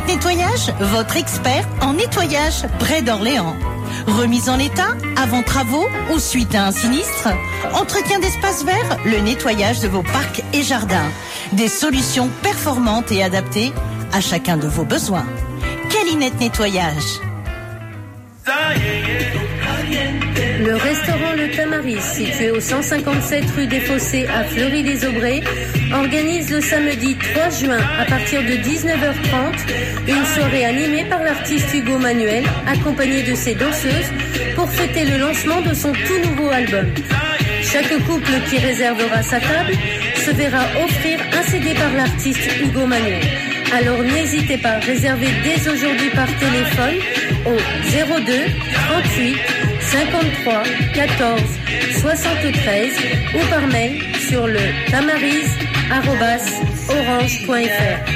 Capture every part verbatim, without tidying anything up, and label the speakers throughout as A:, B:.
A: Calinette Nettoyage, votre expert en nettoyage près d'Orléans. Remise en état, avant travaux ou suite à un sinistre. Entretien d'espaces verts, le nettoyage de vos parcs et jardins. Des solutions performantes et adaptées à chacun de vos besoins. Calinette Nettoyage.
B: Le restaurant Le Tamaris, situé au cent cinquante-sept rue des Fossés à Fleury-les-Aubrais, organise le samedi trois juin à partir de dix-neuf heures trente une soirée animée par l'artiste Hugo Manuel, accompagné de ses danseuses, pour fêter le lancement de son tout nouveau album. Chaque couple qui réservera sa table se verra offrir un C D par l'artiste Hugo Manuel. Alors n'hésitez pas, réservez dès aujourd'hui par téléphone au zéro deux trente-huit cinquante-trois quatorze soixante-treize ou par mail sur le tamaris arobase orange point fr.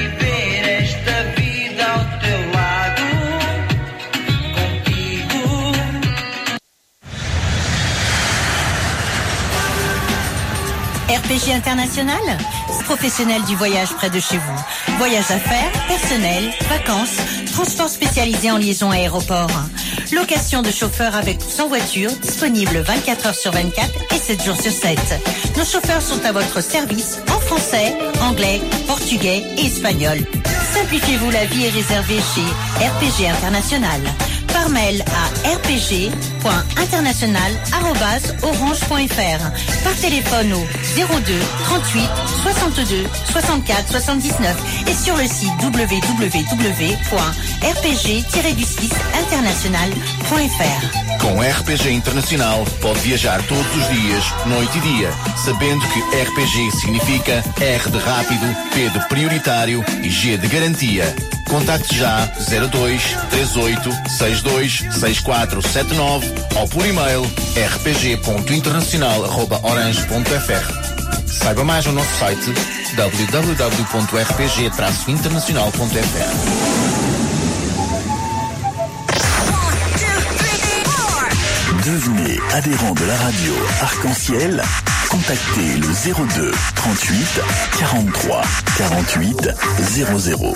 A: R P G International, professionnel du voyage près de chez vous. Voyage d'affaires, personnel, vacances, transport spécialisé en liaison aéroport. Location de chauffeurs avec ou sans voiture, disponible vingt-quatre heures sur vingt-quatre et sept jours sur sept. Nos chauffeurs sont à votre service en français, anglais, portugais et espagnol. Simplifiez-vous la vie et réservez chez R P G International. Par mail à r p g point international arobase orange point fr. Par téléphone au zéro deux trente-huit soixante-deux soixante-quatre soixante-dix-neuf et sur le site w w w point r p g tiret du six international point fr.
C: Com R P G Internacional pode viajar todos os dias, noite e dia, sabendo que R P G significa R de rápido, P de prioritário e G de garantia. Contacte já zero dois três oito seis dois seis quatro sete nove ou por e-mail r p g ponto internacional arroba orange ponto f r. Saiba mais no nosso site w w w ponto r p g traço internacional ponto f r.
D: Devenez adhérent de la radio Arc-en-Ciel. Contactez le zéro deux trente-huit quarante-trois quarante-huit zéro zéro.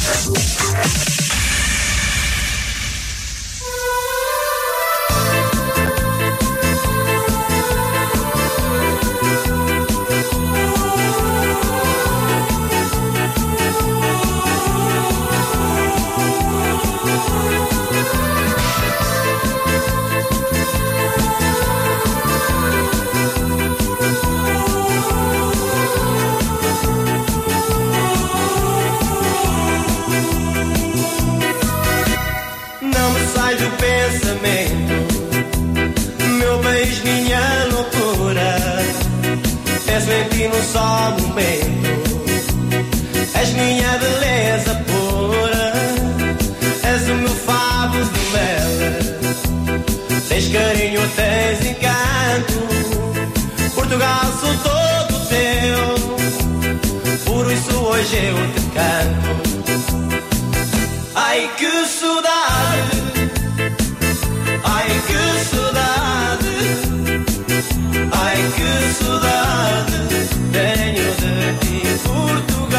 E: Só momento, és minha beleza pura, és o meu favo de mel, tens carinho, tens encanto, Portugal sou todo teu, por isso hoje eu te canto. Ai que saudade, ai que saudade, ai que saudade tenho de ti, Portugal.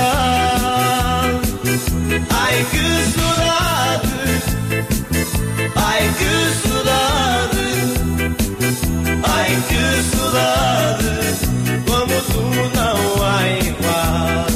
E: Ai que saudade, ai que saudade, ai que saudade, como tu não há igual.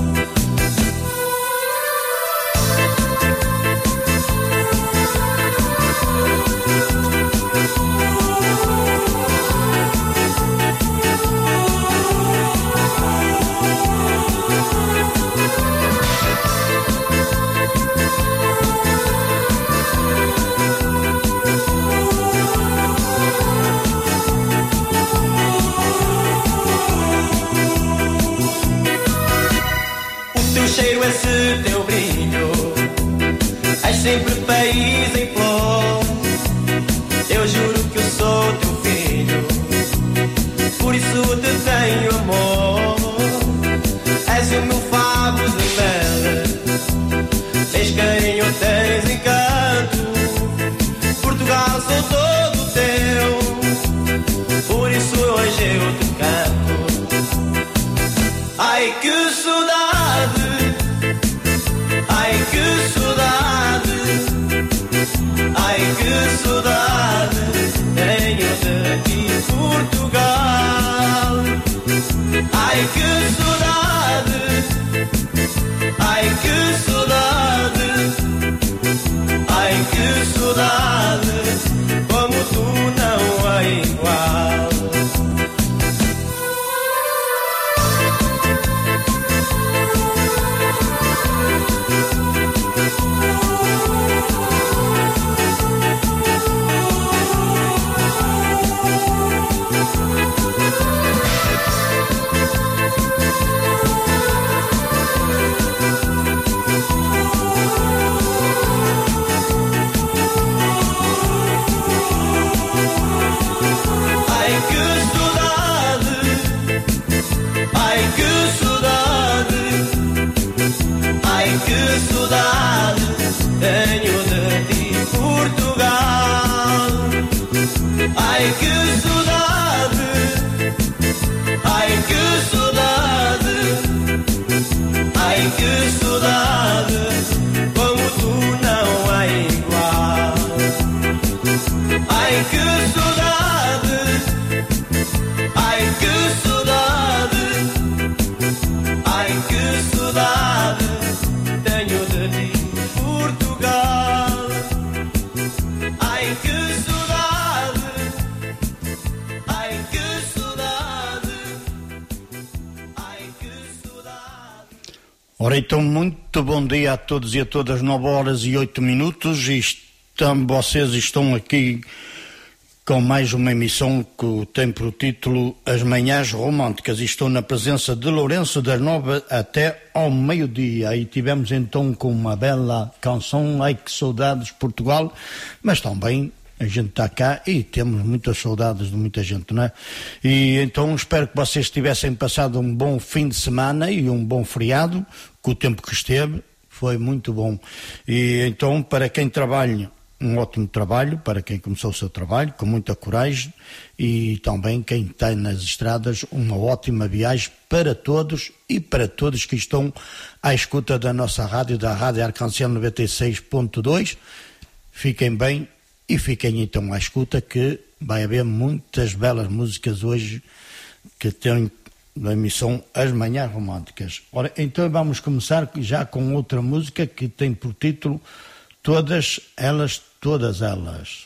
E: Cheiro, esse teu brilho, és sempre país em flor. Eu juro que eu sou teu filho, por isso te tenho amor. És o meu favo de mel, tens carinho, tens encanto, Portugal sou todo teu, por isso hoje eu te canto. Ai que saudade, ai que saudade, saudade tenho de ti, Portugal. Ai que saudade, ai que saudade, ai que saudade, como tu não há igual. Ai que saudade, ai que saudade, ai que saudade tenho de ti, Portugal. Ai que saudade, ai que saudade, ai que saudade.
F: Ora então, muito bom dia a todos e a todas, nove horas e oito minutos, e estão, vocês estão aqui com mais uma emissão que tem por título As Manhãs Românticas, e estou na presença de Lourenço das nove até ao meio-dia. Aí tivemos então com uma bela canção, Ai que Saudades Portugal, mas também a gente está cá e temos muitas saudades de muita gente, não é? E então espero que vocês tivessem passado um bom fim de semana e um bom feriado, com o tempo que esteve, foi muito bom. E então, para quem trabalha, um ótimo trabalho, para quem começou o seu trabalho, com muita coragem, e também quem está nas estradas, uma ótima viagem para todos e para todos que estão à escuta da nossa rádio, da Rádio Arcanciel noventa e seis ponto dois. Fiquem bem e fiquem então à escuta, que vai haver muitas belas músicas hoje que têm na emissão As Manhãs Românticas. Ora, então vamos começar já com outra música que tem por título Todas Elas, Todas Elas.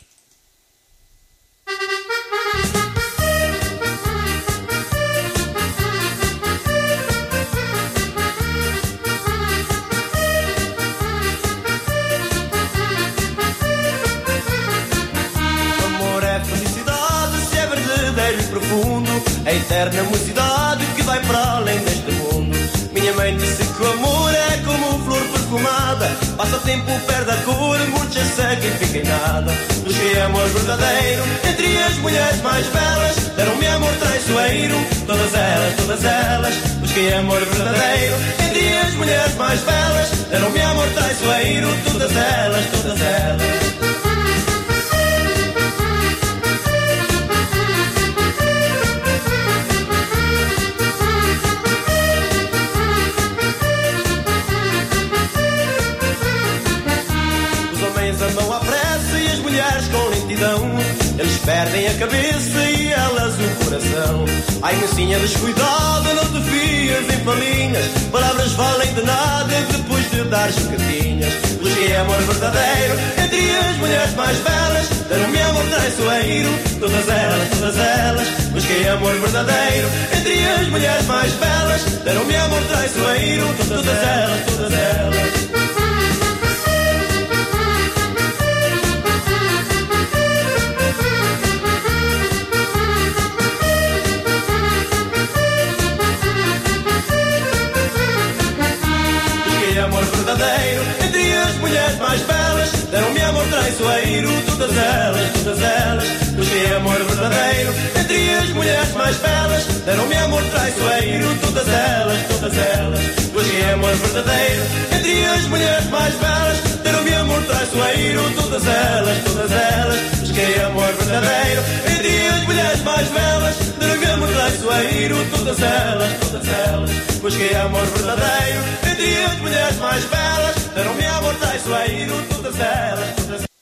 E: Amor é felicidade, se é verdadeiro e profundo, a eterna mocidade que vai para além deste mundo. Minha mãe disse que o amor é como flor perfumada, passa o tempo, perde a cor, murcha, seca e fica em nada. Busquei amor verdadeiro entre as mulheres mais belas, deram-me amor traiçoeiro, todas elas, todas elas. Busquei amor verdadeiro entre as mulheres mais belas, deram-me amor traiçoeiro, todas elas, todas elas. Andam à pressa e as mulheres com lentidão, eles perdem a cabeça e elas o coração. Ai mocinha, descuidada, não te fias em falinhas, palavras valem de nada depois de dar chocatinhas. Busquei amor verdadeiro entre as mulheres mais belas, deram-me amor traiçoeiro, todas elas, todas elas. Busquei amor verdadeiro entre as mulheres mais belas, deram-me amor traiçoeiro, todas elas, todas elas. Amor verdadeiro entre as mulheres mais belas, deram-me amor traiçoeiro, todas elas, todas elas. Busquei amor verdadeiro entre as mulheres mais belas, deram-me amor traiçoeiro, todas elas, todas elas. Busquei amor verdadeiro entre as mulheres mais belas, deram-me amor traiçoeiro, todas elas, todas elas. Busquei amor verdadeiro entre as mulheres mais belas, deram-me amor traiçoeiro, todas elas, todas elas. Busquei amor verdadeiro entre as mulheres mais belas, deram-me amor traiçoeiro, todas elas, todas elas.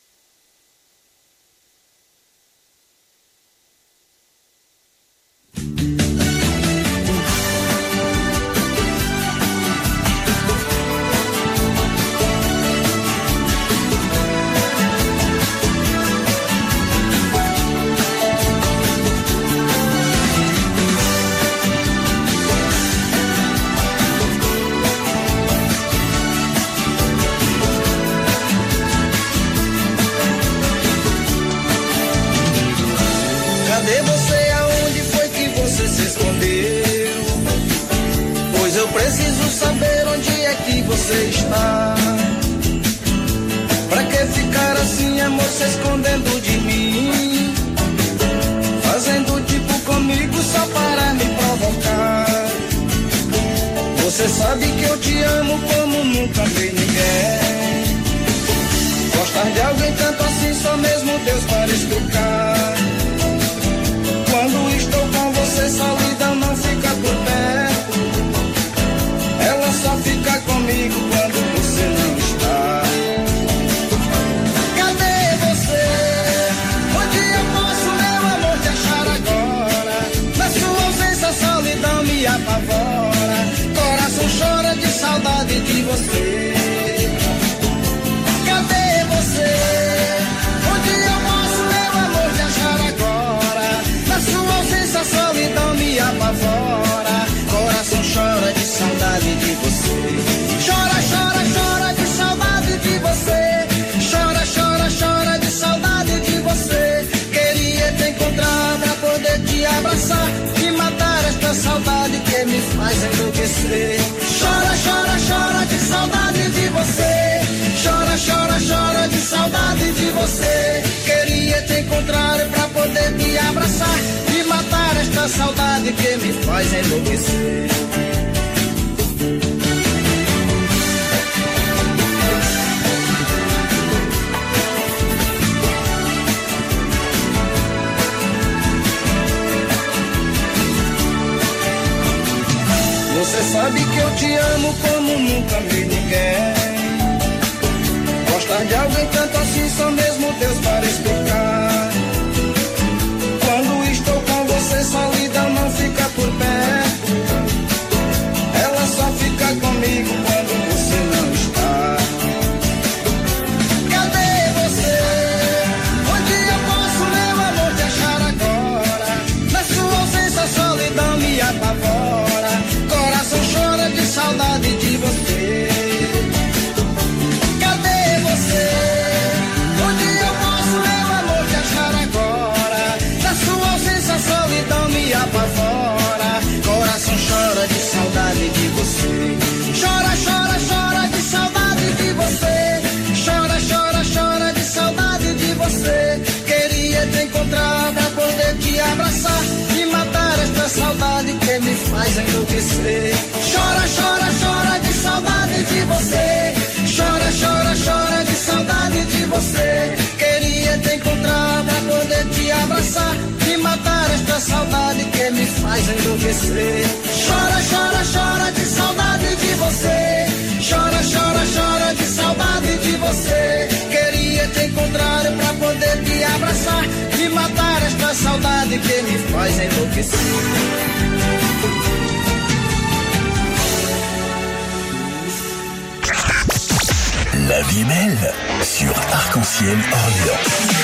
G: Você está. Pra que ficar assim, amor, se escondendo de mim? Fazendo tipo comigo só para me provocar. Você sabe que eu te amo como nunca amei ninguém. Gostar de alguém tanto assim só mesmo Deus para explicar. Quando estou com você, solidão não fica por perto. Ela só fica comigo quando você não está. Cadê você? Onde eu posso, meu amor, te achar agora? Na sua ausência a solidão me apavora. Coração chora de saudade de você. Cadê você? Onde eu posso, meu amor, te achar agora? Na sua ausência a solidão me apavora. Coração chora de saudade de você. Chora, chora, chora de saudade de você. Chora, chora, chora de saudade de você. Queria te encontrar pra poder te abraçar e matar esta saudade que me faz enlouquecer. Chora, chora, chora de saudade de você. Chora, chora, chora de saudade de você. Queria te encontrar pra poder te abraçar e matar esta saudade que me faz enlouquecer. Você sabe que eu te amo como nunca amei ninguém. Gostar de alguém tanto assim só mesmo Deus para explicar. Quando estou com você, solidão não fica por perto. Ela só fica comigo quando você não está. Cadê você? Onde eu posso, meu amor, te achar agora? Na sua ausência a solidão me apavora. Coração chora de saudade de você. Cadê você? Onde eu posso, meu amor, te achar agora? Na sua ausência a solidão me apavora. Coração chora de saudade de você. Chora, chora, chora de saudade de você. Chora, chora, chora de saudade de você. Queria te encontrar pra poder te abraçar e matar esta saudade que me faz enlouquecer. Chora, chora, chora de saudade de você. Chora, chora, chora de saudade de você. Queria te encontrar pra poder te abraçar e matar esta saudade que me faz enlouquecer. Chora, chora, chora de saudade de você. Chora, chora, chora de saudade de você. Queria te encontrar pra poder te abraçar e matar esta saudade que me faz enlouquecer.
D: La vie est belle sur Arc-en-Ciel Orléans.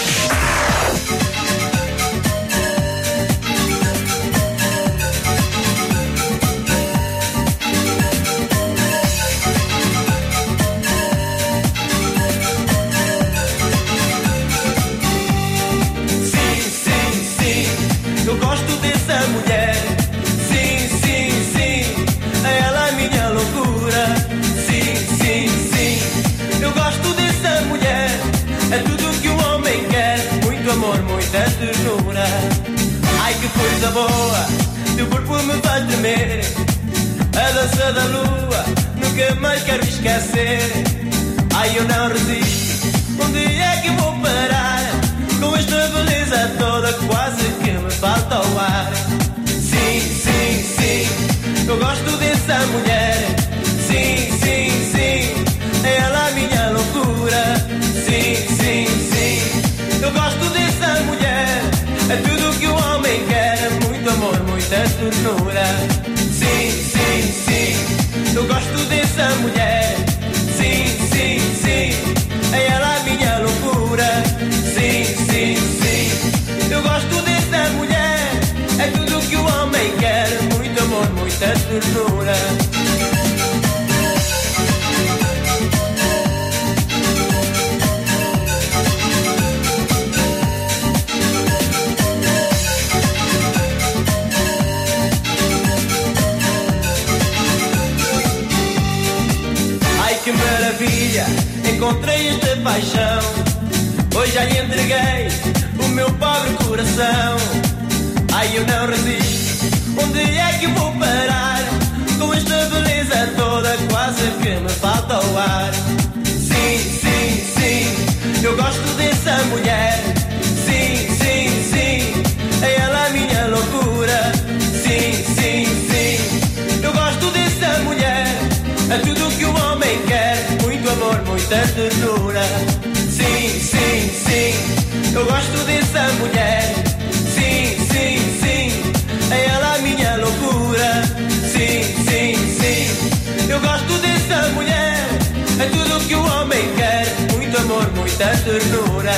E: Sim, sim, sim, eu gosto dessa mulher. Sim, sim, sim, ela é minha loucura. Sim, sim, sim, eu gosto dessa mulher. É tudo que um homem quer. Muito amor, muita ternura. Ai que coisa boa, teu corpo me faz tremer. A dança da lua, nunca mais quero esquecer. Ai eu não resisto, onde é que vou parar? Com esta beleza toda quase que me falta o ar. Sim, sim, sim, eu gosto dessa mulher. Sim, sim, sim, ela é minha loucura. Sim, sim, sim, eu gosto dessa mulher. É tudo que o homem quer, muito amor, muita ternura. Sim, sim, sim, eu gosto dessa mulher. Sim, sim, sim, ela é minha loucura. Sim, sim, sim, eu gosto dessa mulher. É tudo que o homem quer, muito amor, muita ternura. Que maravilha, encontrei esta paixão. Hoje já lhe entreguei o meu pobre coração. Ai eu não resisto, onde é que vou parar? Com esta beleza beleza toda, quase que me falta o ar. Sim, sim, sim, eu gosto dessa mulher. Sim, sim, sim, é ela a minha loucura. Sim, sim, sim, eu gosto dessa mulher. É tudo que o homem quer, muito amor, muita ternura. Sim, sim, sim, eu gosto dessa mulher. Sim, sim, sim, é ela a minha loucura. Sim, sim, sim, eu gosto dessa mulher. É tudo que o homem quer, muito amor, muita ternura.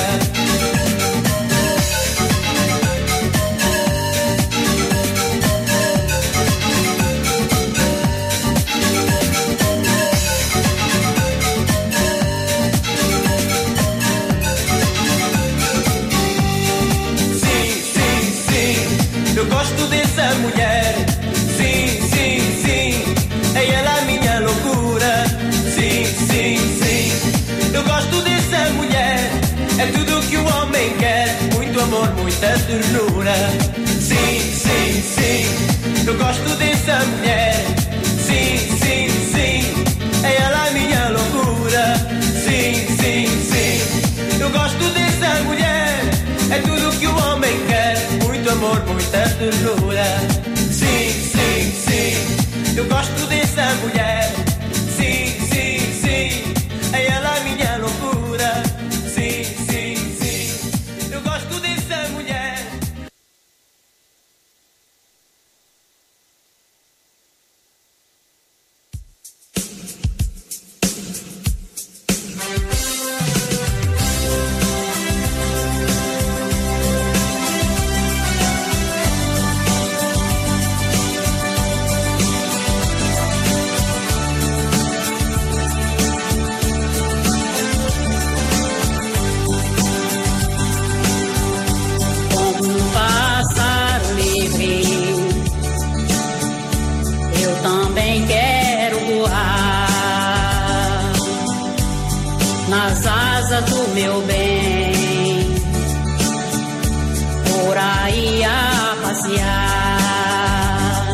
E: Eu gosto dessa mulher. Sim, sim, sim, é ela a minha loucura. Sim, sim, sim, eu gosto dessa mulher. É tudo que o homem quer, muito amor, muita ternura. Sim, sim, sim, eu gosto dessa mulher. Sim, sim, sim, é ela a minha loucura. Sim, sim, sim, eu gosto dessa mulher. É tudo que o homem quer, muito amor, muita ternura. Sim, sim, sim, eu gosto dessa mulher. Sim, sim, sim, é ela a minha loucura. Sim, sim, sim, eu gosto dessa mulher.
H: Nas asas do meu bem, por aí a passear.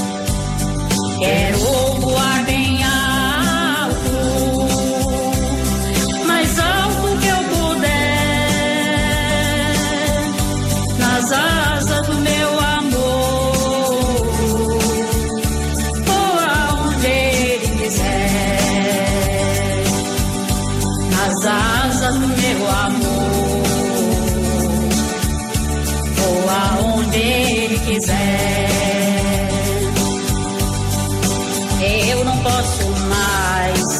H: Quero voar bem alto, mais alto que eu puder, nas asas do meu amor, por aonde ele quiser. Nas asas do meu amor, ou aonde ele quiser. Eu não posso mais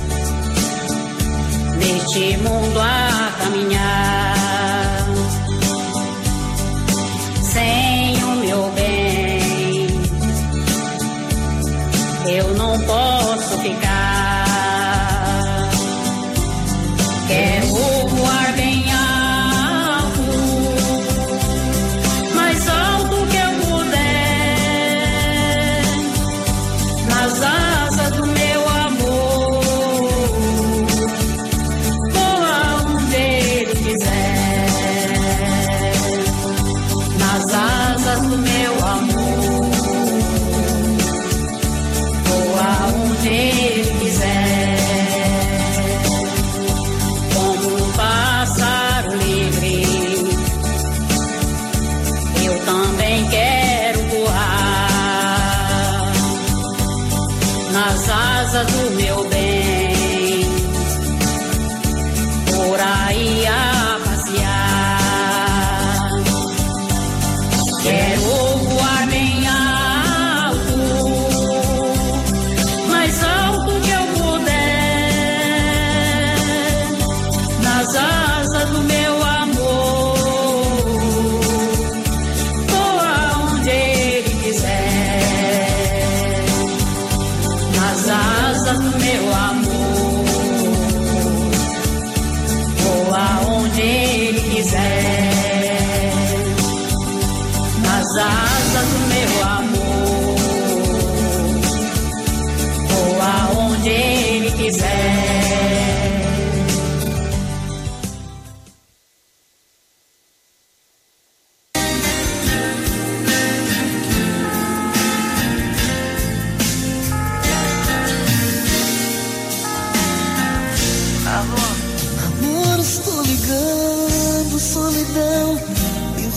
H: neste mundo a caminhar sem o meu bem. Eu não posso ficar. Quero voar bem alto, mais alto que eu puder, nas asas do meu amor, por aonde ele quiser.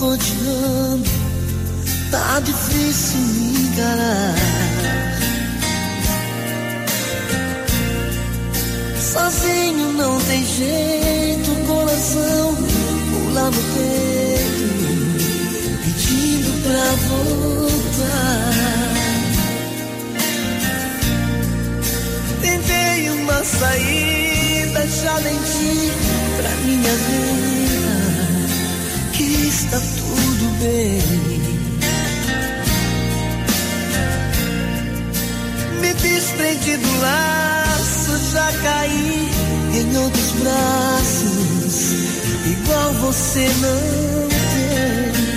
I: rodeando, tá difícil me encarar. Sozinho não tem jeito, o coração pula no peito, pedindo pra voltar. Tentei uma saída, já menti pra minha vida que está tudo bem. Me desprendi do laço, já caí em outros braços, igual você não tem.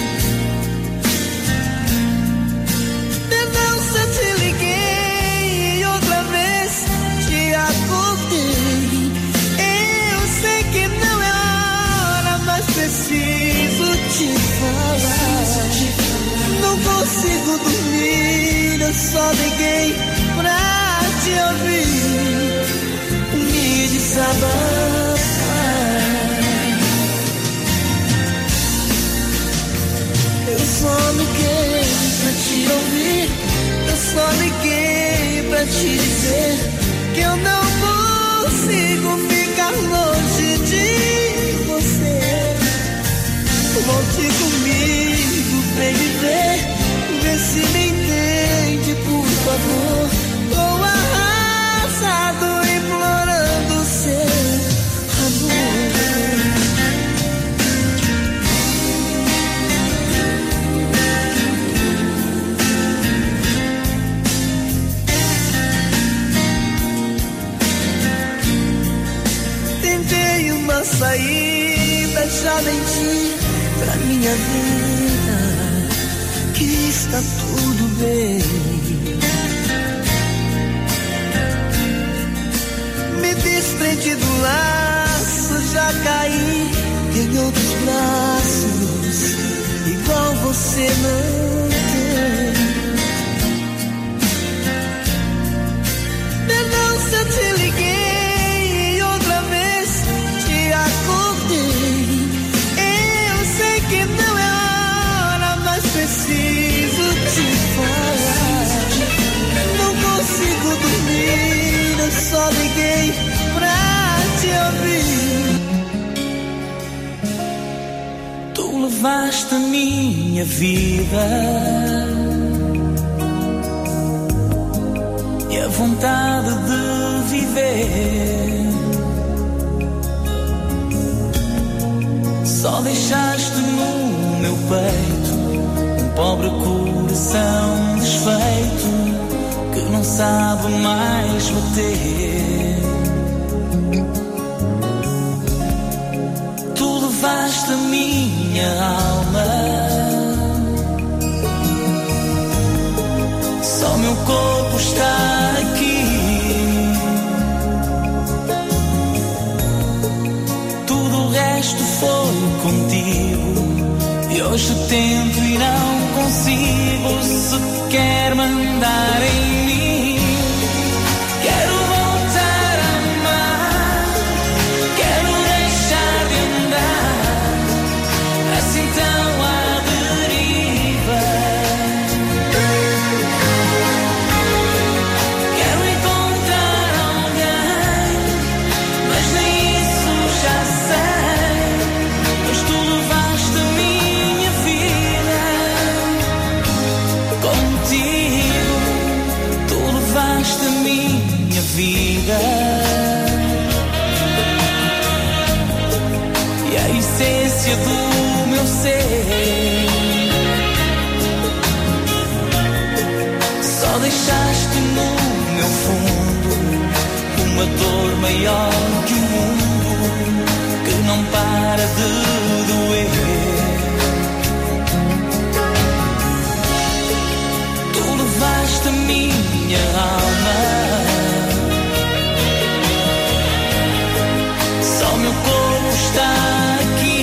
I: Perdão se eu te liguei e outra vez te acordei. Eu sei que não é hora, mas preciso te falar. Não consigo dormir, eu só liguei pra te ouvir, me desabafar. Eu só liguei pra te ouvir, eu só liguei pra te dizer que eu não consigo ficar longe de você. Volte comigo, vem me ver, vê se me entende, por favor. Tô arrasado, implorando seu amor. Tentei uma saída, já menti pra minha vida que está tudo bem. Me desprendi do laço, já caí em outros braços, igual você não tem. Perdão se eu te liguei e outra vez te acordei. Eu sei que não é hora, mas preciso te falar. Não consigo dormir, eu só liguei pra te ouvir. Tu levaste a minha vida e a vontade de viver. Só deixaste no meu peito um pobre coração desfeito que não sabe mais bater. Tu levaste a minha alma, só meu corpo está aqui. Tudo o resto foi contigo e hoje tento e não consigo sequer mandar em mim. Quero voltar a amar, quero deixar de andar assim tão à deriva. Quero encontrar alguém, mas nem isso já sei, pois tu levaste a minha vida contigo. Tu levaste a minha vida e a essência do meu ser. Só deixaste no meu fundo uma dor maior que o mundo, que não para de doer. Tu levaste a minha alma, só meu corpo está aqui.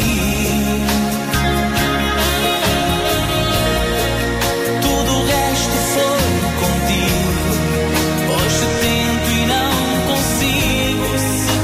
I: Tudo o resto foi contigo. Hoje tento e não consigo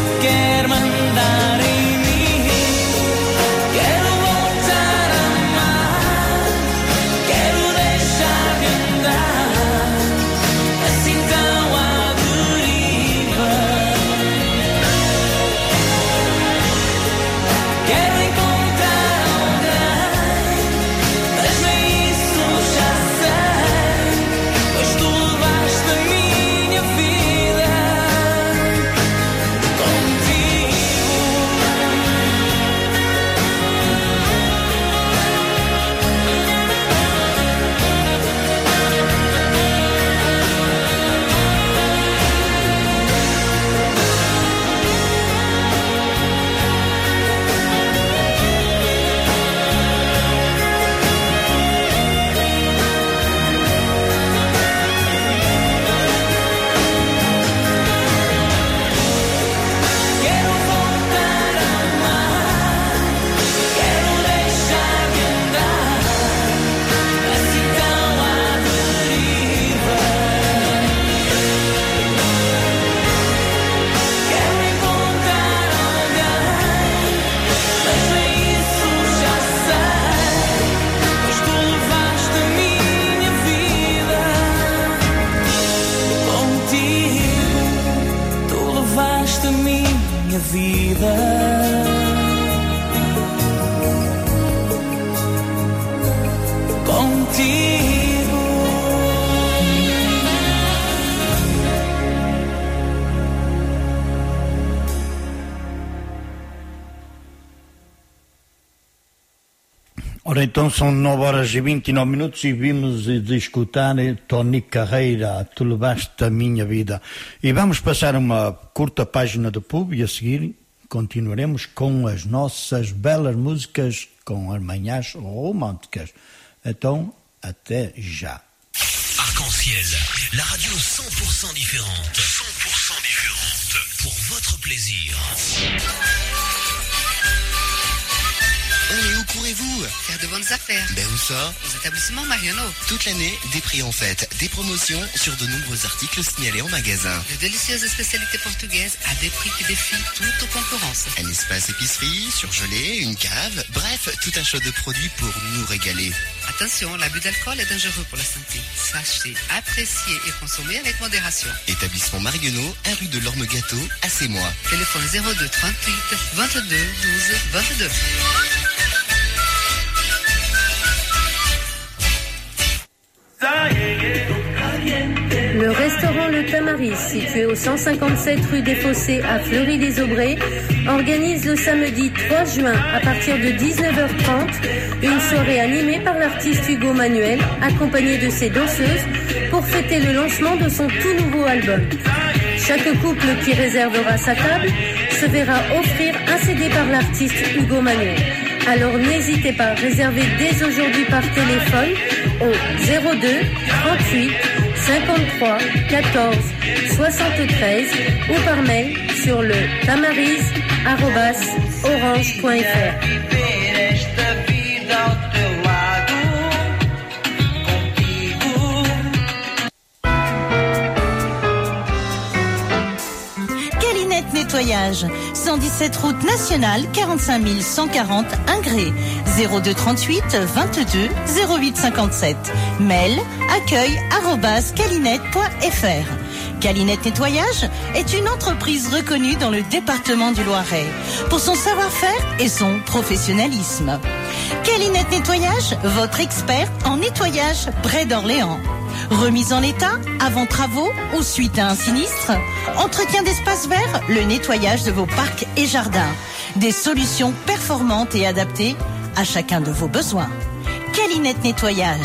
I: minha vida. Contigo.
F: Ora então são nove horas e vinte e nove minutos e vimos de escutar Tony Carreira, Tu Levaste a Minha Vida. E vamos passar uma curta página do pub e a seguir continuaremos com as nossas belas músicas, com as manhãs românticas. Então, até já.
J: Arc-en-ciel, la radio cent pour cent différente. cent pour cent différente. Pour votre plaisir.
K: Et où courez-vous?
L: Faire de bonnes affaires.
K: Ben où ça?
L: Aux établissements Mariano.
K: Toute l'année, des prix en fête, des promotions sur de nombreux articles signalés en magasin.
L: De délicieuses spécialités portugaises à des prix qui défient toute concurrence.
K: Un espace épicerie, surgelé, une cave, bref, tout un choix de produits pour nous régaler.
L: Attention, l'abus d'alcool est dangereux pour la santé. Sachez apprécier et consommer avec modération.
K: Établissement Mariano, un rue de l'Orme Gâteau, à Sémois.
L: Téléphone zéro deux trente-huit vingt-deux douze vingt-deux.
B: Le restaurant Le Tamaris, situé au cent cinquante-sept rue des Fossés à Fleury-les-Aubrais, organise le samedi trois juin à partir de dix-neuf heures trente une soirée animée par l'artiste Hugo Manuel, accompagné de ses danseuses, pour fêter le lancement de son tout nouveau album. Chaque couple qui réservera sa table se verra offrir un C D par l'artiste Hugo Manuel. Alors n'hésitez pas, réservez dès aujourd'hui par téléphone au zéro deux trente-huit cinquante-trois quatorze soixante-treize ou par mail sur le tamaris arobase orange point fr.
A: Nettoyage, cent dix-sept route nationale, quarante-cinq mille cent quarante Ingré, zéro deux trente-huit vingt-deux zéro huit cinquante-sept. Mail accueil arobase calinette point fr. Calinette Nettoyage est une entreprise reconnue dans le département du Loiret pour son savoir-faire et son professionnalisme. Calinette Nettoyage, votre expert en nettoyage près d'Orléans. Remise en état, avant travaux ou suite à un sinistre, entretien d'espaces verts, le nettoyage de vos parcs et jardins. Des solutions performantes et adaptées à chacun de vos besoins. Calinette Nettoyage.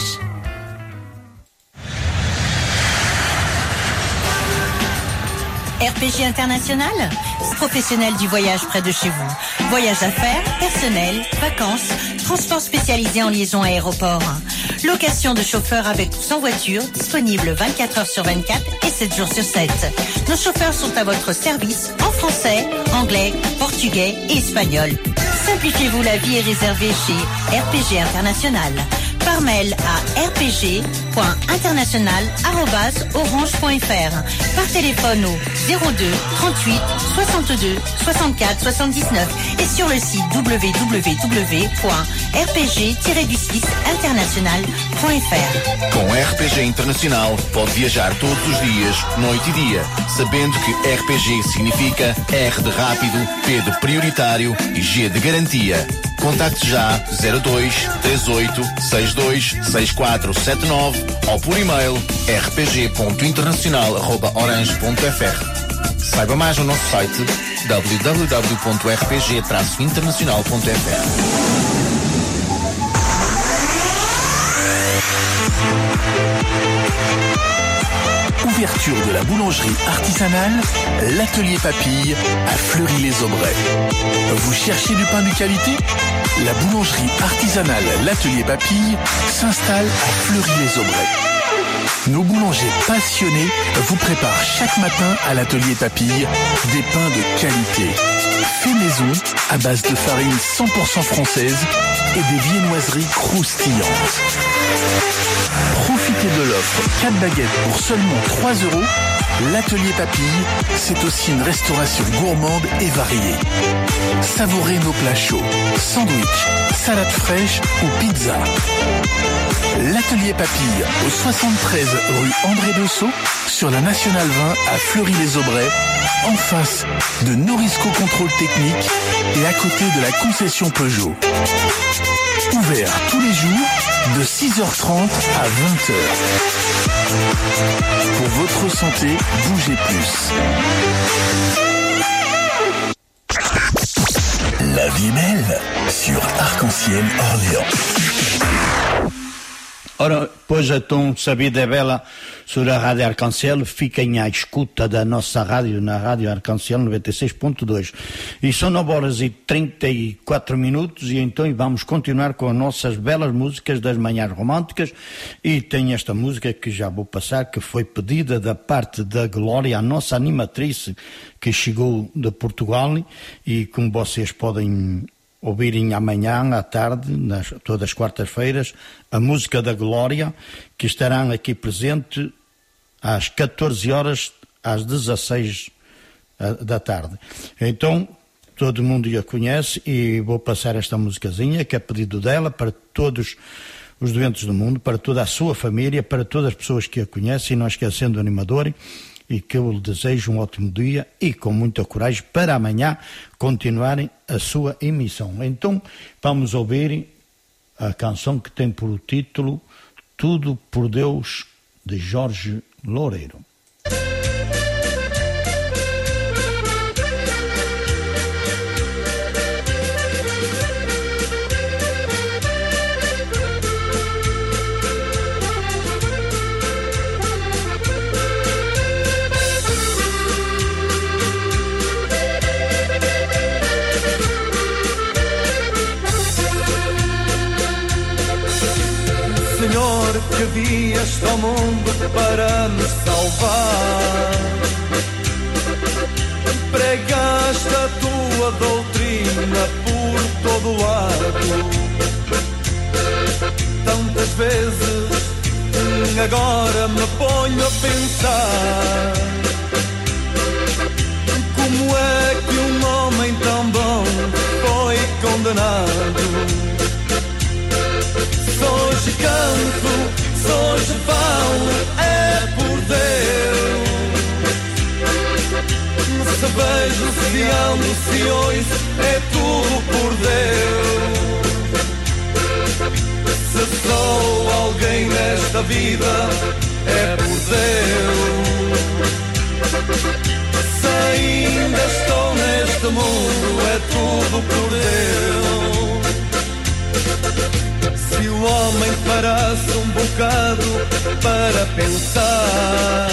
A: R P G International, professionnel du voyage près de chez vous. Voyage d'affaires, personnel, vacances, transport spécialisé en liaison aéroport. Location de chauffeurs avec ou sans voiture, disponible vingt-quatre heures sur vingt-quatre et sept jours sur sept. Nos chauffeurs sont à votre service en français, anglais, portugais et espagnol. Simplifiez-vous la vie et réservez chez R P G International. Par mail à r p g point international arobase orange point fr. Par téléphone au zéro deux trente-huit soixante-deux soixante-quatre soixante-dix-neuf et sur le site w w w point r p g tiret six international point fr.
C: Com R P G Internacional pode viajar todos os dias, noite e dia, sabendo que R P G significa R de rápido, P de prioritário e G de garantia. Contacte já zero dois três oito seis dois seis quatro sete nove ou por e-mail r p g ponto internacional arroba orange ponto f r. Saiba mais no nosso site w w w ponto r p g traço internacional ponto f r.
D: Ouverture de la boulangerie artisanale, l'atelier Papille à Fleury-les-Aubrais. Vous cherchez du pain de qualité? La boulangerie artisanale l'atelier Papille s'installe à Fleury-les-Aubrais. Nos boulangers passionnés vous préparent chaque matin à l'atelier Papille des pains de qualité. Fait maison à base de farine cent pour cent française et des viennoiseries croustillantes. Profitez de l'offre quatre baguettes pour seulement trois euros l'atelier Papille, c'est aussi une restauration gourmande et variée. Savourez nos plats chauds, sandwich, salade fraîche ou pizza. L'atelier Papille, au soixante-treize rue André Bessot, sur la Nationale vingt à Fleury-les-Aubrais, en face de Norisco Contrôle Technique et à côté de la concession Peugeot. Ouvert tous les jours de six heures trente à vingt heures. Pour votre santé, bougez plus. La vie est belle sur Arc-en-Ciel Orléans.
F: Ora, pois então, se a vida é bela sobre a Rádio Arc-en-Ciel, fiquem à escuta da nossa rádio, na Rádio Arc-en-Ciel noventa e seis ponto dois. E são nove horas e trinta e quatro minutos e então vamos continuar com as nossas belas músicas das manhãs românticas e tem esta música que já vou passar, que foi pedida da parte da Glória, a nossa animatriz que chegou de Portugal e como vocês podem ouvirem amanhã à tarde, nas, todas as quartas-feiras, a música da Glória, que estarão aqui presente às catorze horas, às dezasseis da tarde. Então, todo mundo a conhece e vou passar esta musicazinha, que é pedido dela para todos os doentes do mundo, para toda a sua família, para todas as pessoas que a conhecem, e não esquecendo o animador, e que eu lhe desejo um ótimo dia e com muita coragem para amanhã continuarem a sua emissão. Então vamos ouvir a canção que tem por título Tudo por Deus, de Jorge Loureiro.
M: Senhor, que vieste ao mundo para me salvar, pregaste a tua doutrina por todo lado, tantas vezes agora me ponho a pensar, como é que um homem tão bom foi condenado. Hoje canto, hoje falo, é por Deus. Se vejo, se ando, se ouço, é tudo por Deus. Se sou alguém nesta vida, é por Deus. Se ainda estou neste mundo, é tudo por Deus. Se o homem parasse um bocado para pensar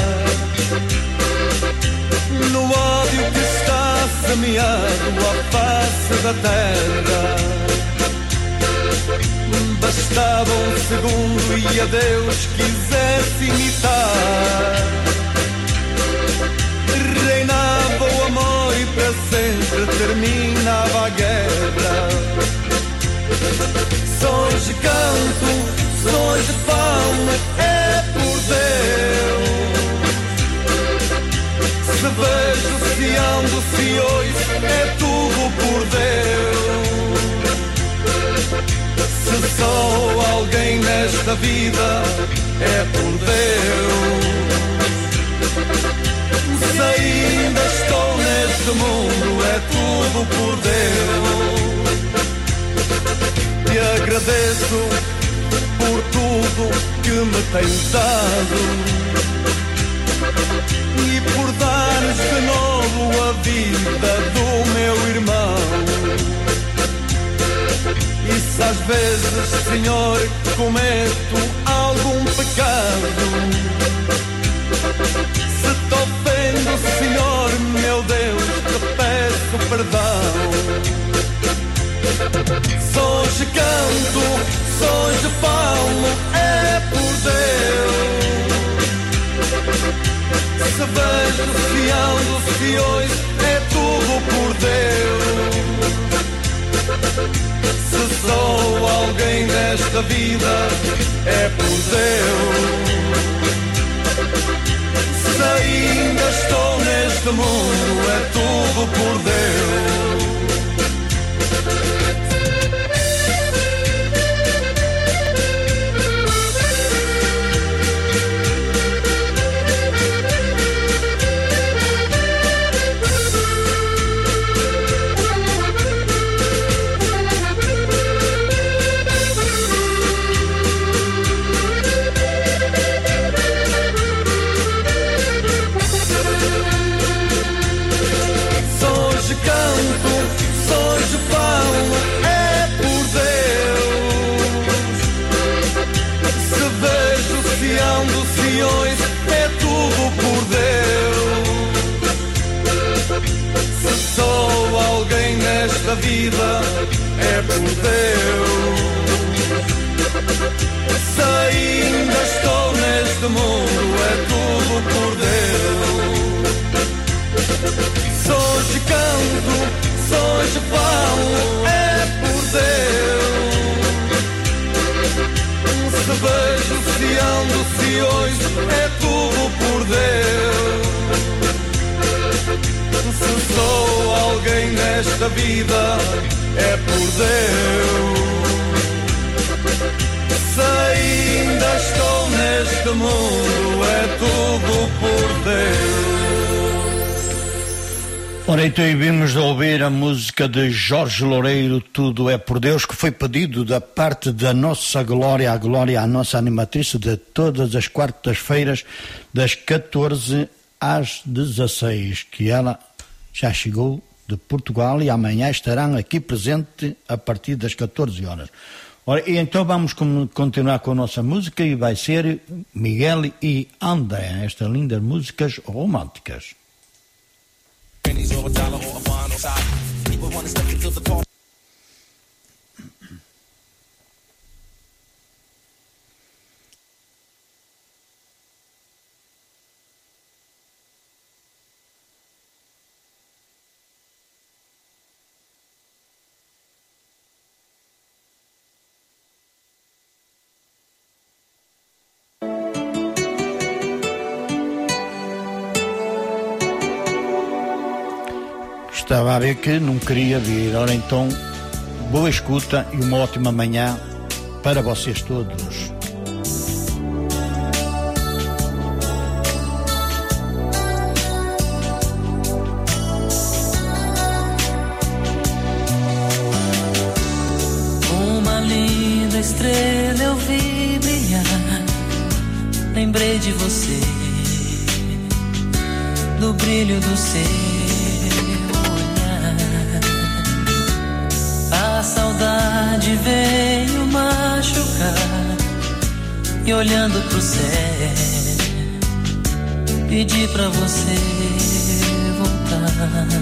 M: no ódio que está semeado à face da terra, bastava um segundo e a Deus quisesse imitar, reinava o amor e para sempre terminava a guerra. Hoje canto, hoje falo, é por Deus. Se vejo, se ando, se ouço, é tudo por Deus. Se sou alguém nesta vida, é por Deus. Se ainda estou neste mundo, é tudo por Deus. Te agradeço por tudo que me tens dado e por dares de novo a vida do meu irmão. E se às vezes, Senhor, cometo algum pecado, se te ofendo, Senhor, meu Deus, te peço perdão. Hoje canto, hoje falo, é por Deus. Se vejo, se ando, se ouço, é tudo por Deus. Se sou alguém nesta vida, é por Deus. Se ainda neste mundo é tudo por Deus. É tudo por Deus. Se sou alguém nesta vida é por Deus. Se ainda estou neste mundo é tudo por Deus. Se hoje canto, se hoje falo é por Deus. Se vejo, se ando, se ouço, é tudo por Deus. Se sou alguém nesta vida, é por Deus. Se ainda estou neste mundo, é tudo por Deus.
F: Ora, então vimos de ouvir a música de Jorge Loureiro, Tudo é por Deus, que foi pedido da parte da nossa Glória, a Glória, a nossa animatriz, de todas as quartas-feiras, das catorze às dezasseis, que ela já chegou de Portugal e amanhã estarão aqui presente a partir das catorze horas. Ora, e então vamos continuar com a nossa música e vai ser Miguel e André, estas lindas músicas românticas.
N: Pennies or a dollar or a bond or side. People wanna step into the party.
F: Estava a ver que não queria vir. Ora então, boa escuta e uma ótima manhã para vocês todos.
O: Uma linda estrela eu vi brilhar, lembrei de você, do brilho do seu a saudade veio machucar e olhando pro céu pedi pra você voltar.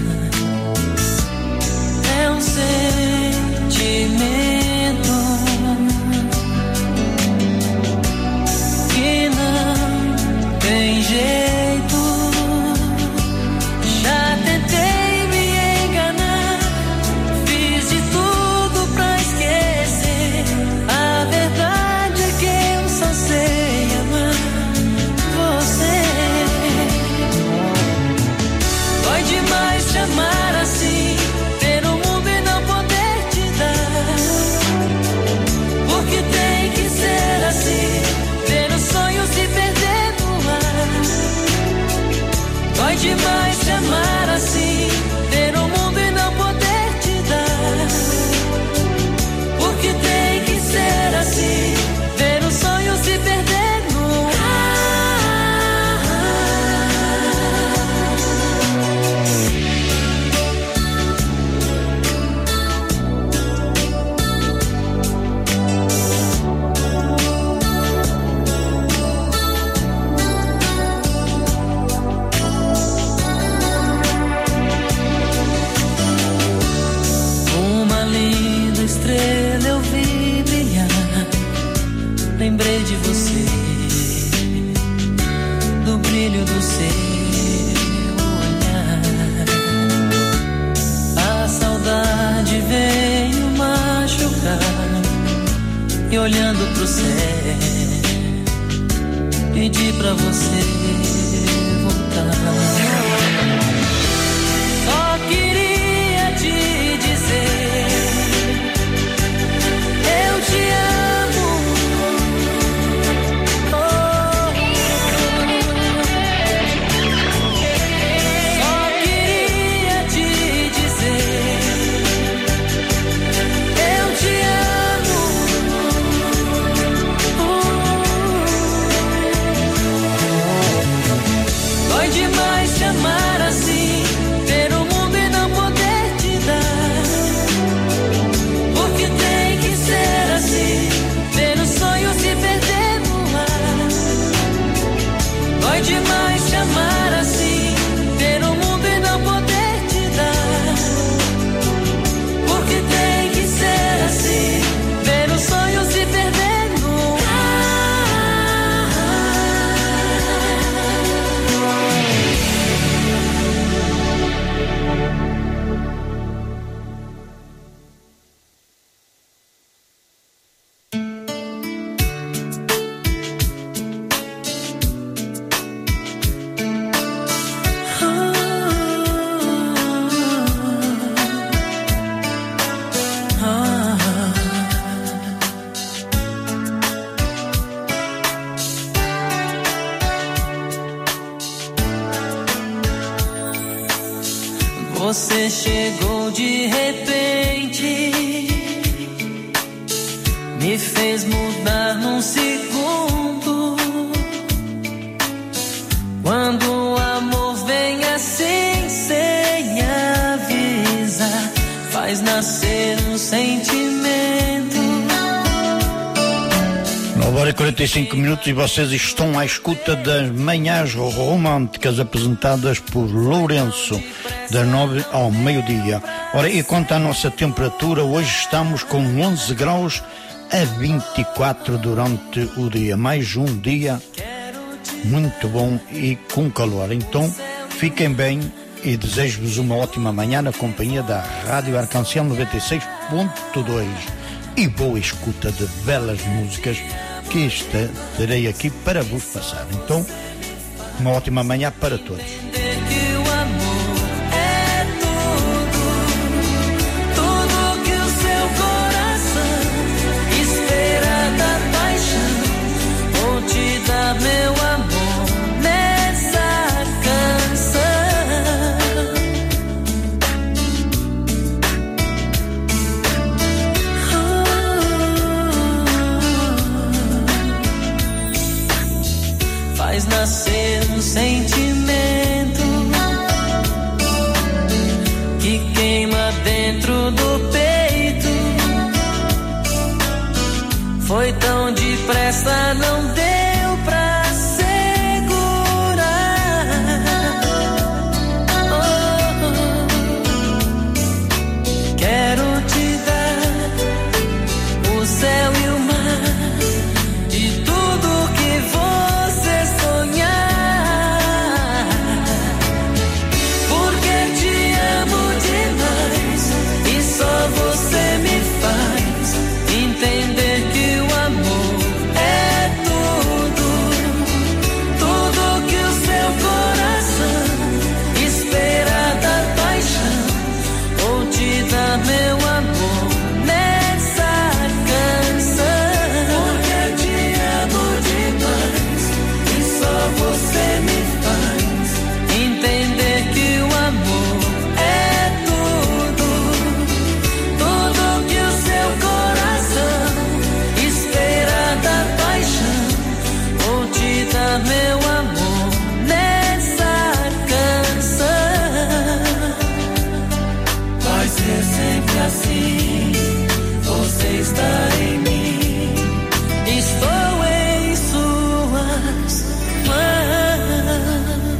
O: É um sentimento que não tem jeito. Já tentei amar assim, ter o mundo e não poder te dar, porque tem que ser assim, ver os sonhos se perder no ar. Dói demais te amar assim, ter o mundo e não poder te dar, porque tem que ser assim, ver os sonhos se perder no ar. Estrela eu vi brilhar, lembrei de você, do brilho do seu olhar. A saudade veio machucar e olhando pro céu pedi pra você voltar. de repente me fez mudar num segundo. Quando o amor vem assim sem avisar, faz nascer um sentimento.
F: nove horas e quarenta e cinco minutos e vocês estão à escuta das manhãs românticas apresentadas por Lourenço, das nove ao meio-dia. Ora, e quanto à nossa temperatura, hoje estamos com onze graus a vinte e quatro durante o dia. Mais um dia muito bom e com calor. Então, fiquem bem e desejo-vos uma ótima manhã na companhia da Rádio Arcancel noventa e seis ponto dois e boa escuta de belas músicas que esta terei aqui para vos passar. Então, uma ótima manhã para todos.
O: Meu amor, nessa canção oh, faz nascer um sentimento que queima dentro do peito. Foi tão depressa, não deu pra segurar. Oh, quero te dar o céu e o mar e tudo que você sonhar, porque te amo demais e só você me faz entender que o amor é tudo, tudo que o seu coração espera da paixão. Vou te dar meu amor nessa canção, porque te amo demais e só você me faz entender que o amor é tudo, tudo que o seu coração espera da paixão. Vou te dar meu amor nessa canção. Vai ser sempre assim, você está em mim, estou em suas mãos.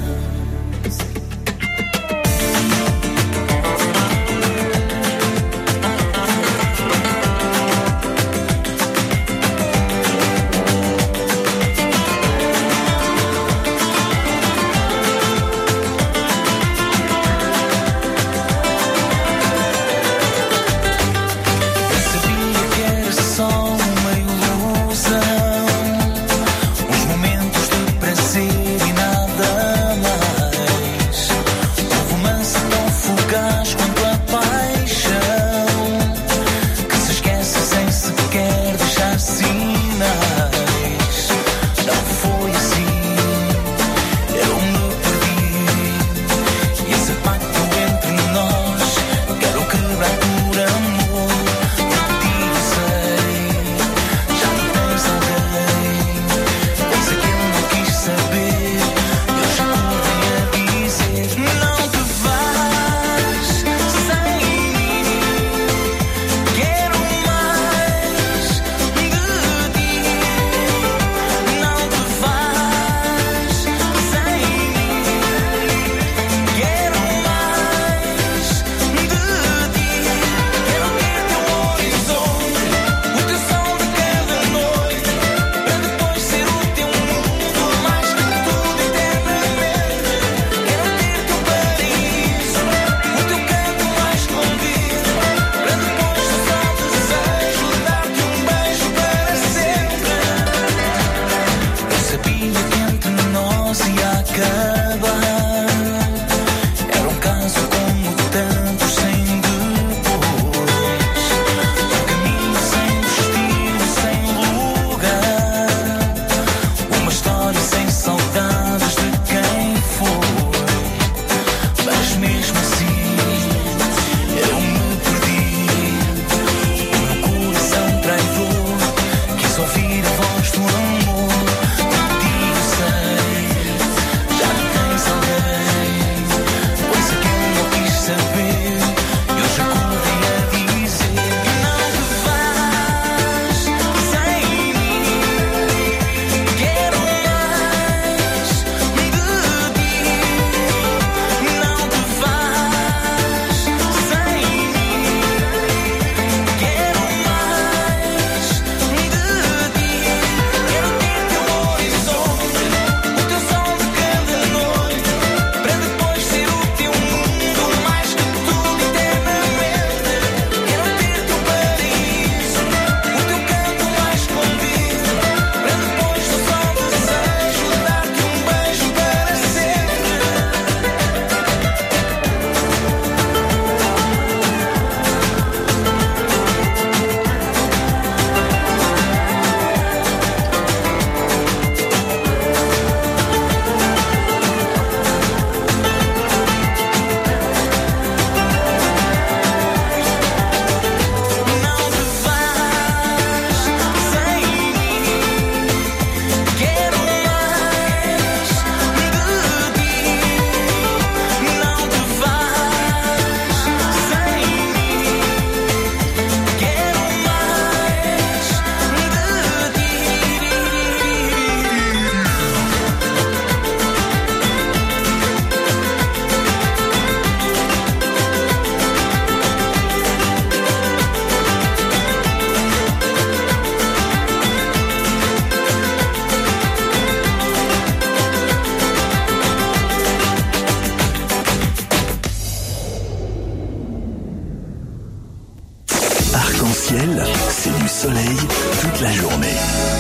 D: Arc-en-ciel, c'est du soleil toute la journée.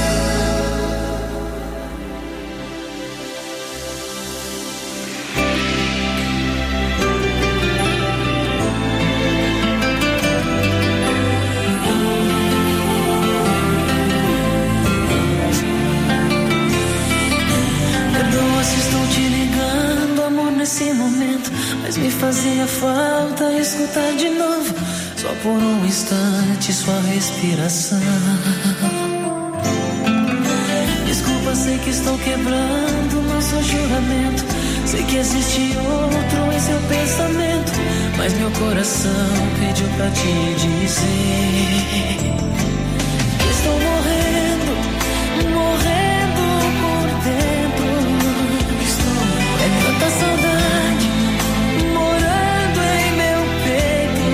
O: Nesse momento, mas me fazia falta escutar de novo, só por um instante, sua respiração. Desculpa, sei que estou quebrando nosso juramento, sei que existe outro em seu pensamento, mas meu coração pediu pra te dizer que estou morrendo, morrendo por dentro. É tanta saudade morando em meu peito.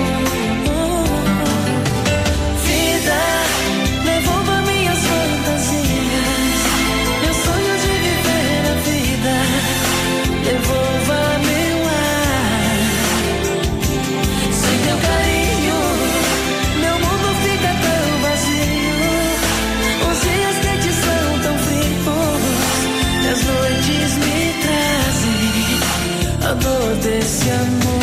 O: Vida, devolva minhas fantasias, meu sonho de viver a vida. Devolva meu ar. Sem teu carinho, meu mundo fica tão vazio. Os dias que te são tão frios, e as noites me trazem a dor desse amor.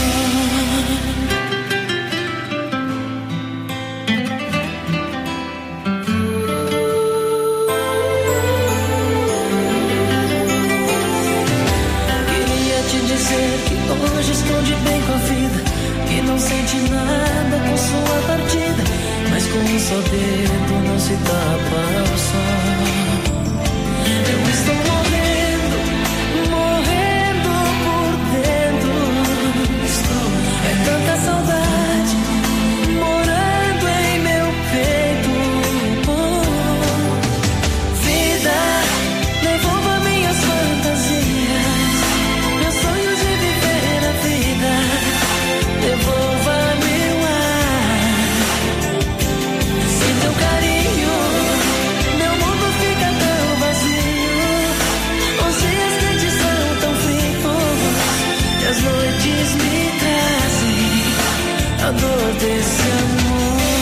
O: Queria te dizer que hoje estou de bem com a vida, que não sente nada com sua partida, mas com um só dedo não se tapa o sol. Eu estou morrendo, morrendo por dentro. Estou, é tanta saudade morando em meu peito. Oh, vida, devolva minhas fantasias, meu sonho de viver a vida. Devolva meu ar. Sem teu carinho, meu mundo fica tão vazio. Os dias que te são tão frios, e as noites me trazem a dor desse amor.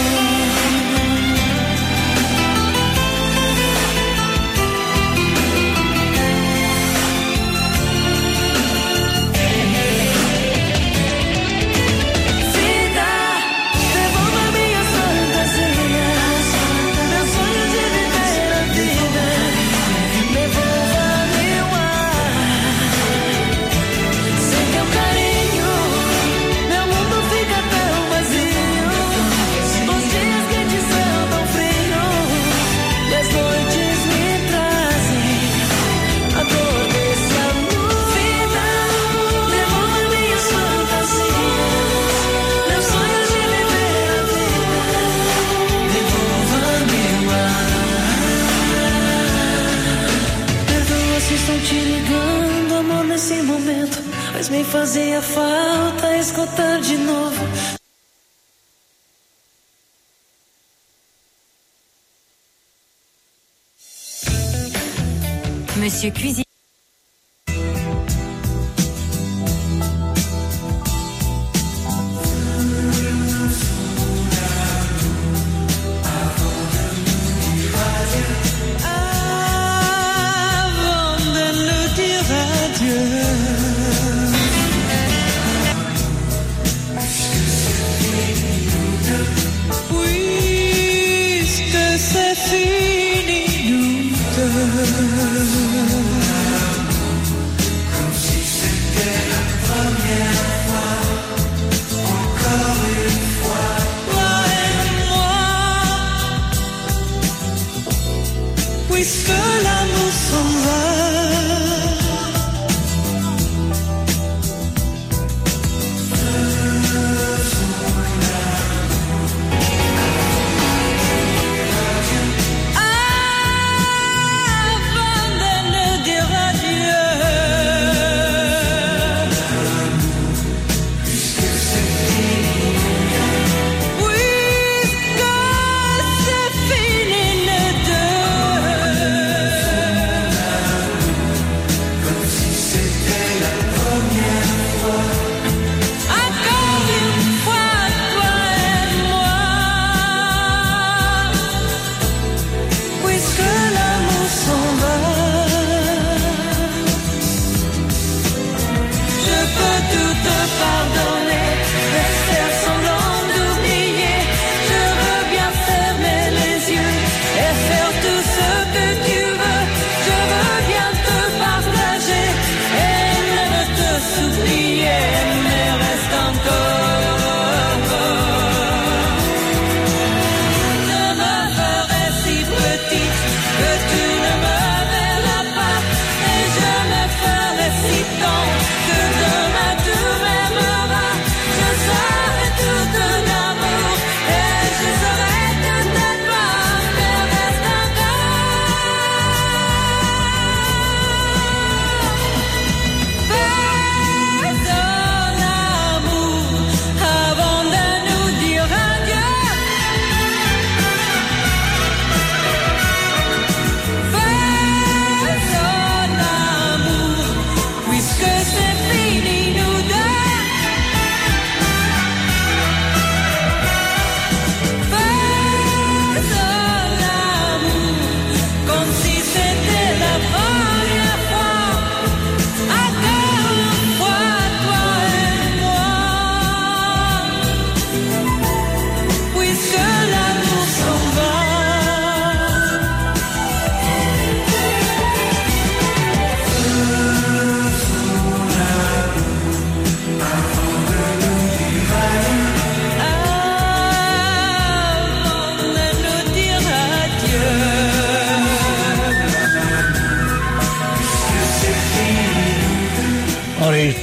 O: Vida, devolva minhas fantasias, meu sonho de viver a vida. Devolva meu ar. Sem teu carinho, meu mundo fica tão vazio. Os dias que te são tão frios, e as noites me trazem a dor desse amor. Vida, devolva minhas fantasias, meu sonho de viver a vida. Devolva meu ar. Perdoa se estou te ligando, amor, nesse momento, mas me fazia falta escutar de novo.
P: Monsieur Cuisine.
O: Avant de nous dire adieu, puisque c'est fini nous deux, comme si c'était la première fois, encore une fois, toi et moi, puisque l'amour s'en va. Avant de nous dire adieu, puisque c'est fini, puisque c'est fini les deux.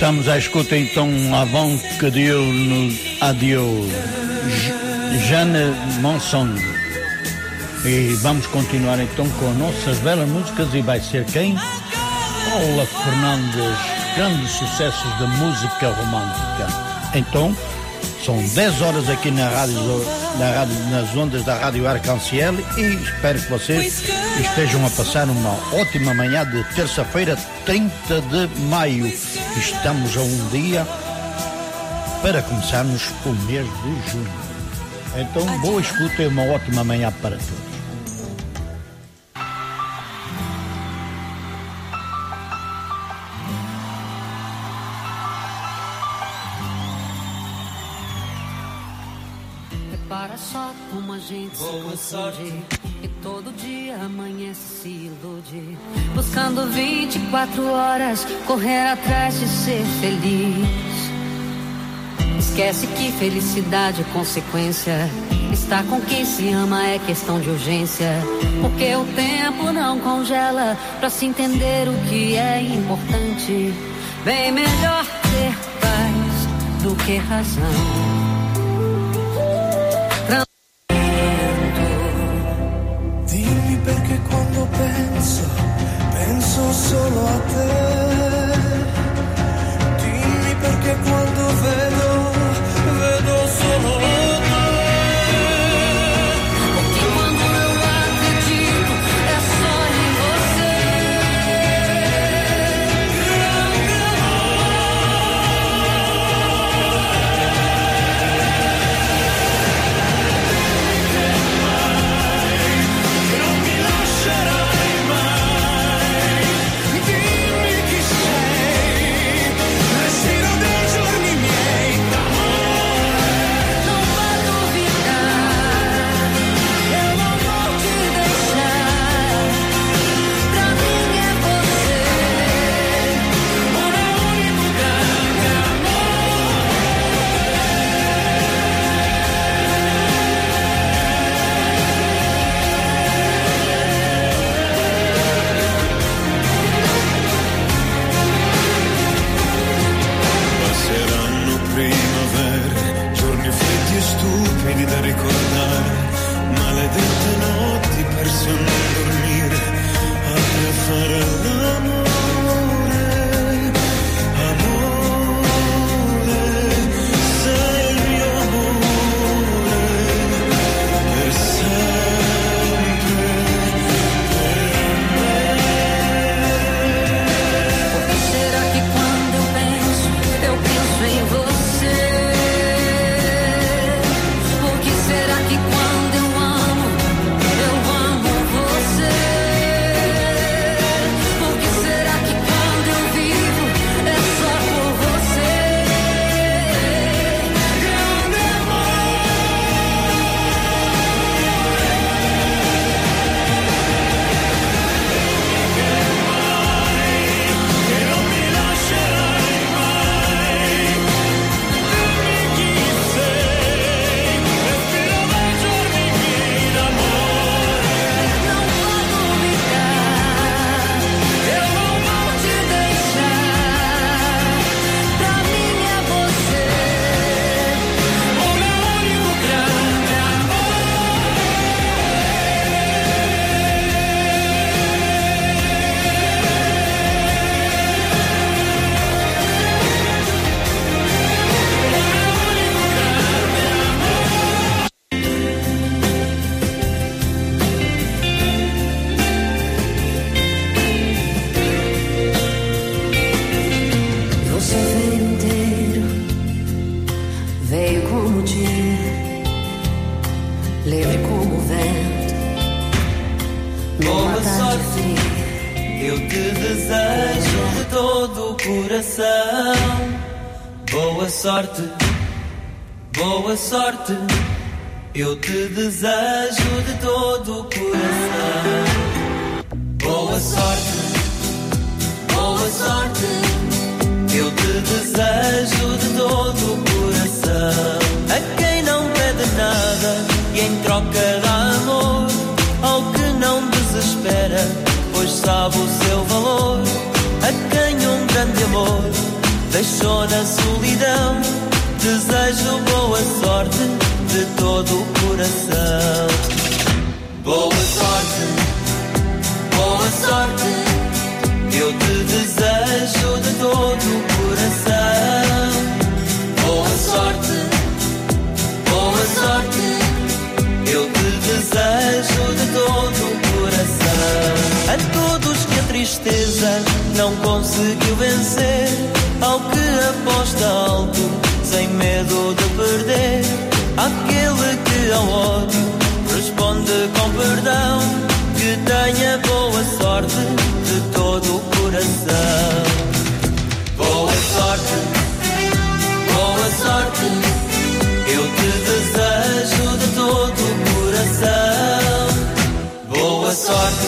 F: Estamos à escuta então avant que Dieu nous adieu, Jeanne Monson. E vamos continuar então com nossas belas músicas e vai ser quem? Paula Fernandes, grandes sucessos da música romântica. Então, são dez horas aqui na rádio, na rádio, nas ondas da Rádio Arc-en-Ciel e espero que vocês estejam a passar uma ótima manhã de terça-feira, trinta de maio. Estamos a um dia para começarmos o mês de junho. Então, boa escuta e uma ótima manhã para todos.
P: Repara só como a gente Boa se confunde e todo dia amanhece se ilude, buscando vinte e quatro horas correr atrás de ser feliz. Esquece que felicidade é consequência, estar com quem se ama é questão de urgência, porque o tempo não congela pra se entender o que é importante. Bem melhor ter paz do que razão.
I: Dimmi perché quando penso, penso solo a te. Dimmi perché quando vedo, vedo solo te. Perché quando eu acredito é só em você. Non mi lascerai mai. Dimmi chi sei, respiro dei giorni miei d'amore. Non vado via, eu não vou te deixar. Pra mim é você, o meu único grande amor.
Q: Passeranno primavere, giorni freddi e stupidi da ricordare, maledette notti perse a non dormire, a te fare l'amore, amore, sei il mio amore, per sempre, per me.
P: Por que será que quando eu penso, eu penso em você? Por que será que quando eu amo, eu amo você? Por que será que quando eu vivo, é só por você? Grande
I: Che non mi lascerai mai. Dimmi chi sei, respiro dai giorni miei d'amore.
P: não vado via, eu não vou te deixar. Pra mim é você,
I: O meu único grande
P: você veio inteiro, veio como o dia, livre como o vento, numa
E: Boa
P: tarde
E: sorte,
P: fria.
E: eu te desejo de todo o coração. Boa sorte, boa sorte, eu te desejo de todo o coração. Boa sorte, boa sorte, eu te desejo de todo o coração. A quem não pede nada e em troca dá amor, ao que não desespera, pois sabe o seu valor. A quem um grande amor deixa
R: só na solidão. Desejo boa sorte de todo o coração. Boa sorte, boa sorte, eu te desejo de todo o coração. Boa sorte, boa sorte, eu te desejo de todo o coração. A todos que a tristeza não conseguiu vencer, ao que aposta alto, sem medo de perder, aquele que ao ódio responde com perdão, que tenha boa sorte de todo o coração. Boa sorte, boa sorte, eu te desejo de todo o coração. Boa sorte,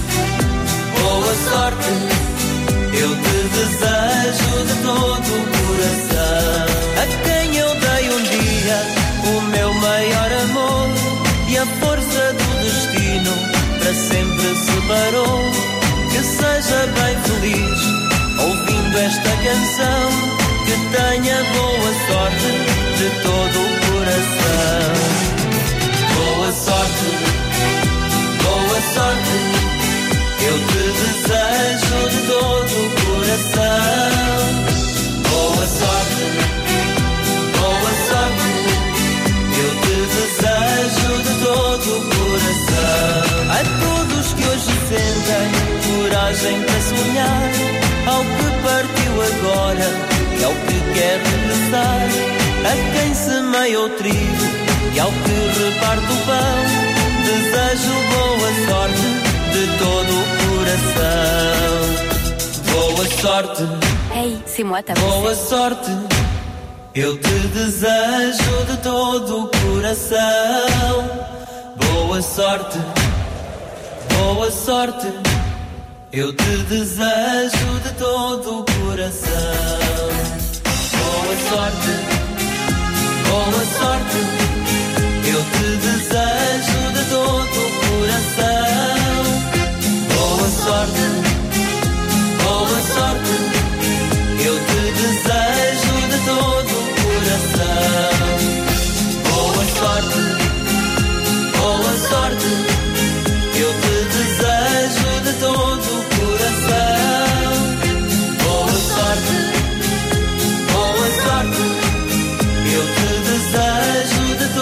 R: boa sorte, eu te desejo de todo o coração. A quem eu dei um dia o meu maior amor, e a força do destino para sempre separou. Que seja bem feliz ouvindo esta canção, que tenha boa sorte de todo o coração. Boa sorte, boa sorte, eu te desejo de todo o coração. Boa sorte, boa sorte, eu te desejo de todo o coração. A todos que hoje sentem coragem para sonhar, ao que partiu agora e ao que quer regressar, a quem semeia o trigo e ao que reparte o pão, desejo boa sorte de todo o coração. Boa sorte,
S: Hey, c'est moi ta
R: boa sorte, eu te desejo de todo o coração. Boa sorte, boa sorte, eu te desejo de todo o coração. Boa sorte, boa sorte, eu te desejo de todo o coração. Boa sorte, boa sorte, eu te desejo de todo o coração. Boa sorte, boa sorte, eu te desejo de todo o coração. Boa sorte, boa sorte, eu te desejo de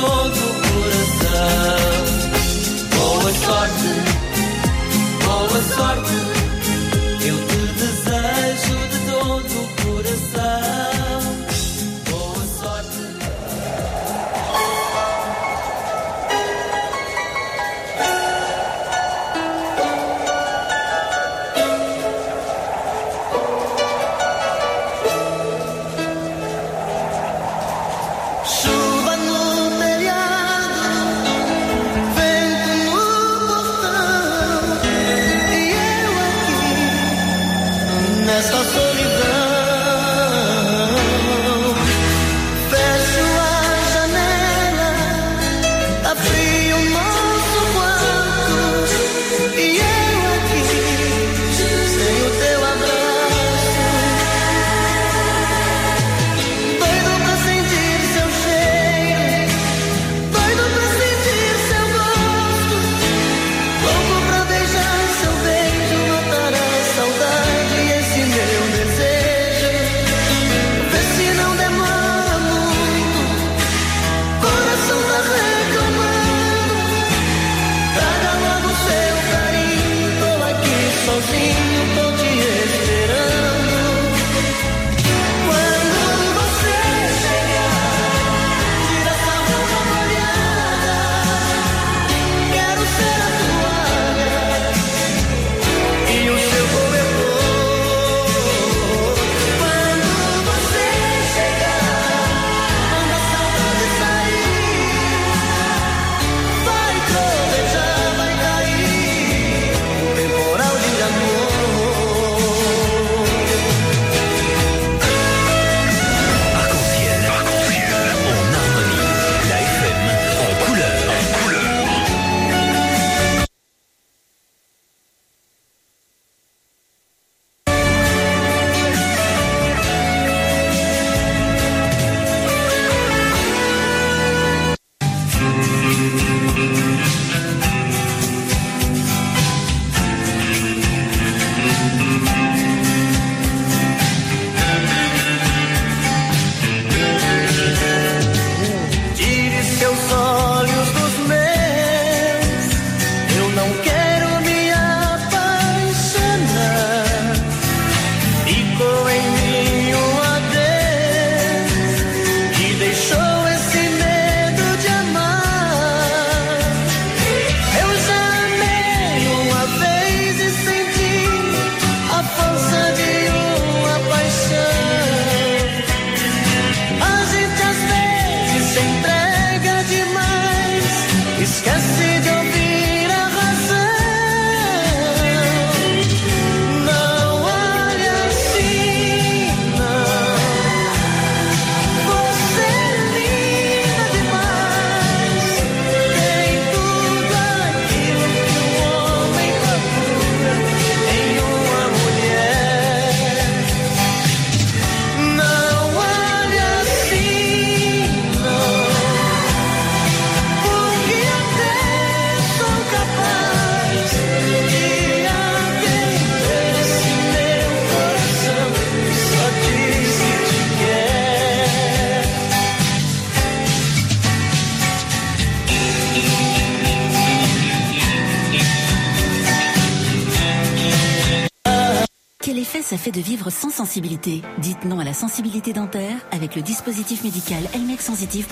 S: Quel effet ça fait de vivre sans sensibilité? Dites non à la sensibilité dentaire avec le dispositif médical Elmex Sensitive.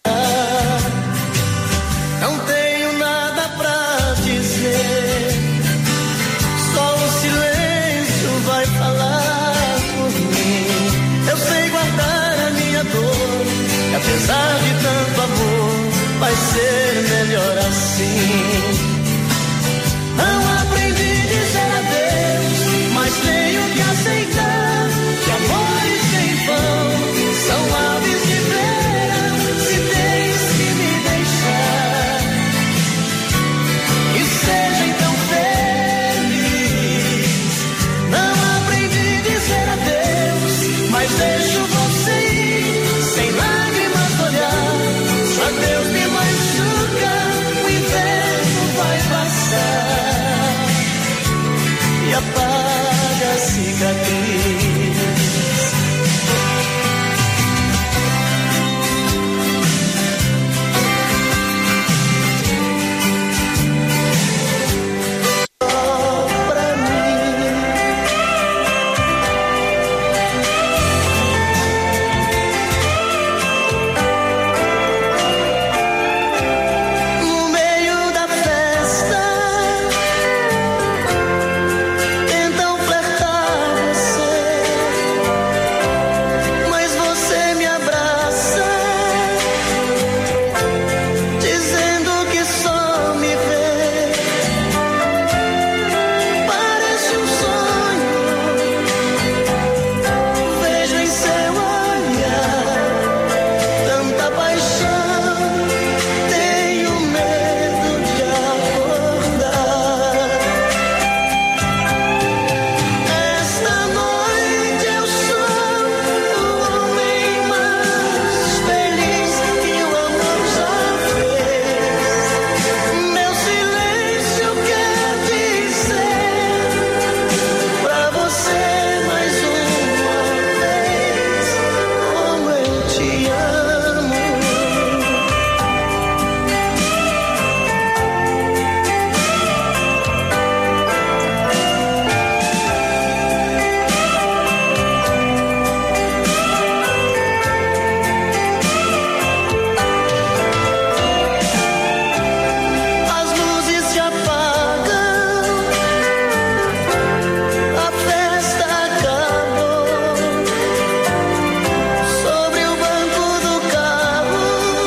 G: Não tenho nada pra dizer, só o silêncio vai falar por mim. Eu sei guardar a minha dor, e apesar de tanto amor, vai ser melhor assim. Não aprendi a dizer adeus, mas tenho que aceitar que amores sem vão são aves de feira, se tens que me deixar. E seja então feliz. Não aprendi a dizer adeus, mas deixo você ir, sem lágrimas olhar. Se adeus me machuca, o inverno vai passar e apaga a cicatriz. No meio da festa, tentam flertar você, mas você me abraça, dizendo que só me vê. Parece um sonho, vejo em seu olhar tanta paixão, tenho medo de acordar. Esta noite eu sou o homem mais feliz que o amor já fez. Meu silêncio quer dizer pra você mais uma vez como eu te amo. As luzes se apagam, a festa acabou. Sobre o banco do carro,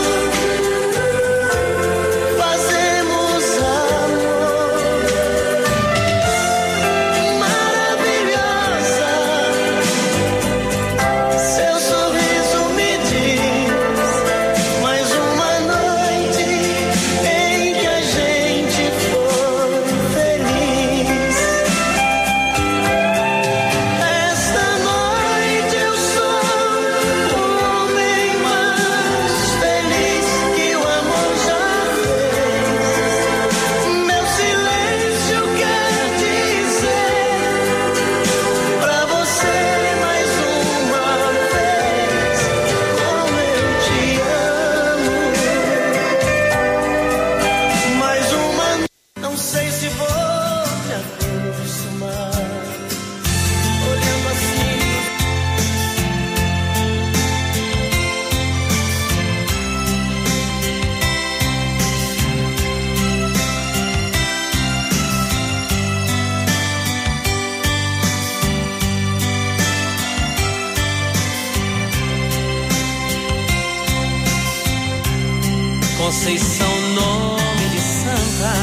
G: fazemos amor. Maravilhosa, seu sorriso me diz mais uma noite em que a gente foi feliz. Esta noite eu sou o homem mais feliz que o amor já fez. Meu silêncio quer dizer pra você mais uma vez como eu te amo. Mais uma, não sei se vou me acostumar, olhando assim.
R: Conceição, nome de santa.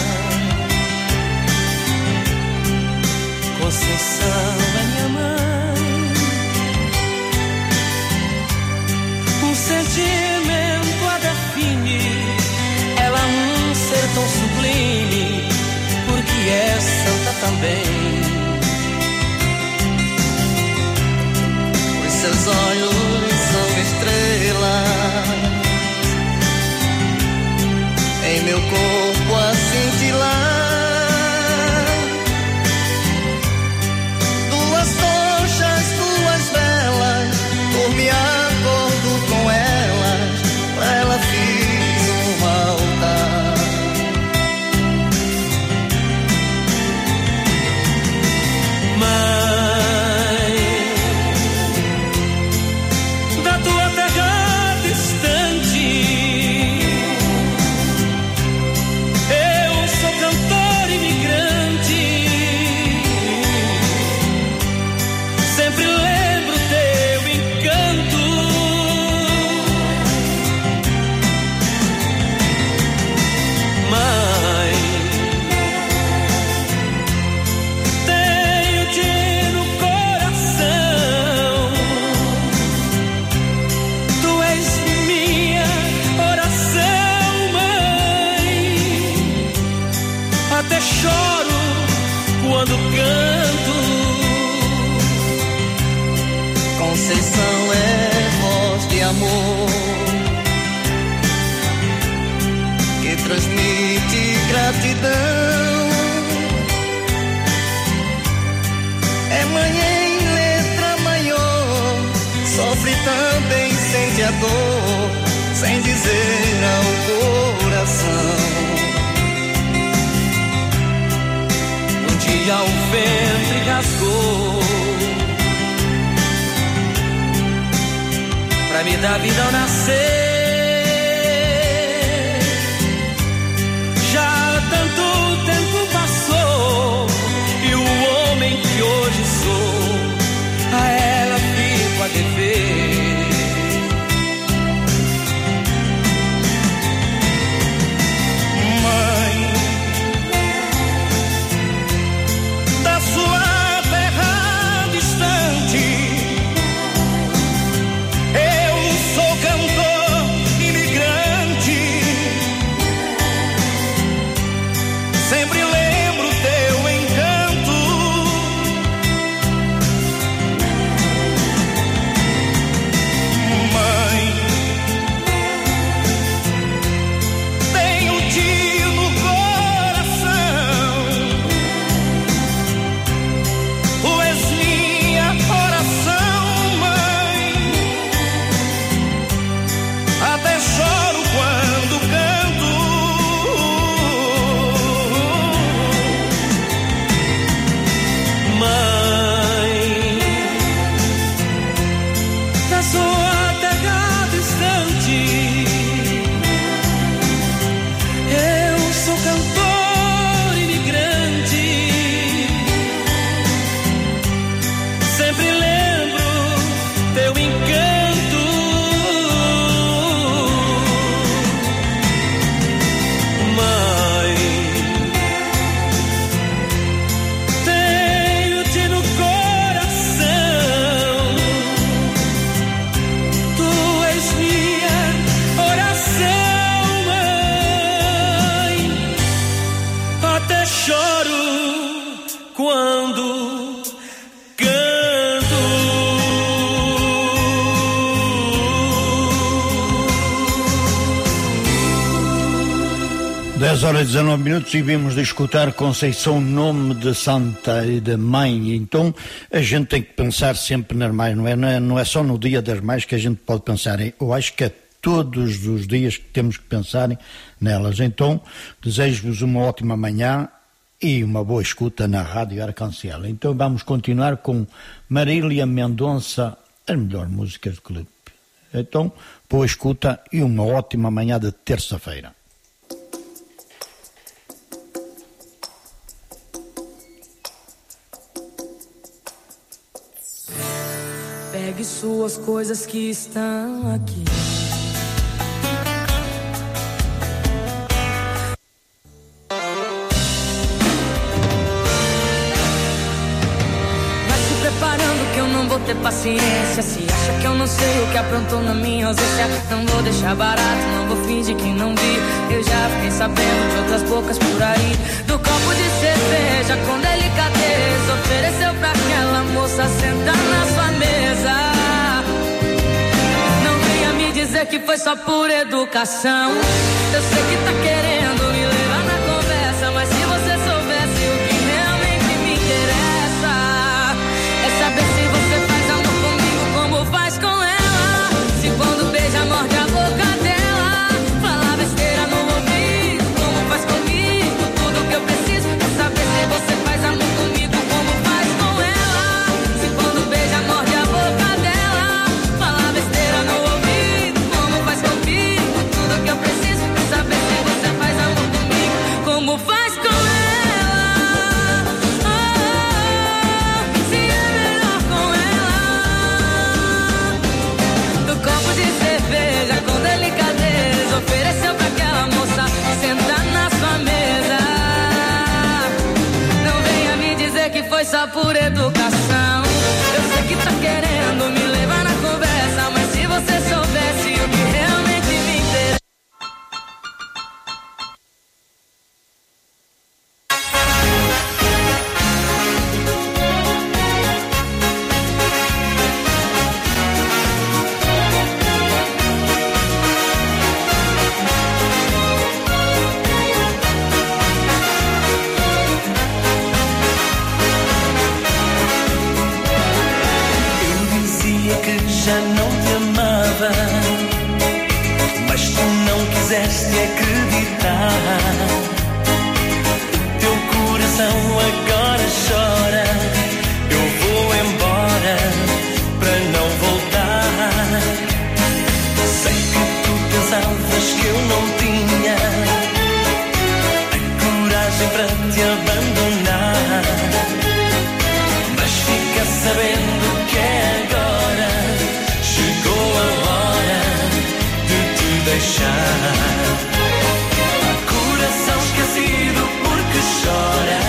R: Conceição é minha mãe. Um sentimento a define, ela um ser tão sublime, porque é santa também. Os seus olhos são estrelas, em meu corpo a cintilar. Duas torres
G: transmite gratidão. É mãe em letra maior, sofre também, sente a dor, sem dizer ao coração.
R: Um dia o ventre rasgou pra me dar vida ao nascer. Já tanto tempo passou e o homem que hoje sou a ela fico a dever.
G: Mãe, da sua terra distante, eu sou cantor imigrante. Sempre lembro teu encanto. Mãe, tenho-te no coração. Tu és minha oração, mãe. Até choro quando canto.
R: Mãe, da sua terra distante, eu sou cantor imigrante. Sempre lembro teu encanto. Mãe, tenho-te no coração. Tu és minha oração, mãe. Até choro quando canto.
F: dez horas e dezanove minutos e vimos de escutar Conceição, nome de santa e de mãe. Então a gente tem que pensar sempre nas mães, não é? Não é, não é só no dia das mães que a gente pode pensar em. Eu acho que é todos os dias que temos que pensar nelas. Então desejo-vos uma ótima manhã e uma boa escuta na Rádio Arcanciel. Então vamos continuar com Marília Mendonça, as melhores músicas do clipe. Então, boa escuta e uma ótima manhã de terça-feira.
H: Pegue suas coisas que estão aqui. Vai se preparando que eu não vou ter paciência. Se acha que eu não sei o que aprontou na minha ausência, não vou deixar barato, não vou fingir que não vi. Eu já fiquei sabendo de outras bocas por aí. Do copo de cerveja com delicadeza ofereceu pra aquela moça sentar na sua mesa. Não venha me dizer que foi só por educação. Eu sei que tá querendo me levar na conversa, mas se você soubesse o que realmente me interessa, é saber se você faz amor comigo como faz com ela. Se quando beija morde a boca dela, fala besteira no ouvido como faz comigo. Tudo que eu preciso é saber se você faz amor comigo como faz com ela. Se quando beija morde a boca dela, fala besteira no ouvido como faz comigo. Tudo que eu preciso é saber se você faz amor comigo como faz com ela. Oh, oh, oh, se é melhor com ela. Do copo de cerveja com delicadeza ofereceu pra aquela moça sentar na sua mesa. Não venha me dizer que foi só por educação. Eu sei que tá querendo me levar na conversa, mas se você soubesse o que realmente me interessa.
R: fizeste acreditar. Teu coração agora chora. Eu vou embora para não voltar. Sei que tu pensavas que eu não tinha a coragem para te abandonar, mas fica sabendo que agora chegou a hora de te deixar. Coração esquecido porque chora.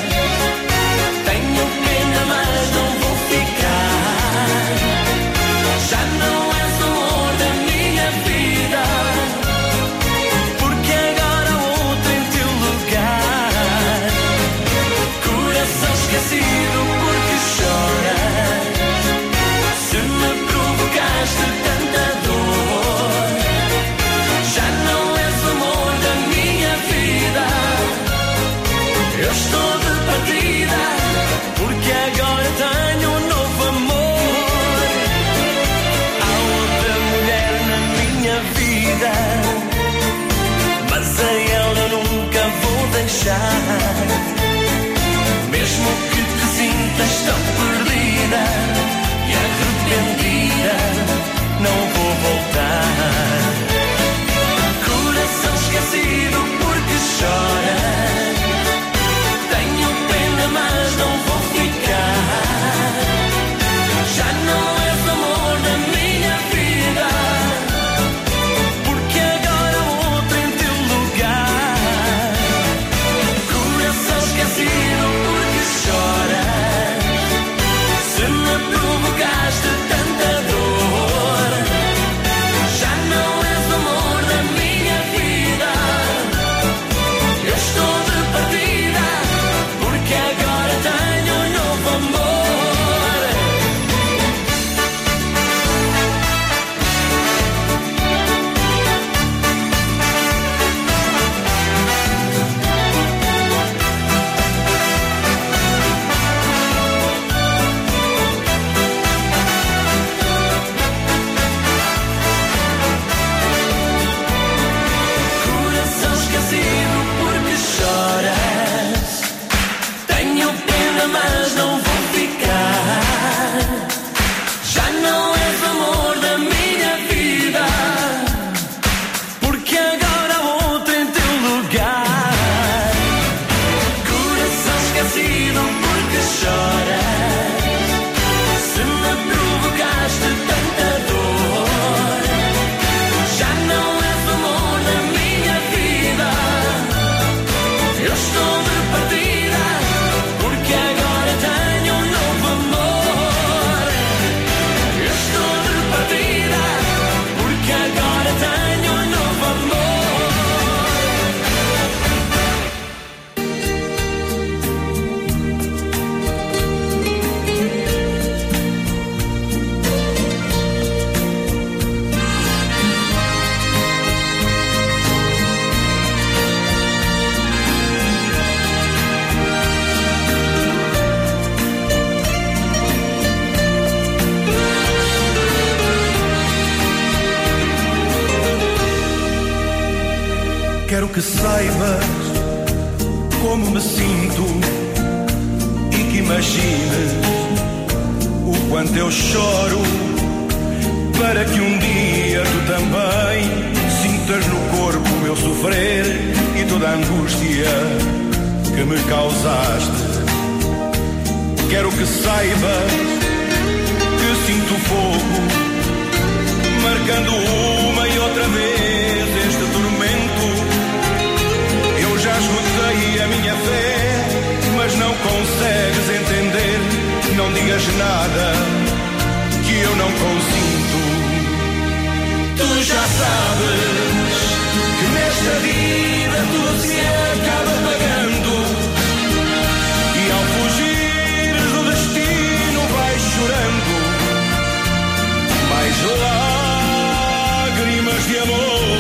R: Tenho pena, mas não vou ficar. Já não és o amor da minha vida, porque agora há outro em teu lugar. Coração esquecido porque chora. Se me provocaste tanta dor, já não és o amor da minha vida. Eu estou de partida, porque agora tenho um novo amor. Há outra mulher na minha vida, mas a ela eu nunca vou deixar. Mesmo que te sintas tão perdida e arrependida, não vou voltar. Coração esquecido porque chora. Tenho pena, mas não vou ficar. Já não és o amor da minha vida, porque agora há outro em teu lugar. Coração esquecido porque chora. Se me provocaste tanta dor, já não és o amor da minha vida. Eu estou de partida, porque agora tenho um novo amor. Coração esquecido porque choras. Tenho pena, mas não vou ficar. Já não és o amor da minha vida, porque agora há outro em teu lugar. Coração esquecido porque choras. Se me provocaste tanta dor, já não és o amor da minha vida. Eu estou de partida, porque agora tenho um novo amor. Eu estou de partida, porque agora tenho um novo amor.
T: Quero que saibas como me sinto e que imagines o quanto eu choro, para que um dia tu também sintas no corpo o meu sofrer e toda a angústia que me causaste. Quero que saibas que sinto fogo marcando uma e outra vez este tormento. Eu já esgotei a minha fé, mas não consegues entender. Não digas nada que eu não consinto. Tu já sabes que nesta vida tudo se acaba pagando, e ao fugir do destino vais chorando mais lágrimas de amor.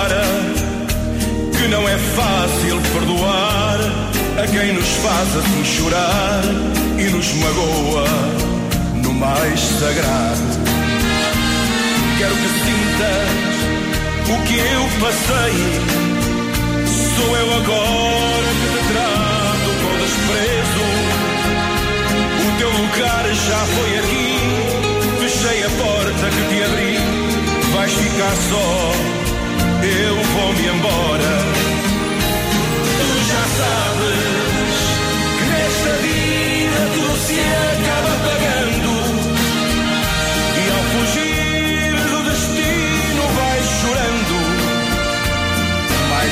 T: clara que não é fácil perdoar a quem nos faz assim chorar e nos magoa no mais sagrado. Quero que sintas o que eu passei. Sou eu agora que te trato com desprezo. O teu lugar já foi aqui. Fechei a porta que te abri. Vais ficar só, eu vou-me embora. Tu já sabes que nesta vida tudo se acaba pagando. E ao fugir do destino vais chorando mais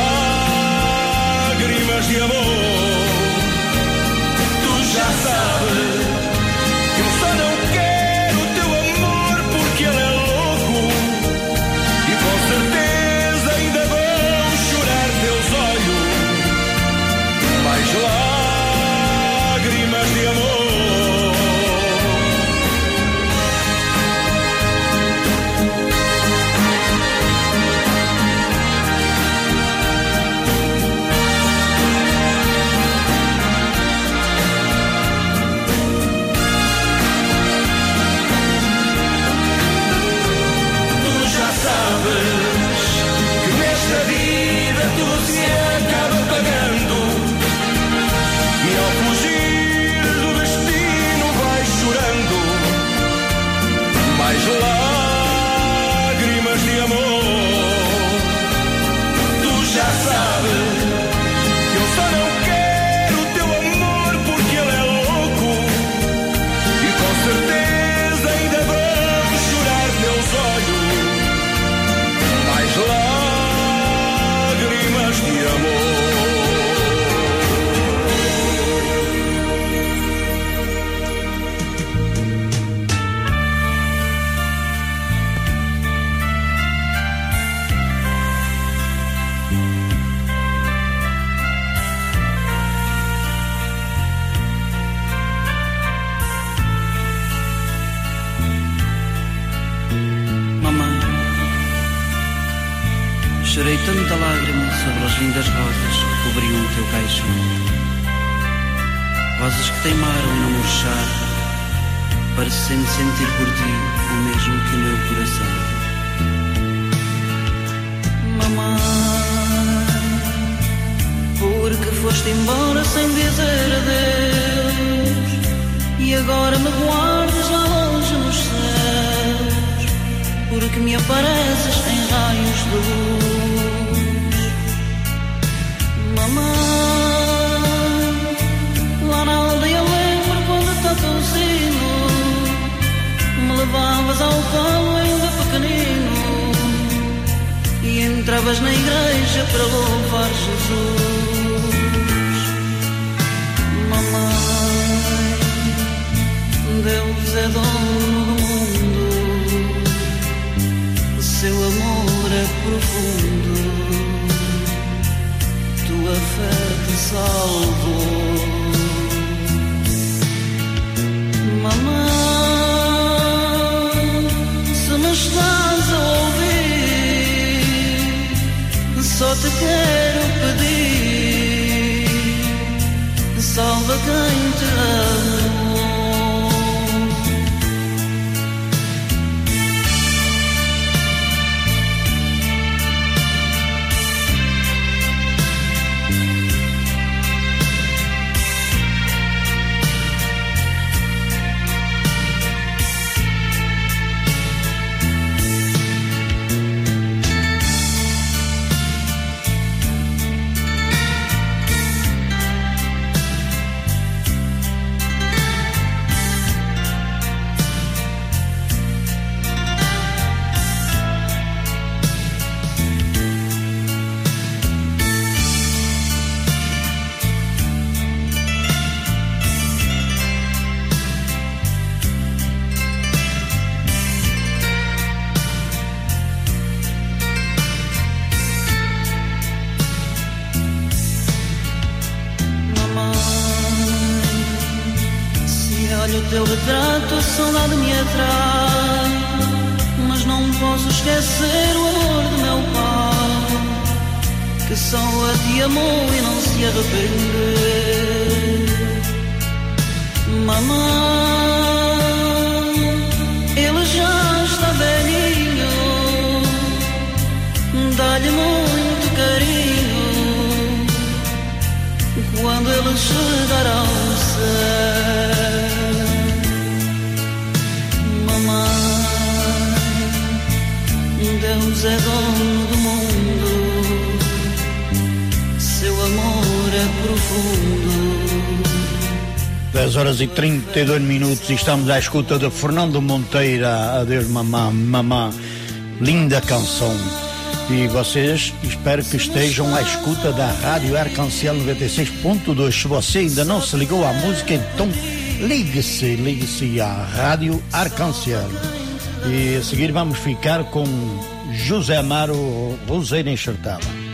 T: lágrimas de amor. Tu já sabes que eu só não quero o teu amor porque ele é louco. E com certeza ainda vão chorar teus olhos mais lágrimas de amor. Que nesta vida tudo se acaba pagando. E ao fugir do destino vais chorando mais lágrimas de amor. Tu já sabes que eu só não quero o teu amor porque ele é louco. E com certeza ainda vão chorar teus olhos mais lágrimas de amor.
U: Mamãe, chorei tanta lágrima sobre as lindas rosas que cobriam o teu caixão. Rosas que teimaram em não murchar, parecendo sentir por ti o mesmo que o meu coração. Mamãe, porque foste embora sem dizer adeus, e agora me guardas lá longe nos céus, porque me apareces em raios de luz. Mamãe, lá na aldeia lembro quando toca o sino, me levavas ao colo ainda pequenino, e entravas na igreja para louvar Jesus. Mamãe, Deus é dono do mundo, seu amor é profundo, tua fé te salvou. Mamãe, se me estás a ouvir, só te quero pedir, salva quem te amou. olho o teu retrato, a saudade me atrai, mas não posso esquecer o amor do meu pai. que só a te amou e não se arrepende. Mamãe, ele já está velhinho, dá-lhe muito carinho quando ele chegar ao céu. Mamãe, Deus é dono do mundo, seu amor é profundo.
F: dez horas e trinta e dois minutos e estamos à escuta de Fernando Monteira. Adeus mamã, mamã, linda canção. E vocês, espero que estejam à escuta da Rádio Arcanciel noventa e seis ponto dois. Se você ainda não se ligou à música, então ligue-se, ligue-se à Rádio Arcanciel. E a seguir vamos ficar com José Amaro, Roseira Enxertada.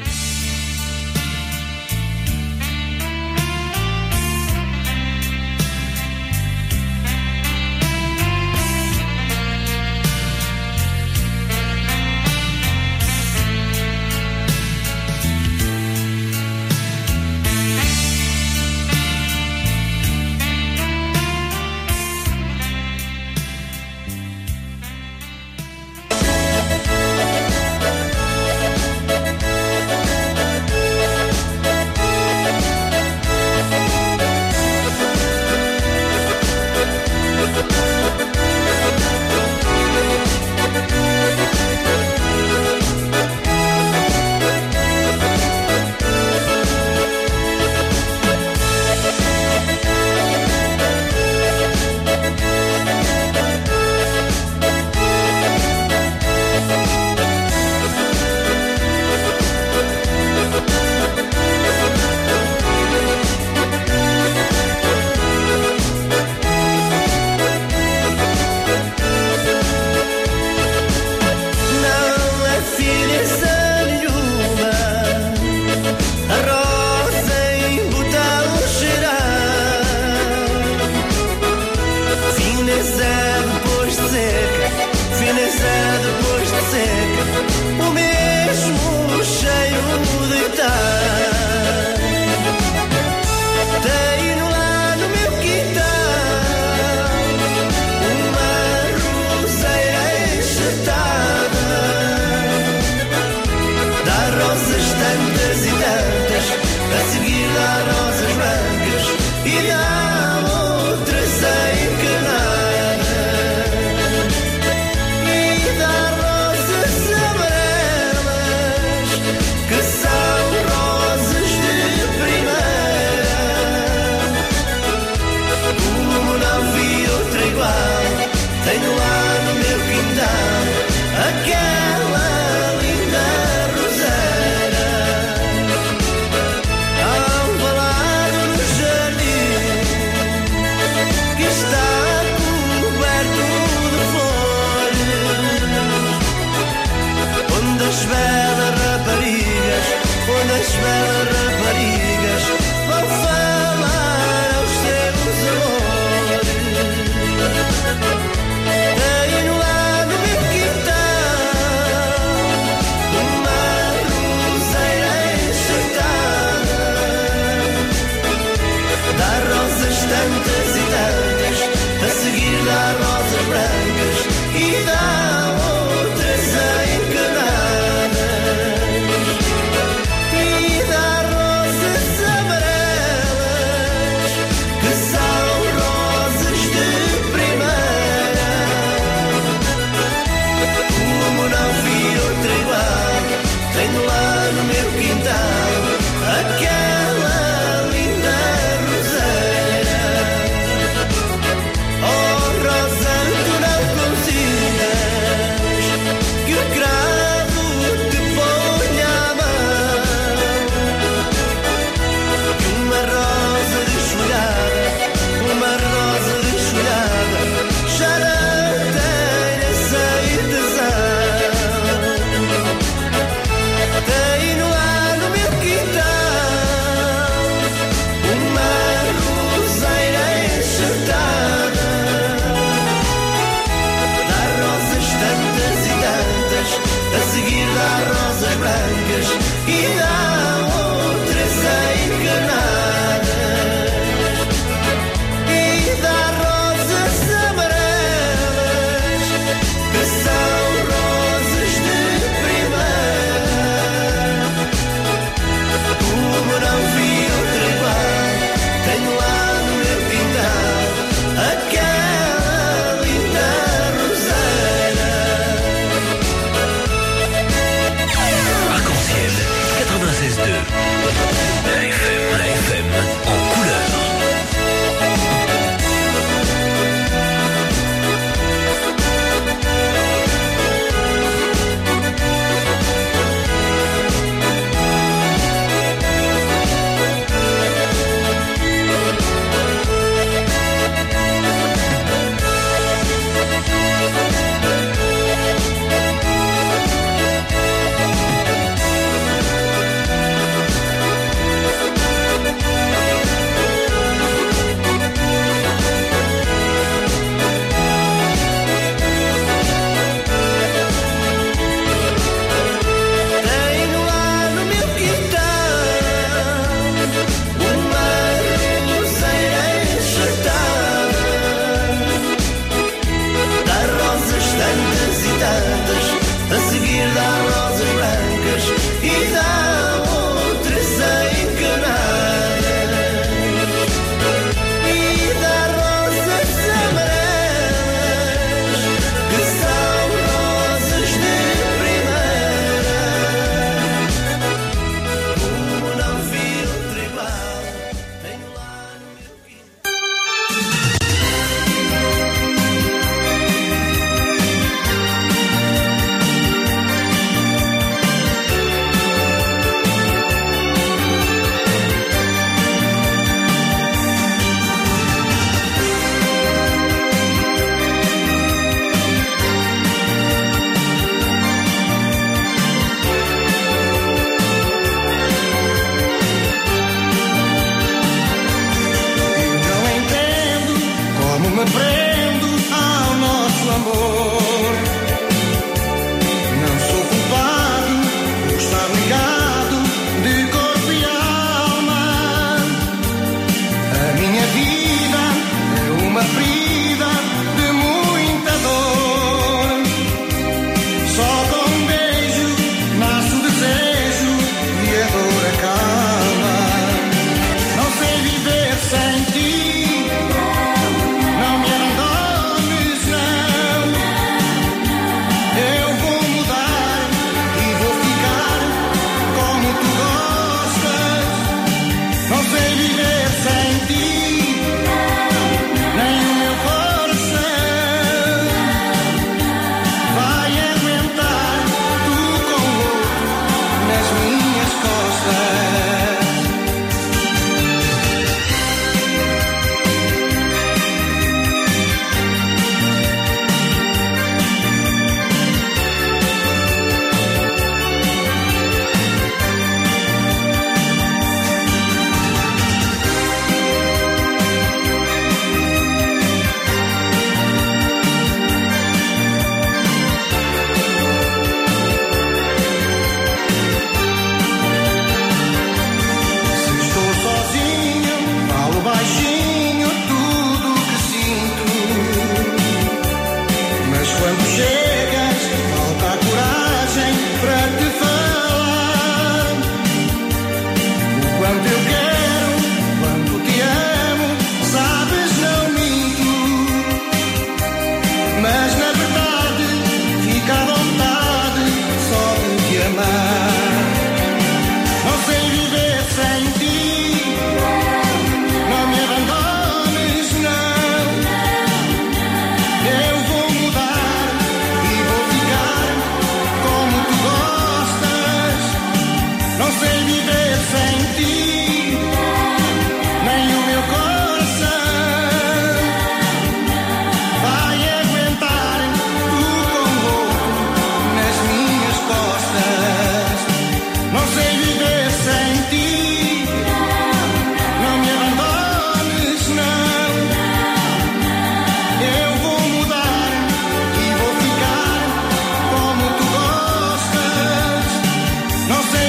I: A seguir dá rosas brancas e dá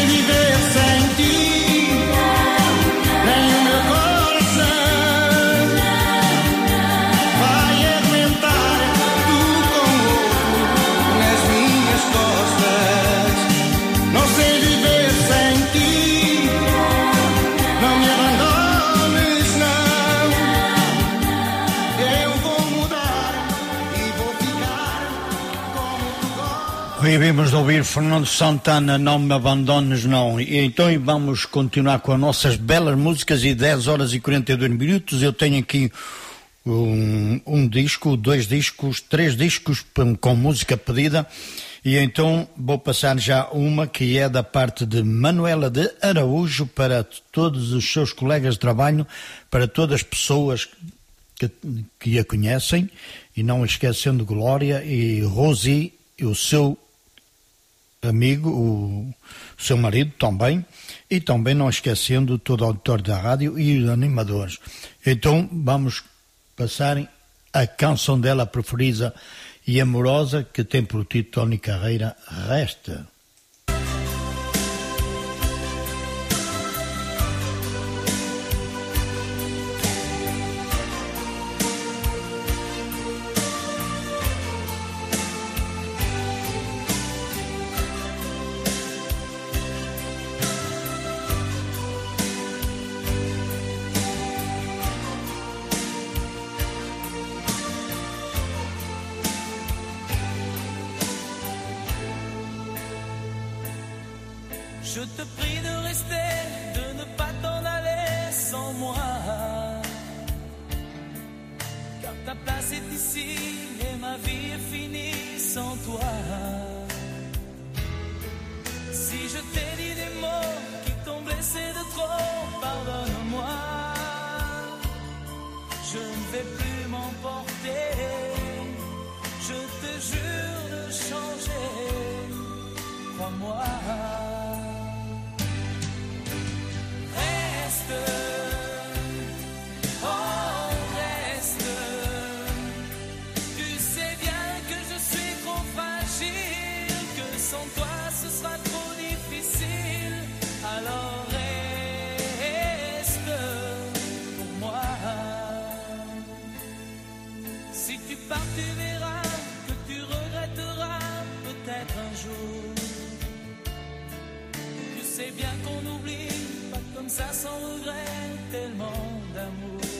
G: viver sem ti, nem o meu coração vai aguentar tu com outro nas minhas costas. Não sei viver sem ti, não me abandones, não. Eu vou mudar e vou ficar como tu gostas.
F: Ouvimos de ouvir Fernando Santana, Não Me Abandones Não. E então vamos continuar com as nossas belas músicas e dez horas e quarenta e dois minutos. Eu tenho aqui um, um disco, dois discos, três discos com música pedida. E então vou passar já uma que é da parte de Manuela de Araújo para todos os seus colegas de trabalho, para todas as pessoas que, que a conhecem, e não esquecendo Glória e Rosi e o seu amigo, o seu marido também, e também não esquecendo todo o auditório da rádio e os animadores. Então vamos passar a canção dela preferida e amorosa, que tem por título Tony Carreira, Resta.
O: Je te prie de rester, de ne pas t'en aller sans moi. Car ta place est ici et ma vie est finie sans toi. Si je t'ai dit des mots qui t'ont blessé de trop, pardonne-moi. Je ne vais plus m'emporter, je te jure de changer, crois-moi. Reste, oh reste. Tu sais bien que je suis trop fragile, que sans toi ce sera trop difficile. Alors reste pour moi. Si tu pars tu verras que tu regretteras peut-être un jour. Tu sais bien qu'on oublie comme ça sans regret, tellement d'amour.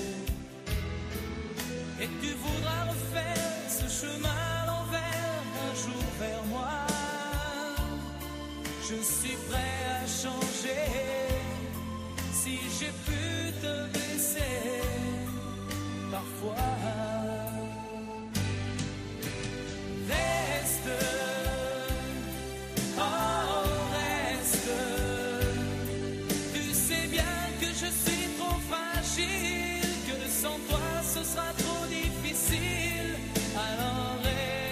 O: Et tu voudras refaire ce chemin à l'envers, un jour vers moi. Je suis prêt à changer, si j'ai pu te blesser parfois. Reste, oh reste. Je suis trop fragile, que sans toi ce sera trop difficile. Alors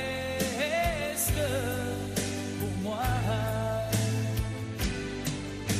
O: reste pour moi.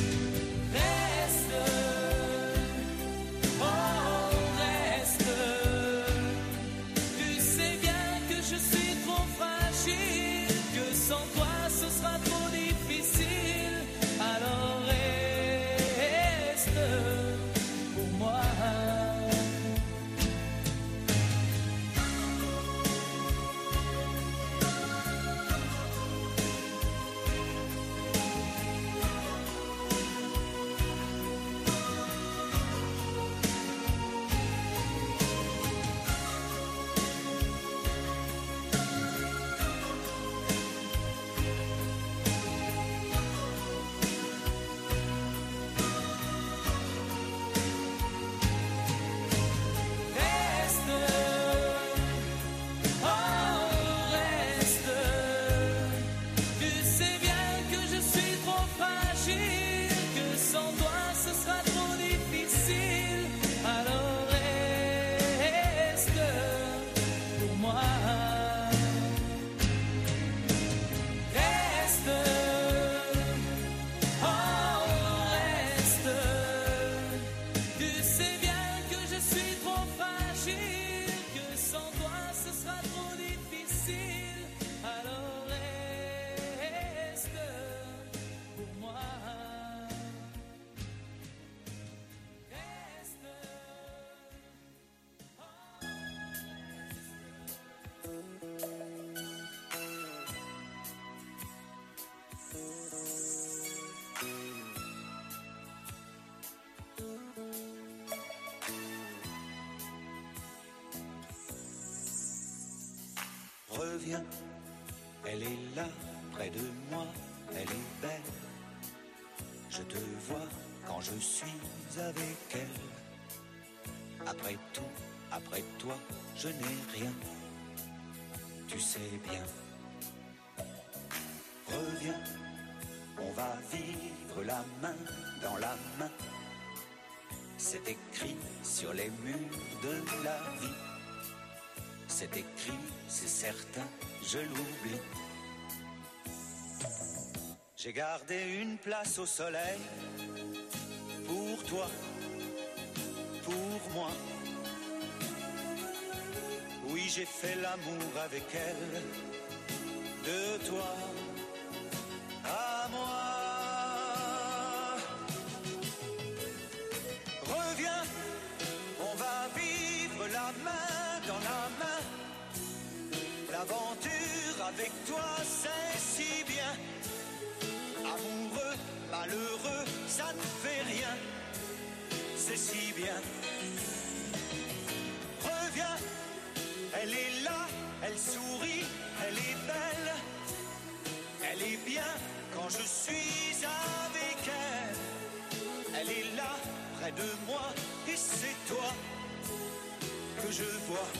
J: Reviens, elle est là, près de moi, elle est belle. Je te vois quand je suis avec elle. Après tout, après toi, je n'ai rien. Tu sais bien. Reviens, on va vivre la main dans la main. C'est écrit sur les murs de la vie. C'est écrit, c'est certain, je l'oublie. J'ai gardé une place au soleil pour toi, pour moi. Oui, j'ai fait l'amour avec elle, de toi à moi. Reviens, on va vivre la main dans la main. L'aventure avec toi, c'est si bien. Amoureux, malheureux, ça ne fait rien. C'est si bien. Reviens, elle est là, elle sourit, elle est belle. Elle est bien quand je suis avec elle. Elle est là, près de moi, et c'est toi que je vois.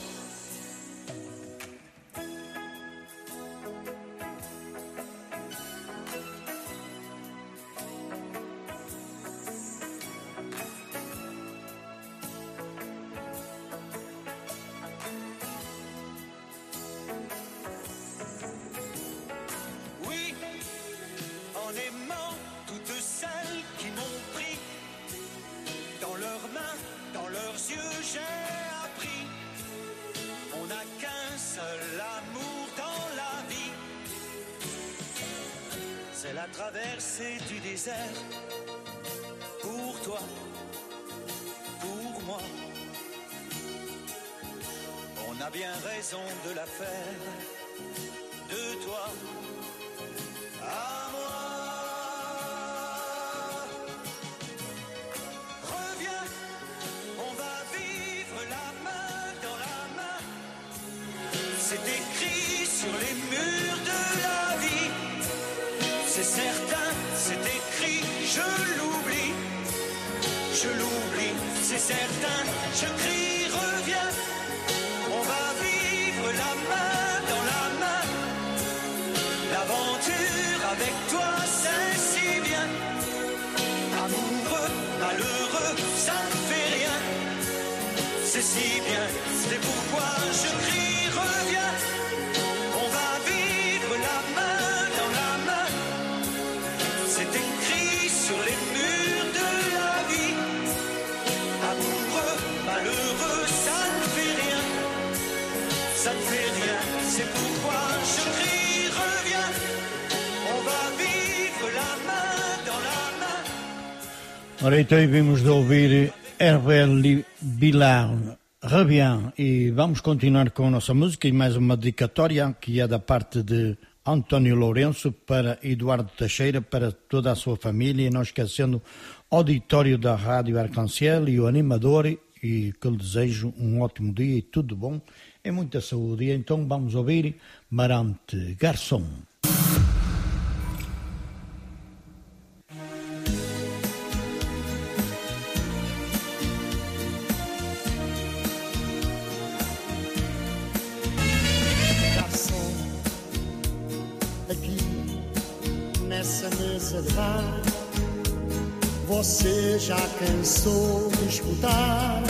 J: C'est la traversée du désert, pour toi, pour moi. On a bien raison de la faire, de toi à moi. Reviens, on va vivre la main dans la main. C'est écrit sur les murs de la vie. C'est certain, c'est écrit, je l'oublie, je l'oublie, c'est certain, je crie, reviens, on va vivre la main dans la main, l'aventure avec toi, c'est si bien, amoureux, malheureux, ça ne fait rien, c'est si bien, c'est pourquoi je crie, reviens, on va vivre la main dans la main. C'est écrit sur les murs de la vie. Amoureux, malheureux, ça ne fait rien. Ça ne fait rien, c'est pourquoi je crie, reviens. On va vivre la main dans la main.
F: Ora, então vimos de ouvir Herbert Vilar, Reviens, e vamos continuar com a nossa música e mais uma dedicatória que é da parte de António Lourenço para Eduardo Teixeira, para toda a sua família, e não esquecendo o auditório da Rádio Arcanciel e o animador, e que lhe desejo um ótimo dia e tudo bom, e muita saúde. E então vamos ouvir Marante Garçom.
V: Nessa mesa de bar, você já cansou de escutar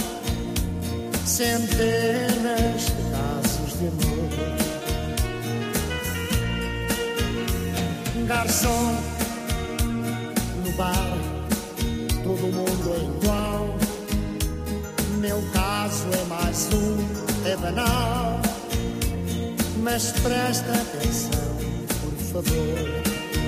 V: centenas de casos de amor. Garçom, no bar, todo mundo é igual. Meu caso é mais um, é banal. Mas presta atenção, por favor.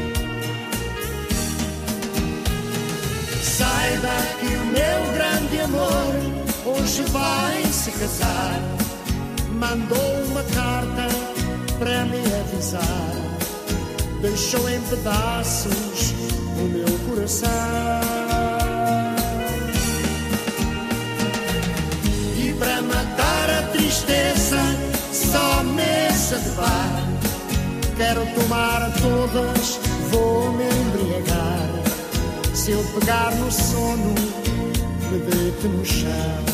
V: Saiba que o meu grande amor hoje vai se casar. Mandou uma carta para me avisar. Deixou em pedaços o meu coração. E para matar a tristeza, só mesmo mesa de bar. Quero tomar todas, vou me embriagar. Se eu pegar no sono, me deito no chão.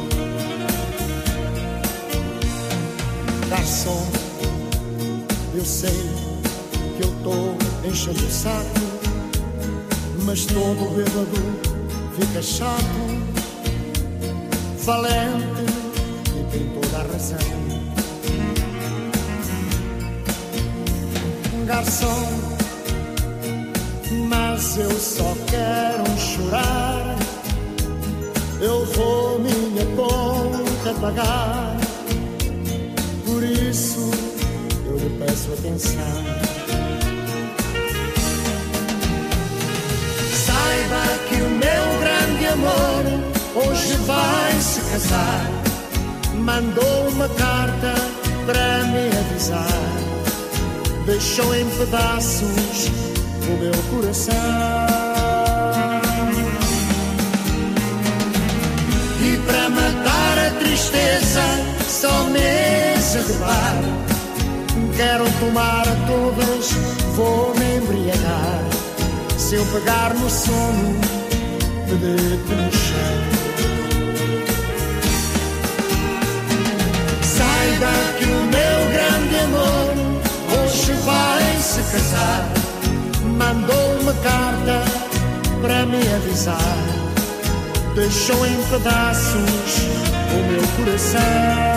V: Garçom, eu sei que eu tô enchendo o saco, mas todo bêbado fica chato. Valente e tem toda a razão. Garçom, mas eu só quero chorar. Eu vou minha conta pagar. Por isso eu lhe peço atenção. Saiba que o meu grande amor hoje vai se casar. Mandou uma carta para me avisar. Deixou em pedaços o meu coração. E para matar a tristeza, só mesa de bar. Quero tomar todas, vou me embriagar. Se eu pegar no sono, me deito no chão. Saiba que o meu grande amor hoje vai se casar. Mandou uma carta para me avisar. Deixou em pedaços o meu coração.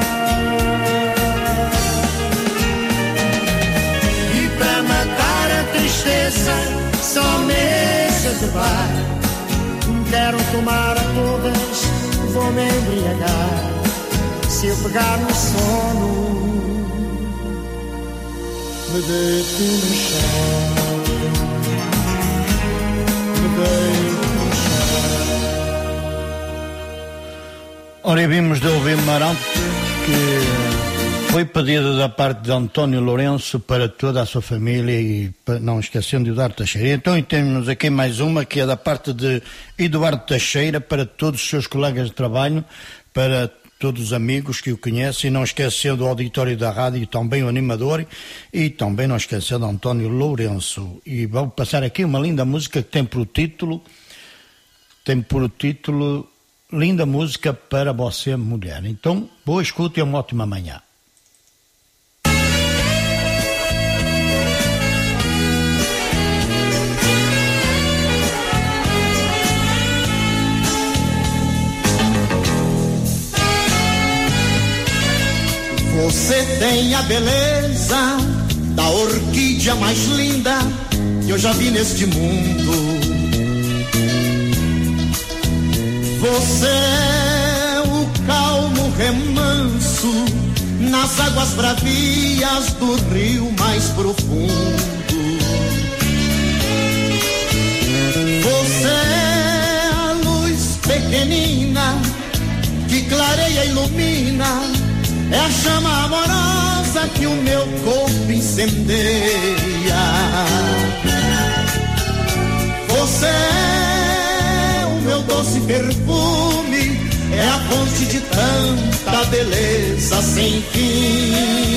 V: E para matar a tristeza, só mesa de bar. Quero tomar todas, vou me embriagar. Se eu pegar no sono, me deito no chão. Me deito no chão.
F: Ora, vimos de ouvir Marante, que foi pedido da parte de António Lourenço para toda a sua família e não esquecendo de Eduardo Teixeira. Então temos aqui mais uma que é da parte de Eduardo Teixeira para todos os seus colegas de trabalho, para todos os amigos que o conhecem, e não esquecendo do auditório da rádio, também o animador, e também não esquecendo de António Lourenço. E vou passar aqui uma linda música que tem por título, tem por título Linda Música para Você, Mulher. Então, boa escuta e uma ótima manhã.
K: Você tem a beleza da orquídea mais linda que eu já vi neste mundo. Você é o calmo remanso nas águas bravias do rio mais profundo. Você é a luz pequenina que clareia e ilumina. É a chama amorosa que o meu corpo incendeia. Você é o meu doce perfume, é a fonte de tanta beleza sem fim.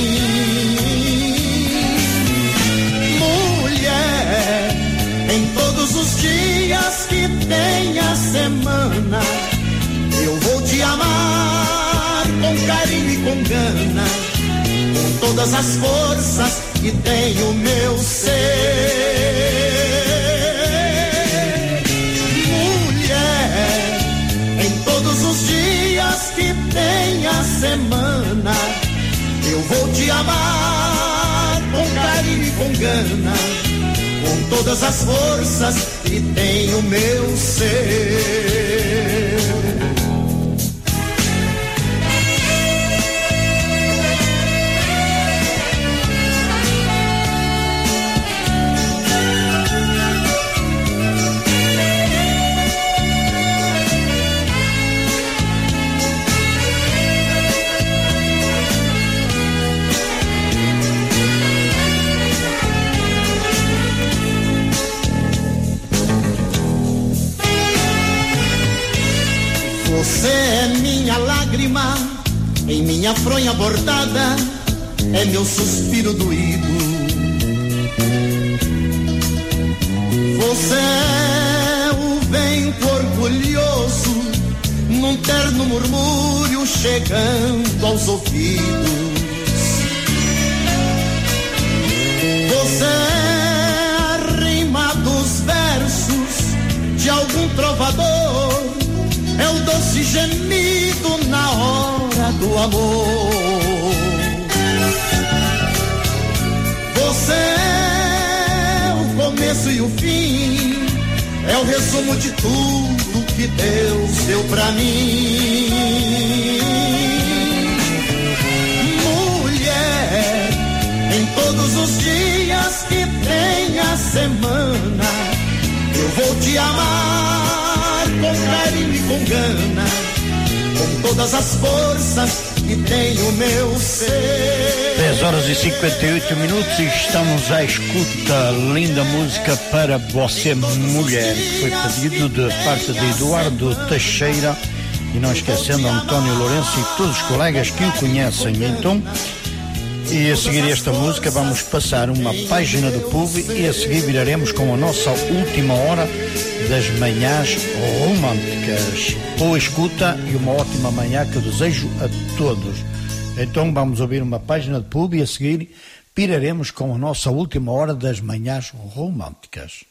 K: Mulher, em todos os dias que tem a semana, eu vou te amar com carinho e com gana, com todas as forças que tem o meu ser. Mulher, em todos os dias que tem a semana, eu vou te amar com carinho e com gana, com todas as forças que tem o meu ser. Você é minha lágrima em minha fronha bordada, é meu suspiro doído. Você é o vento orgulhoso, num terno murmúrio chegando aos ouvidos. Você é a rima dos versos de algum trovador, é o doce gemido na hora do amor. Você é o começo e o fim, é o resumo de tudo que Deus deu pra mim. Mulher, em todos os dias que tem a semana, eu vou te amar com carinho e com gana, com todas as forças que tem o meu ser.
F: dez horas e cinquenta e oito minutos e estamos à escuta. Linda música para você, mulher, que foi pedido de parte de Eduardo Teixeira e não esquecendo António Lourenço e todos os colegas que o conhecem. Então, e a seguir esta música vamos passar uma página do P U B e a seguir viraremos com a nossa última hora das manhãs românticas. Boa escuta e uma ótima manhã que eu desejo a todos. Então vamos ouvir uma página de P U B e a seguir piraremos com a nossa última hora das manhãs românticas.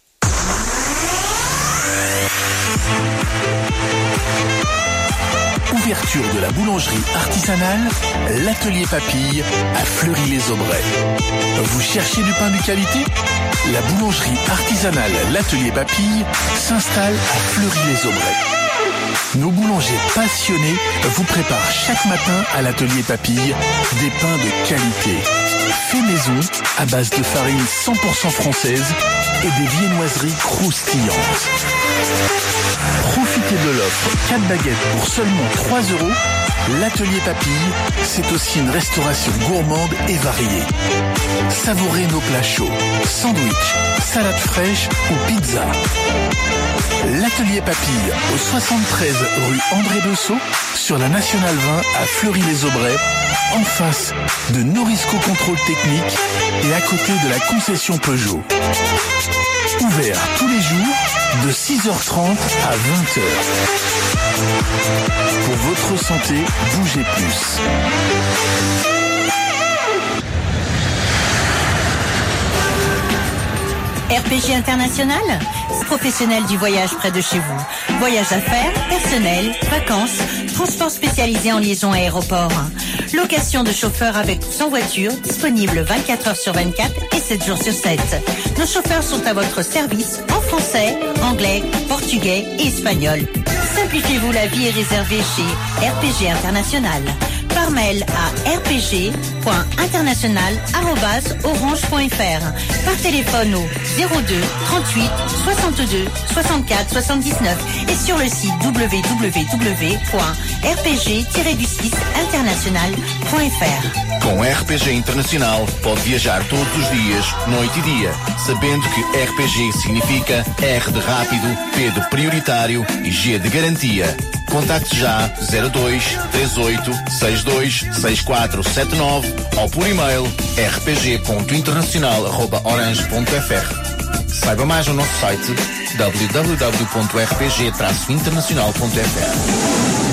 D: Ouverture de la boulangerie artisanale, l'atelier Papille à Fleury-les-Aubrais. Vous cherchez du pain de qualité? La boulangerie artisanale, l'atelier Papille s'installe à Fleury-les-Aubrais. Nos boulangers passionnés vous préparent chaque matin à l'atelier Papille des pains de qualité. Fait maison à base de farine cent pour cent française et des viennoiseries croustillantes. Profitez de l'offre quatre baguettes pour seulement trois euros. L'atelier Papille, c'est aussi une restauration gourmande et variée. Savourez nos plats chauds, sandwich, salade fraîche ou pizza. L'atelier Papille au soixante-treize rue André Dessau sur la Nationale vingt à Fleury-les-Aubrais, en face de Norisco Contrôle Technique et à côté de la concession Peugeot. Ouvert tous les jours de six heures trente à vingt heures. Pour votre santé, bougez plus.
A: R P G International, professionnel du voyage près de chez vous. Voyage d'affaires, personnel, vacances, transport spécialisé en liaison aéroport. Location de chauffeurs avec ou sans voiture, disponible vingt-quatre heures sur vingt-quatre et sept jours sur sept. Nos chauffeurs sont à votre service en français, anglais, portugais et espagnol. Simplifiez-vous la vie et réservez chez R P G International. Par mail à r p g point international arobase orange point f r. Par téléphone au zéro deux trente-huit soixante-deux soixante-quatre soixante-dix-neuf et sur le site w w w point r p g tiret du six international point f r.
C: Com R P G Internacional pode viajar todos os dias, noite e dia, sabendo que R P G significa R de rápido, P de prioritário e G de garantia. Contacte já zero dois três oito seis dois seis quatro sete nove ou por e-mail r p g ponto internacional arroba orange ponto f r. Saiba mais no nosso site w w w ponto r p g traço internacional ponto f r.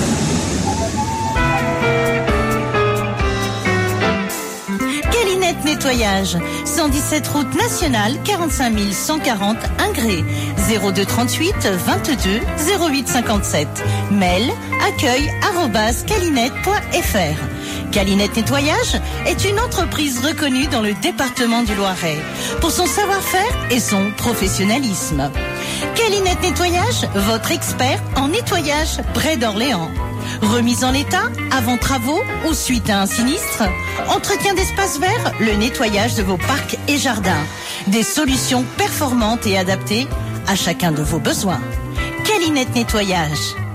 A: Nettoyage, cent dix-sept route nationale, quarante-cinq mille cent quarante Ingré, zéro deux trente-huit vingt-deux zéro huit cinquante-sept. Mail accueil arobase calinette point f r. Calinette Nettoyage est une entreprise reconnue dans le département du Loiret pour son savoir-faire et son professionnalisme. Calinette Nettoyage, votre expert en nettoyage près d'Orléans. Remise en état, avant travaux ou suite à un sinistre, entretien d'espaces verts, le nettoyage de vos parcs et jardins. Des solutions performantes et adaptées à chacun de vos besoins. Calinette Nettoyage.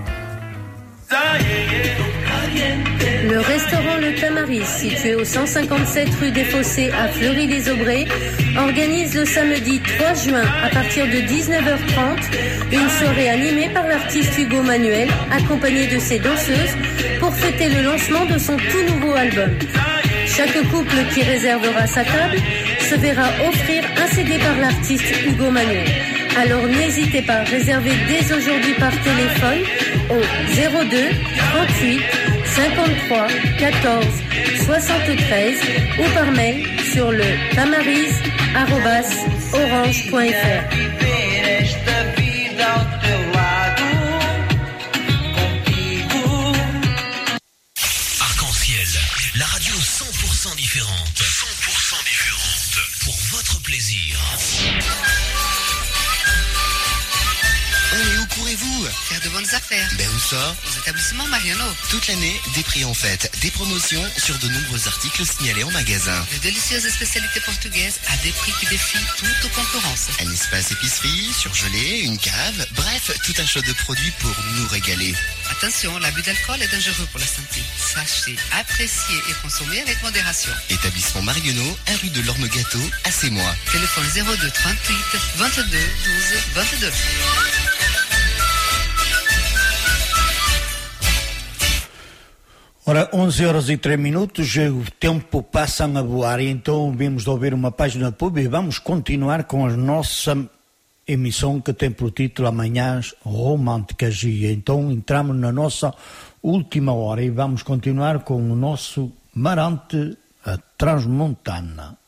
B: Le restaurant Le Tamaris, situé au cent cinquante-sept rue des Fossés à Fleury-les-Aubrais, organise le samedi trois juin à partir de dix-neuf heures trente une soirée animée par l'artiste Hugo Manuel, accompagné de ses danseuses, pour fêter le lancement de son tout nouveau album. Chaque couple qui réservera sa table se verra offrir un C D par l'artiste Hugo Magnon. Alors n'hésitez pas, réservez dès aujourd'hui par téléphone au zéro deux trente-huit cinquante-trois quatorze soixante-treize ou par mail sur le tamaris arobase orange point fr.
L: Arc-en-ciel, la radio cent pour cent différente. cent pour cent différente. Pour votre plaisir.
M: Allez, où courez-vous?
W: Faire de bonnes affaires.
M: Ben où ça?
W: Aux établissements Mariano.
M: Toute l'année, des prix en fête, des promotions sur de nombreux articles signalés en magasin.
W: De délicieuses spécialités portugaises à des prix qui défient toute concurrence.
M: Un espace épicerie, surgelé, une cave, bref, tout un choix de produits pour nous régaler.
W: Attention, l'abus d'alcool est dangereux pour la santé. Sachez, apprécier et consommer avec modération.
M: Établissement Marionneau, un rue de l'Orme Gâteau, à C'est moi.
W: Téléphone zéro deux trente-huit vingt-deux douze vingt-deux.
F: Ora, onze horas e três minutos, o tempo passa a voar e então vimos de ouvir uma página pub e vamos continuar com a nossa emissão que tem por título Amanhãs Românticas e então entramos na nossa última hora e vamos continuar com o nosso Marante, a Transmontana.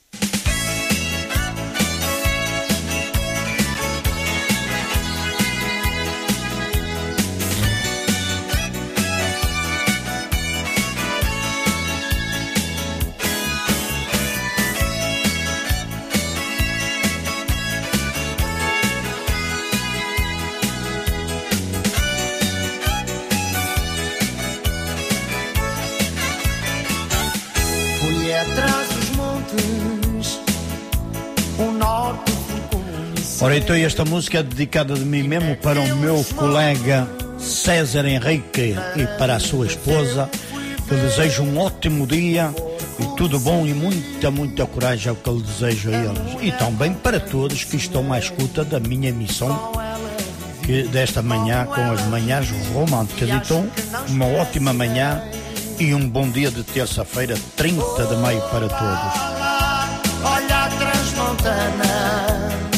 F: Ora, então esta música é dedicada de mim mesmo para o meu colega César Henrique e para a sua esposa. Eu desejo um ótimo dia e tudo bom e muita, muita coragem é o que eu desejo a eles. E também para todos que estão à escuta da minha emissão que, desta manhã com as manhãs românticas. Então, uma ótima manhã e um bom dia de terça-feira, trinta de maio para todos.
V: Olha a Transmontana.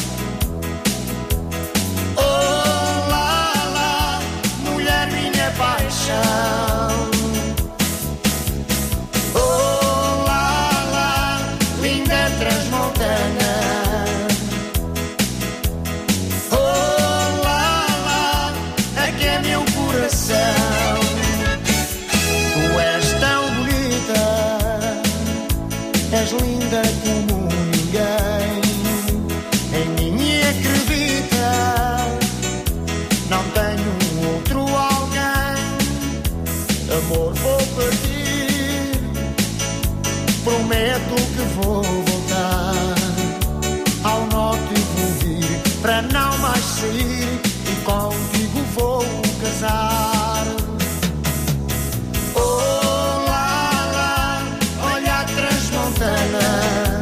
V: Paixão. Oh, lá, lá, linda Transmontana. Oh, lá, lá, aqui é meu coração. Tu és tão bonita, és linda como ninguém. Em mim acredita, não tenho outro alguém. Amor, vou partir, prometo que vou voltar. Ao norte vou vir, para não mais sair, e contigo vou casar. Oh, lá, lá, olha a Transmontana.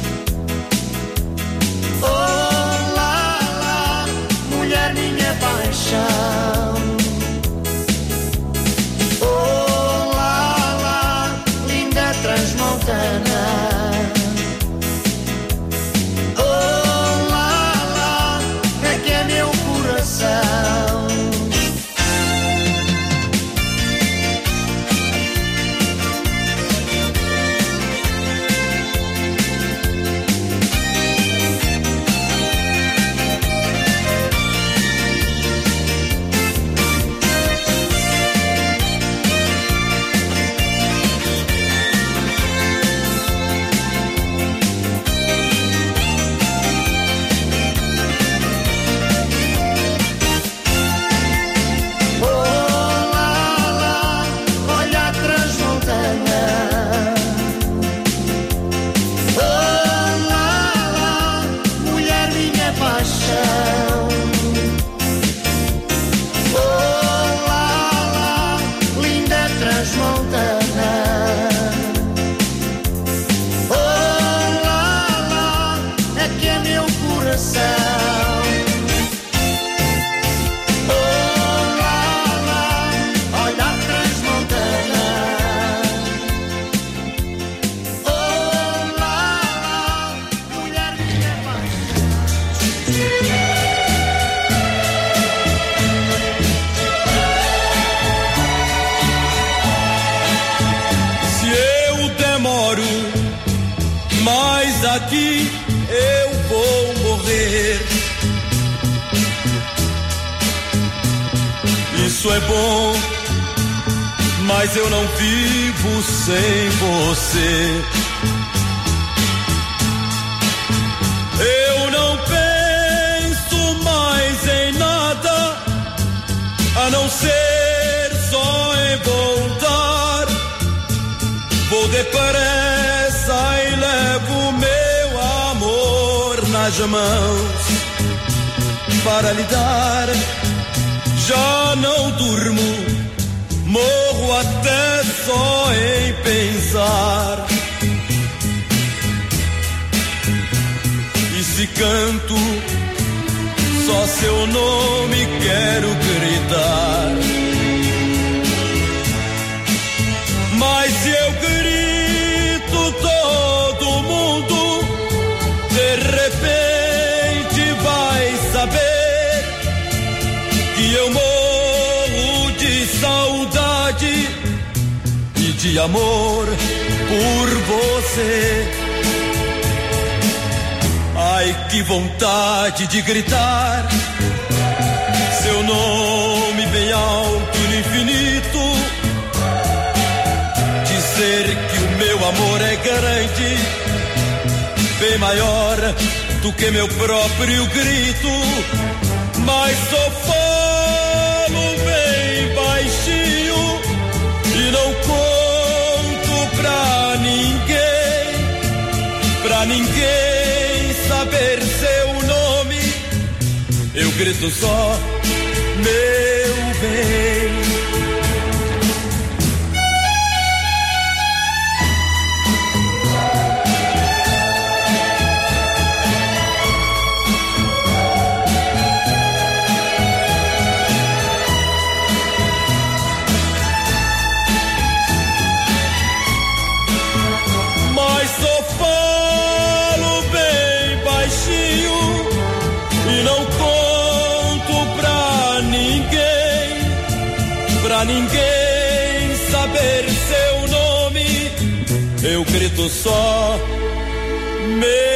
V: Oh, lá, lá, mulher minha paixão. Oh, lá, lá, linda Transmontana.
T: Isso é bom, mas eu não vivo sem você. Eu não penso mais em nada, a não ser só em voltar. Vou depressa e levo meu amor nas mãos para lhe dar. Já não durmo, morro até só em pensar. E se canto, só seu nome quero gritar. Mas se eu grito, todo mundo de repente vai saber que eu morro de saudade e de amor por você. Ai, que vontade de gritar seu nome bem alto no infinito, dizer que o meu amor é grande, bem maior do que meu próprio grito. Mas só falo bem baixinho e não conto pra ninguém, pra ninguém saber seu nome. Eu grito só meu bem. Pra ninguém saber seu nome, eu grito só meu.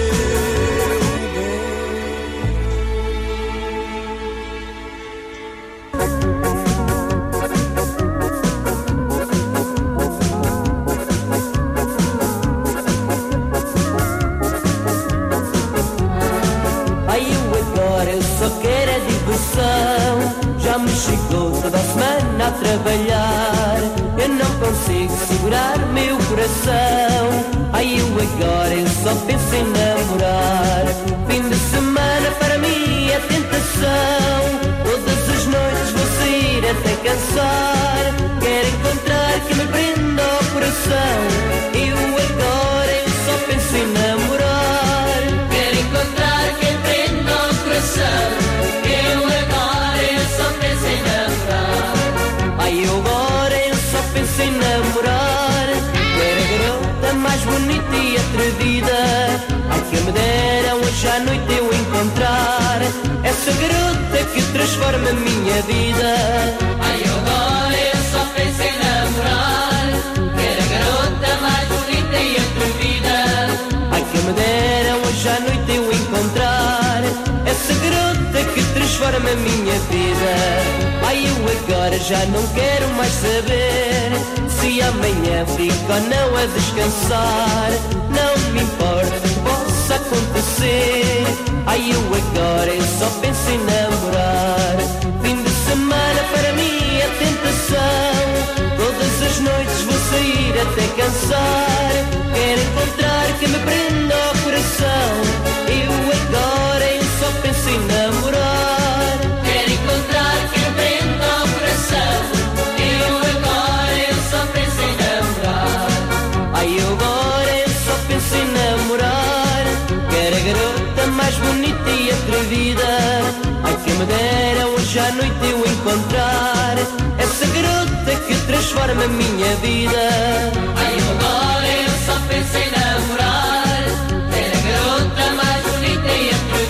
R: Ai, eu agora eu só quero é diversão. Já me chegou toda a semana a trabalhar, eu não consigo segurar meu coração. Ai, eu agora eu só penso em namorar. Fim de semana para mim é tentação. Todas as noites vou sair até cansar. Quero encontrar quem me prenda ao coração. Eu agora eu só penso em namorar. Quero encontrar quem prenda ao coração. Eu agora eu só penso em namorar. Ai, eu agora eu só penso em namorar. Quero a garota mais bonita e atrevida. Ai, que me deram hoje à noite eu encontrar essa garota que transforma a minha vida. Ai, eu agora eu só penso em namorar. Quero a garota mais bonita e atrevida. Ai, que me deram hoje à noite eu encontrar essa garota que transforma a minha vida. Ai, eu agora já não quero mais saber se amanhã fico ou não a descansar. Não me importa o que possa acontecer. Ai, eu agora eu só penso em namorar. Fim de semana para mim é tentação. Todas as noites vou sair até cansar. Quero encontrar quem me prenda ao coração. Eu agora eu só penso em namorar. Quero encontrar quem me prenda ao coração. Eu agora eu só penso em namorar. Ai, eu agora eu só penso em namorar. Quero a garota mais bonita e atrevida. Ai, que me dera hoje à noite eu encontrar essa garota que transforma a minha vida. Ai, eu agora eu só penso em namorar. Quero a garota mais bonita e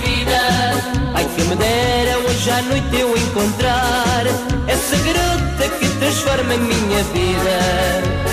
R: atrevida. Ai, que me dera hoje à noite eu encontrar essa garota que transforma a minha vida.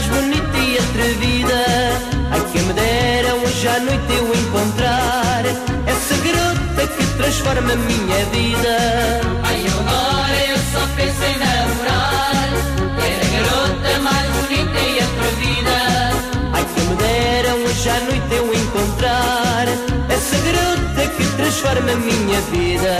R: bonita e atrevida. Ai, quem me dera hoje à noite eu encontrar essa garota que transforma a minha vida.
H: Ai, agora eu só penso em namorar, era a garota mais bonita e atrevida.
R: Ai, quem me dera hoje à noite eu encontrar essa garota que transforma a minha vida.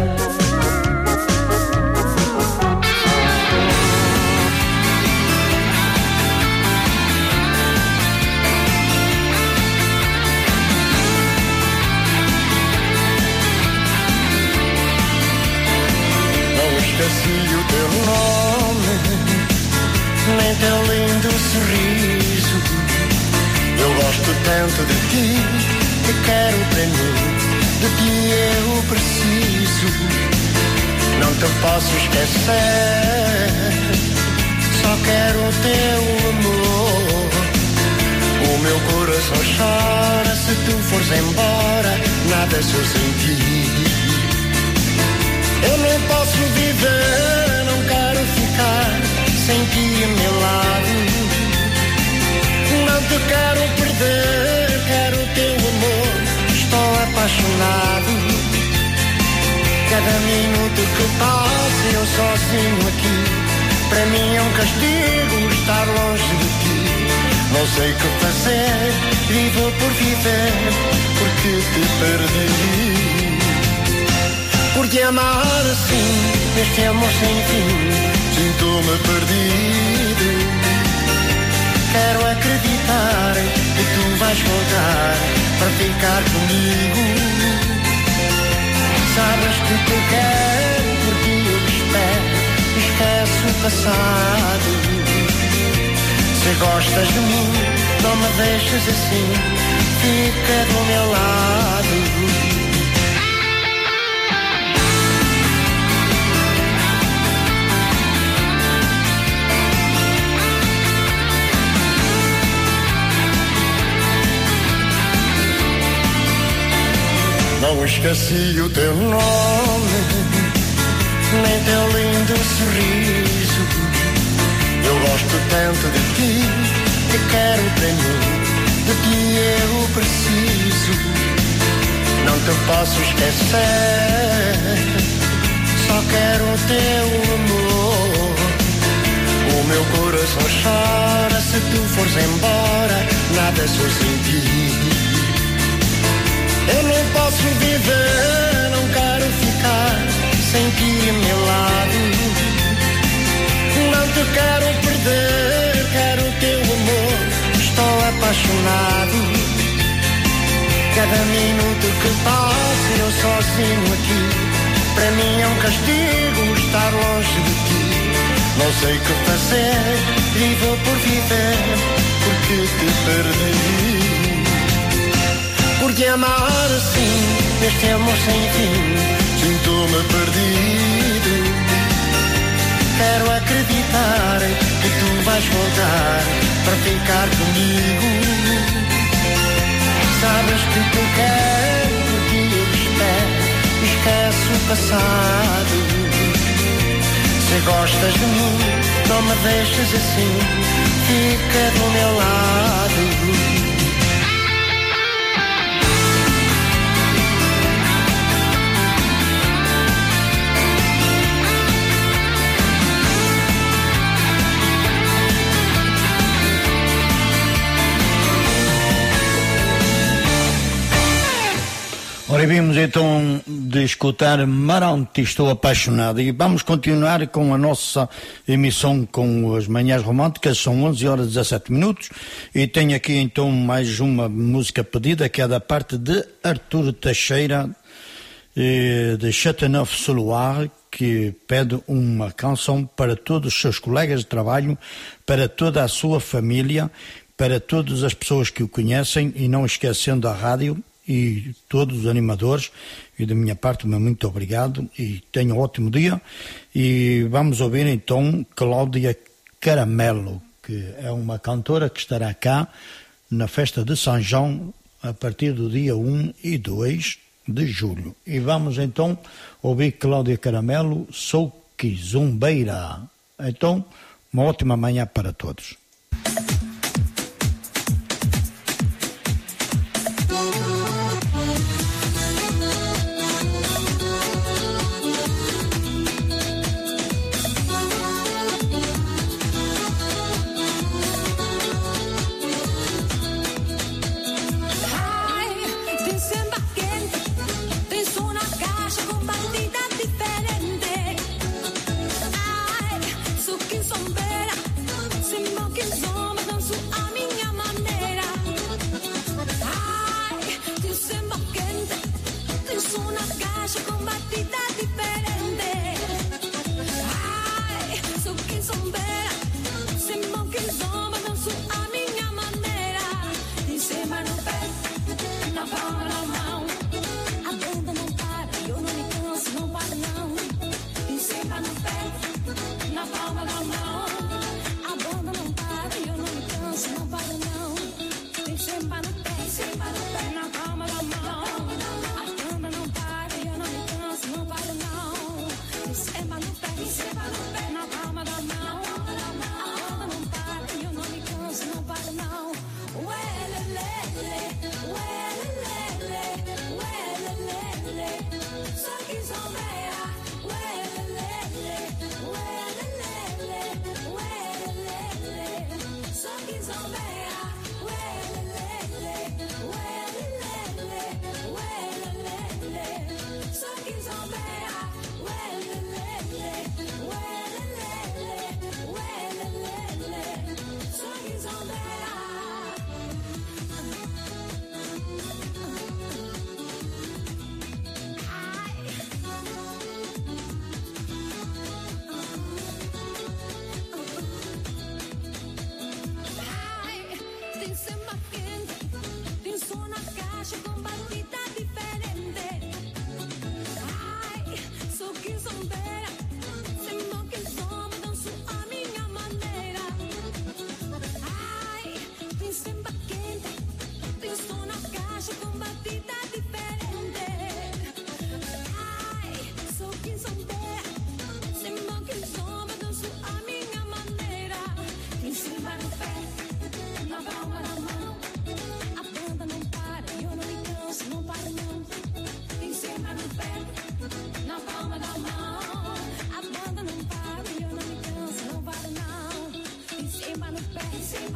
V: Esqueci o teu nome, nem teu lindo sorriso. Eu gosto tanto de ti, que quero para mim, de ti eu preciso. Não te posso esquecer, só quero o teu amor. O meu coração chora se tu fores embora, nada sou sem ti. Eu nem posso viver, não quero ficar sem ti a meu lado. Não te quero perder, quero o teu amor, estou apaixonado. Cada minuto que passa eu sozinho aqui, para mim é um castigo estar longe de ti. Não sei o que fazer, vivo por viver, porque te perdi. Por te amar assim, este amor sem fim, sinto-me perdido. Quero acreditar que tu vais voltar para ficar comigo. Sabes que te quero, porque eu te espero, esquece o passado. Se gostas de mim, não me deixes assim, fica do meu lado. Não esqueci o teu nome, nem teu lindo sorriso. Eu gosto tanto de ti, que quero para mim, de ti eu preciso. Não te posso esquecer, só quero o teu amor. O meu coração chora se tu fores embora, nada sou sem ti. Eu não posso viver, não quero ficar sem ti a meu lado. Não te quero perder, quero o teu amor, estou apaixonado. Cada minuto que passa eu sozinho aqui, para mim é um castigo estar longe de ti. Não sei o que fazer, vivo por viver, porque te perdi. Por te amar assim, este amor sem fim, sinto-me perdido. Quero acreditar que tu vais voltar para ficar comigo. Sabes que te quero, porque eu te espero, esquece o passado. Se gostas de mim, não me deixes assim, fica do meu lado.
F: Ora, vimos então de escutar Marante, Estou Apaixonado, e vamos continuar com a nossa emissão com as Manhãs Românticas. São onze horas e dezassete minutos e tenho aqui então mais uma música pedida, que é da parte de Artur Teixeira, de Châteauneuf-sur-Loire, que pede uma canção para todos os seus colegas de trabalho, para toda a sua família, para todas as pessoas que o conhecem, e não esquecendo a rádio e todos os animadores. E da minha parte, muito obrigado e tenha um ótimo dia. E vamos ouvir então Cláudia Caramelo, que é uma cantora que estará cá na festa de São João a partir do dia um e dois de julho. E vamos então ouvir Cláudia Caramelo, Sou Quizumbeira. Então, uma ótima manhã para todos.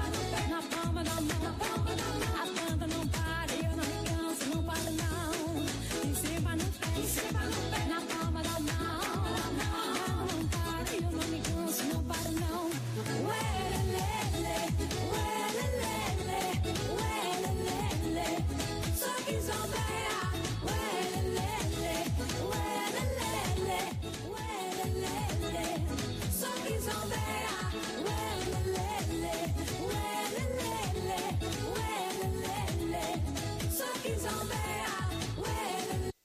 U: Na palma da mão, a banda não para, eu não me canso, não paro não. Em cima no pé, em cima no pé, na palma da mão, a banda não para, eu não me canso, não paro não. Ué, lê, lê, ué, lê, lê, ué, lê, lê, só que zombeia. Ué, lê, lê, ué, lê, lê, ué, lê, lê, só que zombeia. Ué, lê, lê, ué, lê, lê, ué, lê, lê, só que zombeia. Ué, lê, lê.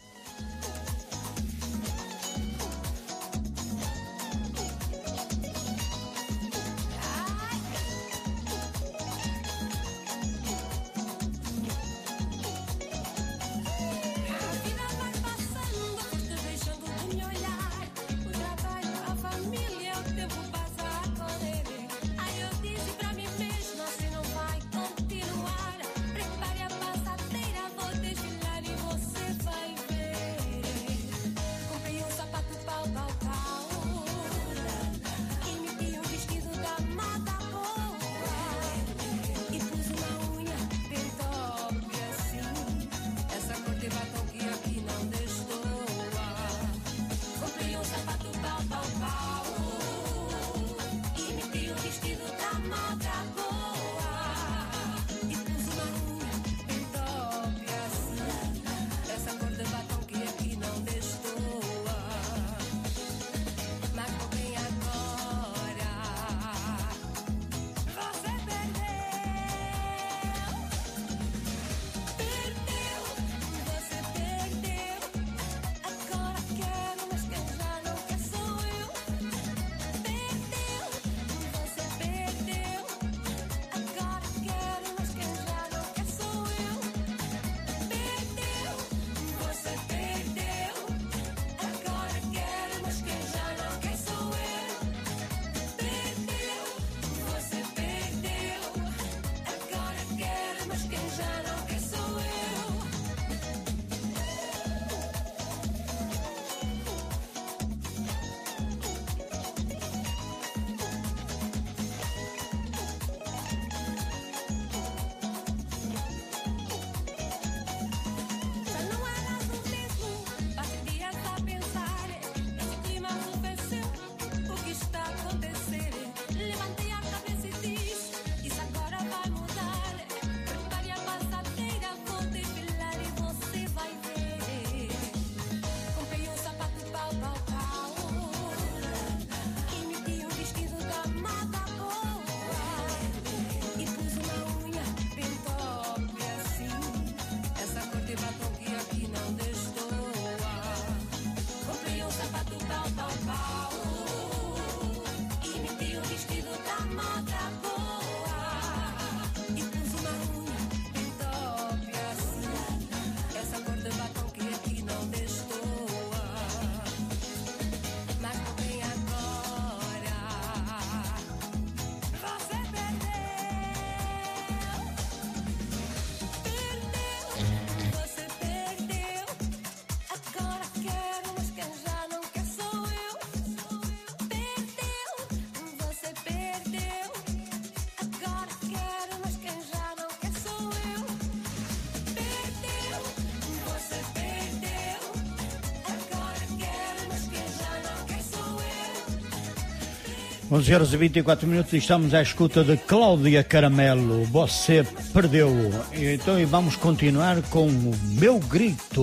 F: onze horas e vinte e quatro minutos, estamos à escuta de Cláudia Caramelo. Você perdeu. Então e vamos continuar com o Meu Grito.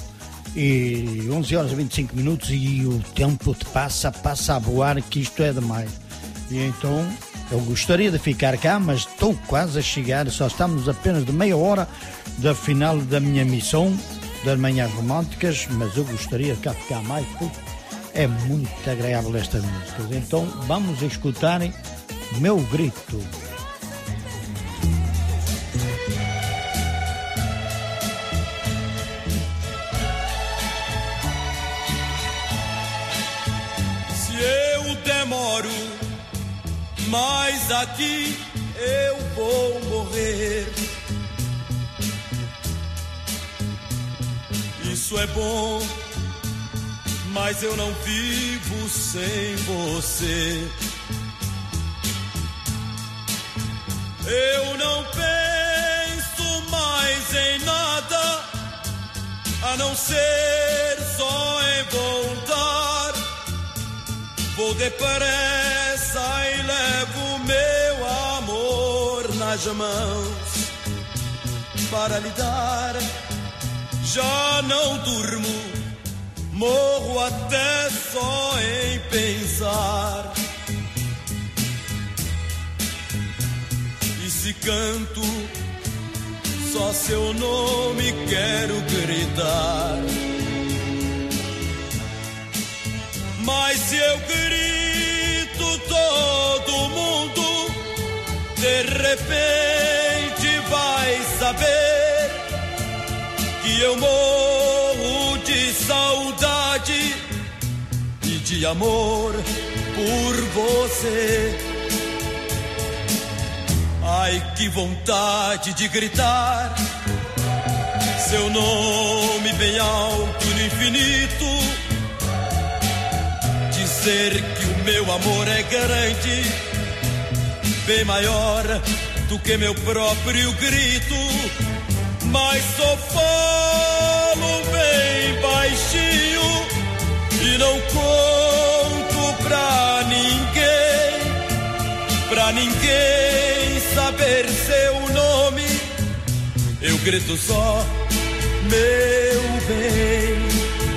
F: E onze horas e vinte e cinco minutos e o tempo te passa, passa a voar, que isto é demais. E então eu gostaria de ficar cá, mas estou quase a chegar, só estamos apenas de meia hora da final da minha missão das Manhãs Românticas, mas eu gostaria de cá ficar mais, porque é muito agradável estas músicas. Então vamos escutar Meu Grito.
T: Se eu demoro, mas aqui eu vou morrer. Isso é bom, mas eu não vivo sem você.
J: Eu não penso mais em nada, a não ser só em voltar. Vou depressa e levo meu amor nas mãos para lhe dar. Já não durmo, morro até só em pensar. E se canto, só seu nome quero gritar. Mas se eu grito, todo mundo de repente vai saber que eu morro de saudade e de amor por você. Ai, que vontade de gritar seu nome bem alto no infinito, dizer que o meu amor é grande, bem maior do que meu próprio grito. Mas só falo bem baixinho e não conto pra ninguém, pra ninguém saber seu nome. Eu grito só meu bem.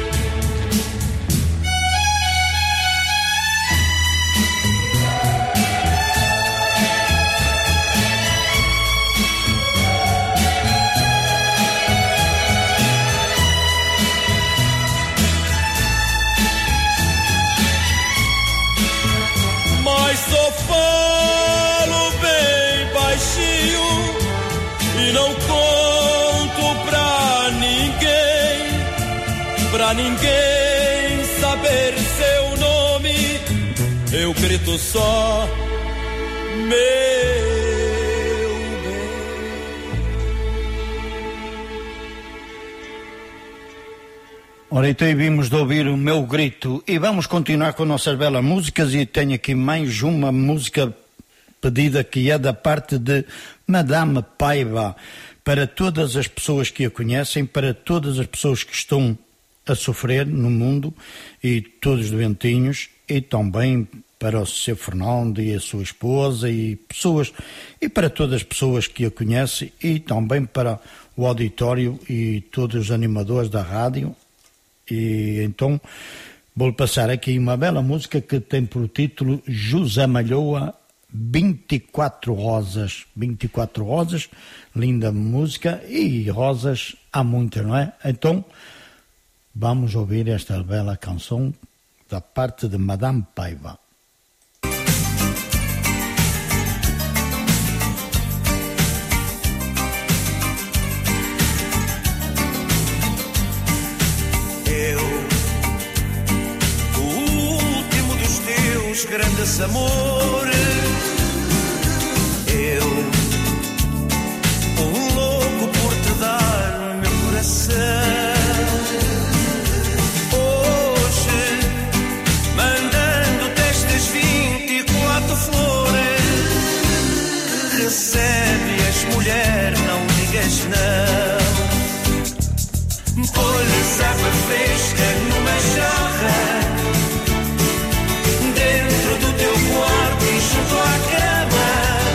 J: Só falo bem baixinho e não conto pra ninguém, pra ninguém saber seu nome. Eu grito só meu bem.
F: Ora, então vimos de ouvir o meu grito e vamos continuar com nossas belas músicas, e tenho aqui mais uma música pedida que é da parte de Madame Paiva, para todas as pessoas que a conhecem, para todas as pessoas que estão a sofrer no mundo e todos doentinhos, e também para o seu Fernando e a sua esposa e pessoas, e para todas as pessoas que a conhecem, e também para o auditório e todos os animadores da rádio. E então vou passar aqui uma bela música que tem por título José Malhoa, vinte e quatro rosas. vinte e quatro rosas, linda música, e rosas há muitas, não é? Então vamos ouvir esta bela canção da parte de Madame Paiva.
N: Grandes amores, eu, um louco por te dar o meu coração. Hoje, mandando-te estas vinte e quatro flores, recebe-as, mulher, não digas não. Põe-lhes água fresca numa jarra, do teu quarto e junto à cama,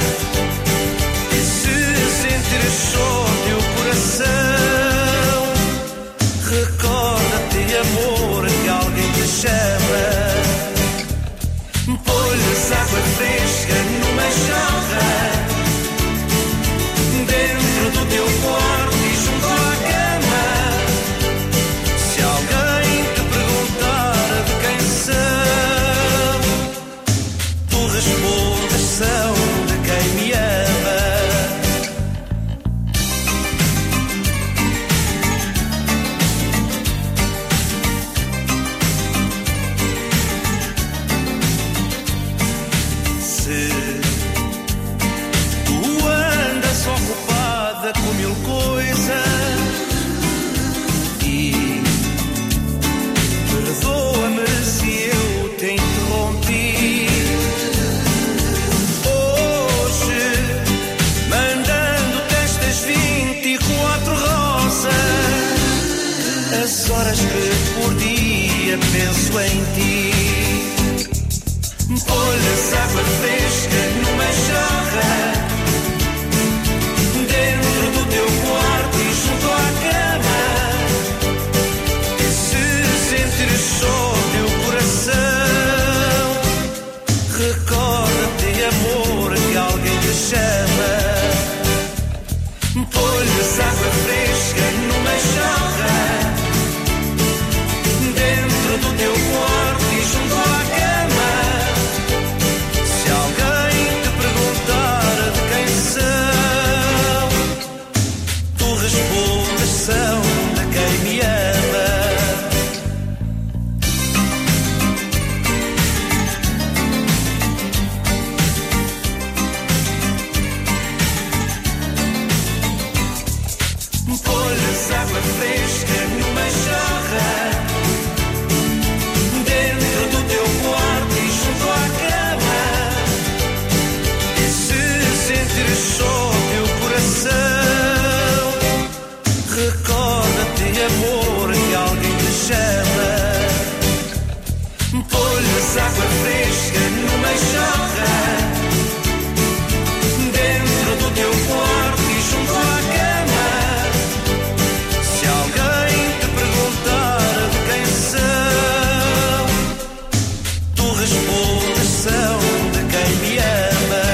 N: e se sentires só teu coração, recorda-te, amor, que alguém te chama. Põe-lhes água fresca numa jarra, dentro do teu quarto e junto à cama. Se alguém te perguntar de quem são, respondas, são de quem me ama. Se tu andas ocupada com mil coisas, e perdoa-me se eu te interrompi, As horas que por dia penso em ti. Põe-lhes água fresca numa jarra, dentro do teu quarto e junto à cama. E se sentires só teu coração, recorda-te, amor, que alguém te chama. Põe-lhes água fresca numa jarra, dentro do teu quarto e junto à cama. Se alguém te perguntar de quem são, tu respondes: são de quem me ama. Põe-lhes água fresca numa jarra, dentro do teu quarto e junto à cama. E se sentires só teu coração, recorda-te, amor, que alguém te chama. Põe-lhes água fresca numa jarra, dentro do teu quarto e junto à cama. Se alguém te perguntar de quem são, tu respondes: são de quem me ama.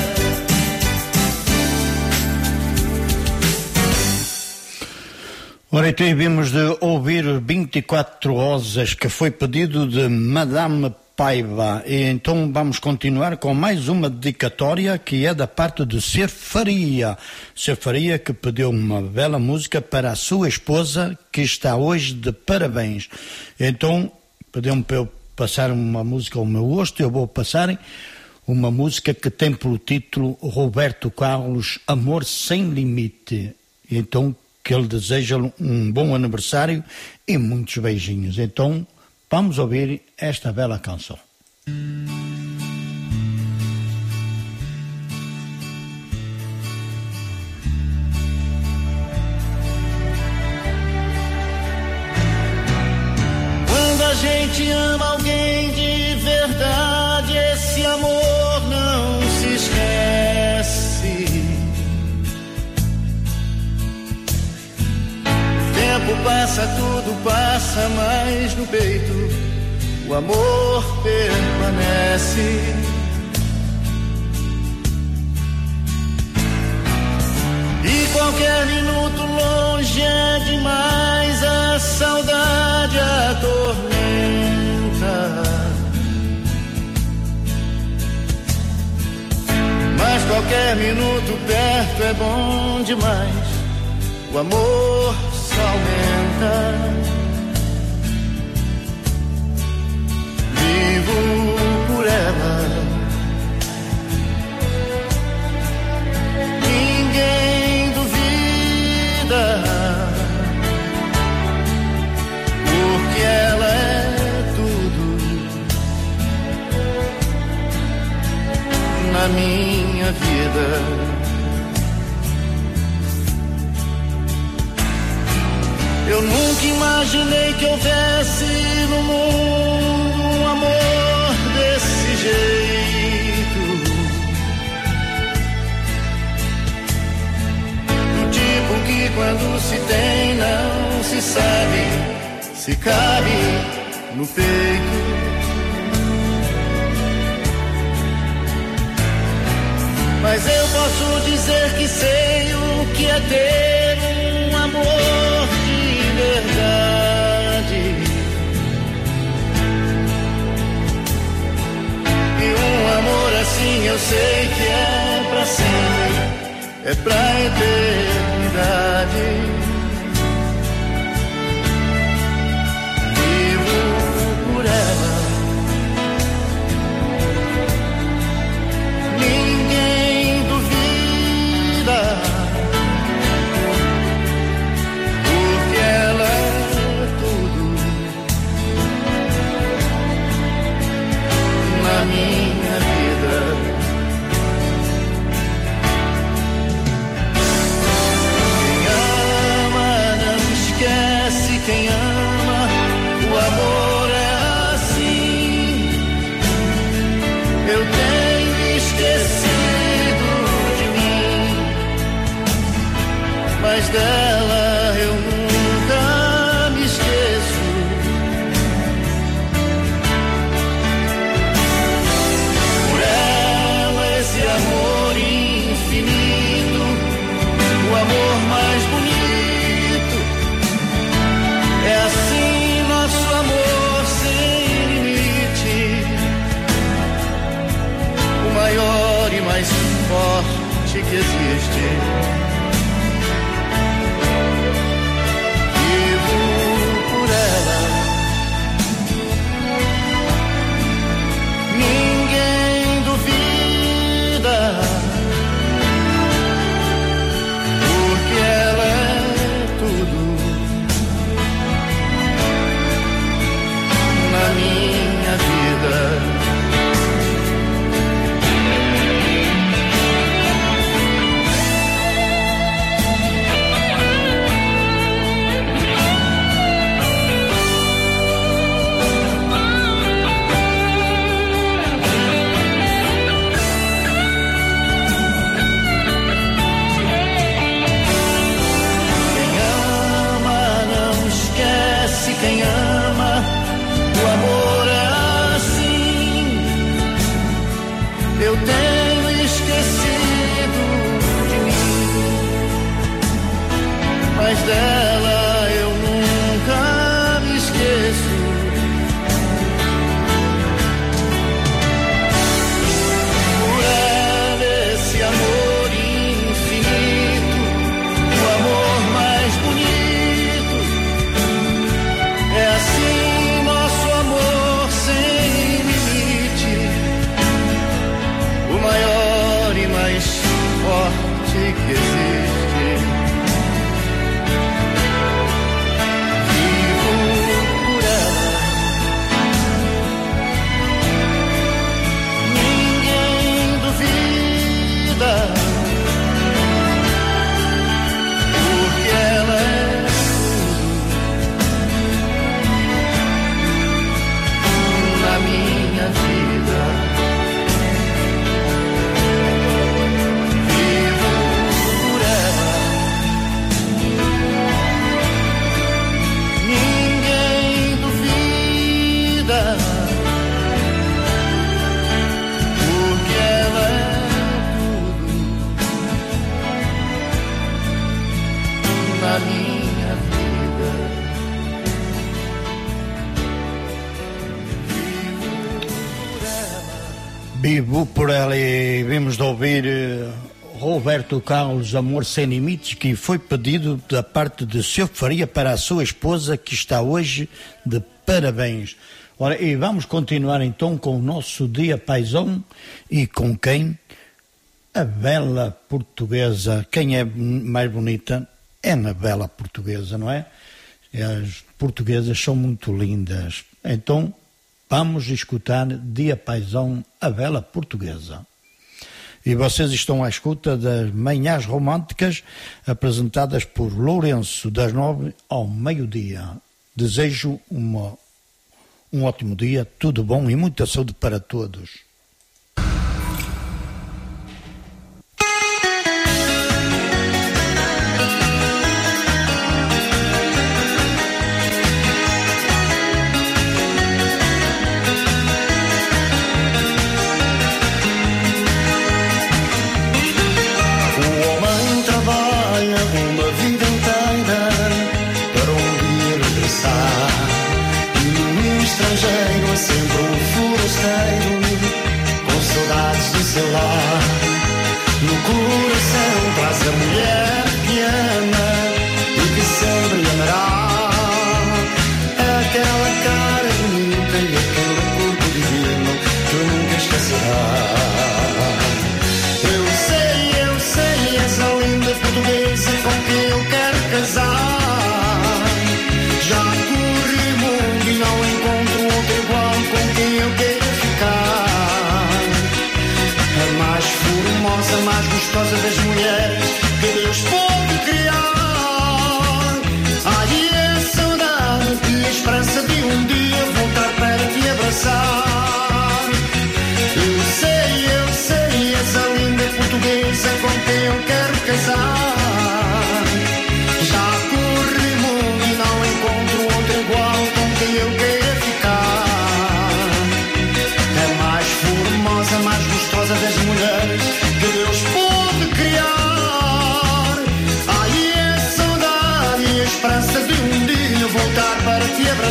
F: Ora, então vimos de ouvir vinte e quatro Rosas, que foi pedido de Madame Paiva. E então vamos continuar com mais uma dedicatória, que é da parte de Ser Faria. Ser Faria, que pediu uma bela música para a sua esposa, que está hoje de parabéns. Então pediu-me para eu passar uma música ao meu gosto. Eu vou passar uma música que tem pelo título Roberto Carlos, Amor Sem Limite. E então que ele deseja um bom aniversário e muitos beijinhos. Então vamos ouvir esta bela canção.
K: Quando a gente ama alguém de verdade, esse amor não se esquece. O tempo passa, tudo passa, mas no peito o amor permanece. E qualquer minuto longe é demais, a saudade atormenta. Mas qualquer minuto perto é bom demais, o amor só aumenta. Vivo por ela, ninguém duvida, porque ela é tudo na minha vida. Eu nunca imaginei que houvesse no mundo um amor desse jeito, do tipo que quando se tem não se sabe se cabe no peito. Mas eu posso dizer que sei o que é ter um amor de verdade. E um amor assim eu sei que é pra sempre, é pra eternidade. Vivo por ela, ninguém duvida, porque ela é tudo na minha vida.
V: dela eu nunca me esqueço. Por ela esse amor infinito, o amor mais bonito, é assim nosso amor sem limite, o maior e mais forte que existe. Vivo por ela, ninguém duvida, porque ela é tudo na minha vida. Quem ama, o amor é assim. Eu tenho esquecido de mim, mas dela eu nunca me esqueço. Por ela esse amor infinito, o amor mais bonito, é assim nosso amor sem limite, o maior e mais forte que existe. Vivo por ela, ninguém duvida, porque ela é na minha vida. Vivo por ela, ninguém duvida, porque ela é tudo na minha vida.
F: Vivo por ela e vimos de ouvir uh, Roberto Carlos, Amor Sem Limites, que foi pedido da parte de seu Faria para a sua esposa, que está hoje de parabéns. Ora, e vamos continuar então com o nosso Dia Paisão e com quem? A bela portuguesa. Quem é mais bonita é a bela portuguesa, não é? As portuguesas são muito lindas. Então, vamos escutar Dia Paisão, a bela portuguesa. E vocês estão à escuta das Manhãs Românticas, apresentadas por Lourenço, das nove ao meio-dia. Desejo uma, um ótimo dia, tudo bom e muita saúde para todos.
K: Sempre um forasteiro, com saudades do seu lar. No coração traz a mulher que ama e que sempre amará. Aquela cara bonita e aquele corpo divino que nunca esquecerá. Eu sei, eu sei, essa linda portuguesa com quem eu quero casar. Já corri o mundo e não encontro outro igual com quem eu quero ficar. A mais formosa, a mais gostosa das mulheres que Deus pode criar. Ai, a saudade e a esperança de um dia voltar para te abraçar. Eu sei, eu sei, essa linda portuguesa com quem eu quero casar.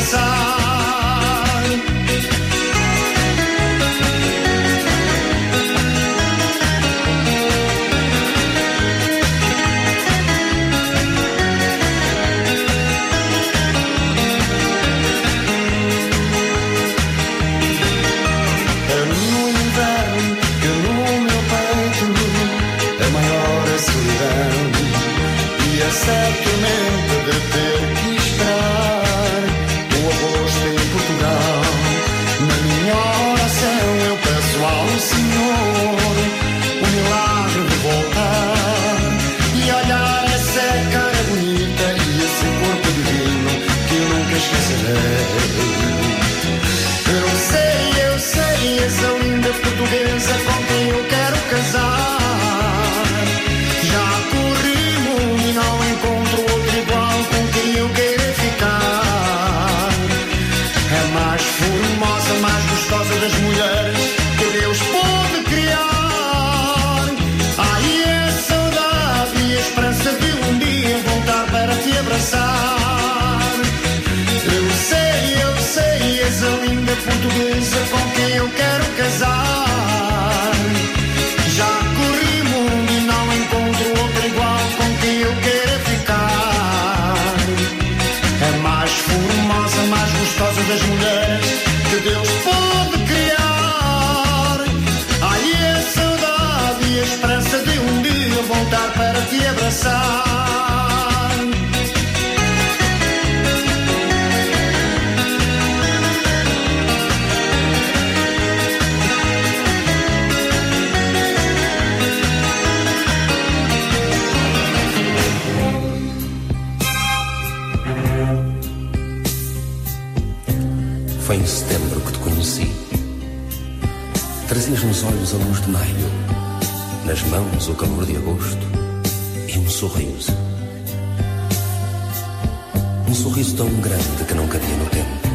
V: abraçar.
E: É no inverno que no meu peito é maior a solidão e essa tormenta de ter que esperar o agosto em Portugal. Na minha oração eu peço ao Senhor o milagre de voltar e olhar essa cara bonita e esse corpo divino que eu nunca esquecerei. Eu sei, eu sei, essa linda portuguesa com quem eu quero casar. Já corri o mundo e não encontro outro igual com quem eu quero ficar. É mais formosa, mais gostosa das mulheres que Deus pode criar. Ai, é saudade e a esperança de um dia voltar para te abraçar. Eu sei, eu sei, essa linda portuguesa com quem eu quero casar. Já corri o mundo e não encontro outro igual com quem eu quero ficar. É mais formosa, mais gostosa das mulheres que Deus pode criar. Ai, a saudade e a esperança de um dia voltar para te abraçar.
P: Foi em setembro que te conheci. Trazias nos olhos a luz de maio, nas mãos o calor de agosto e um sorriso. Um sorriso tão grande que não cabia no tempo.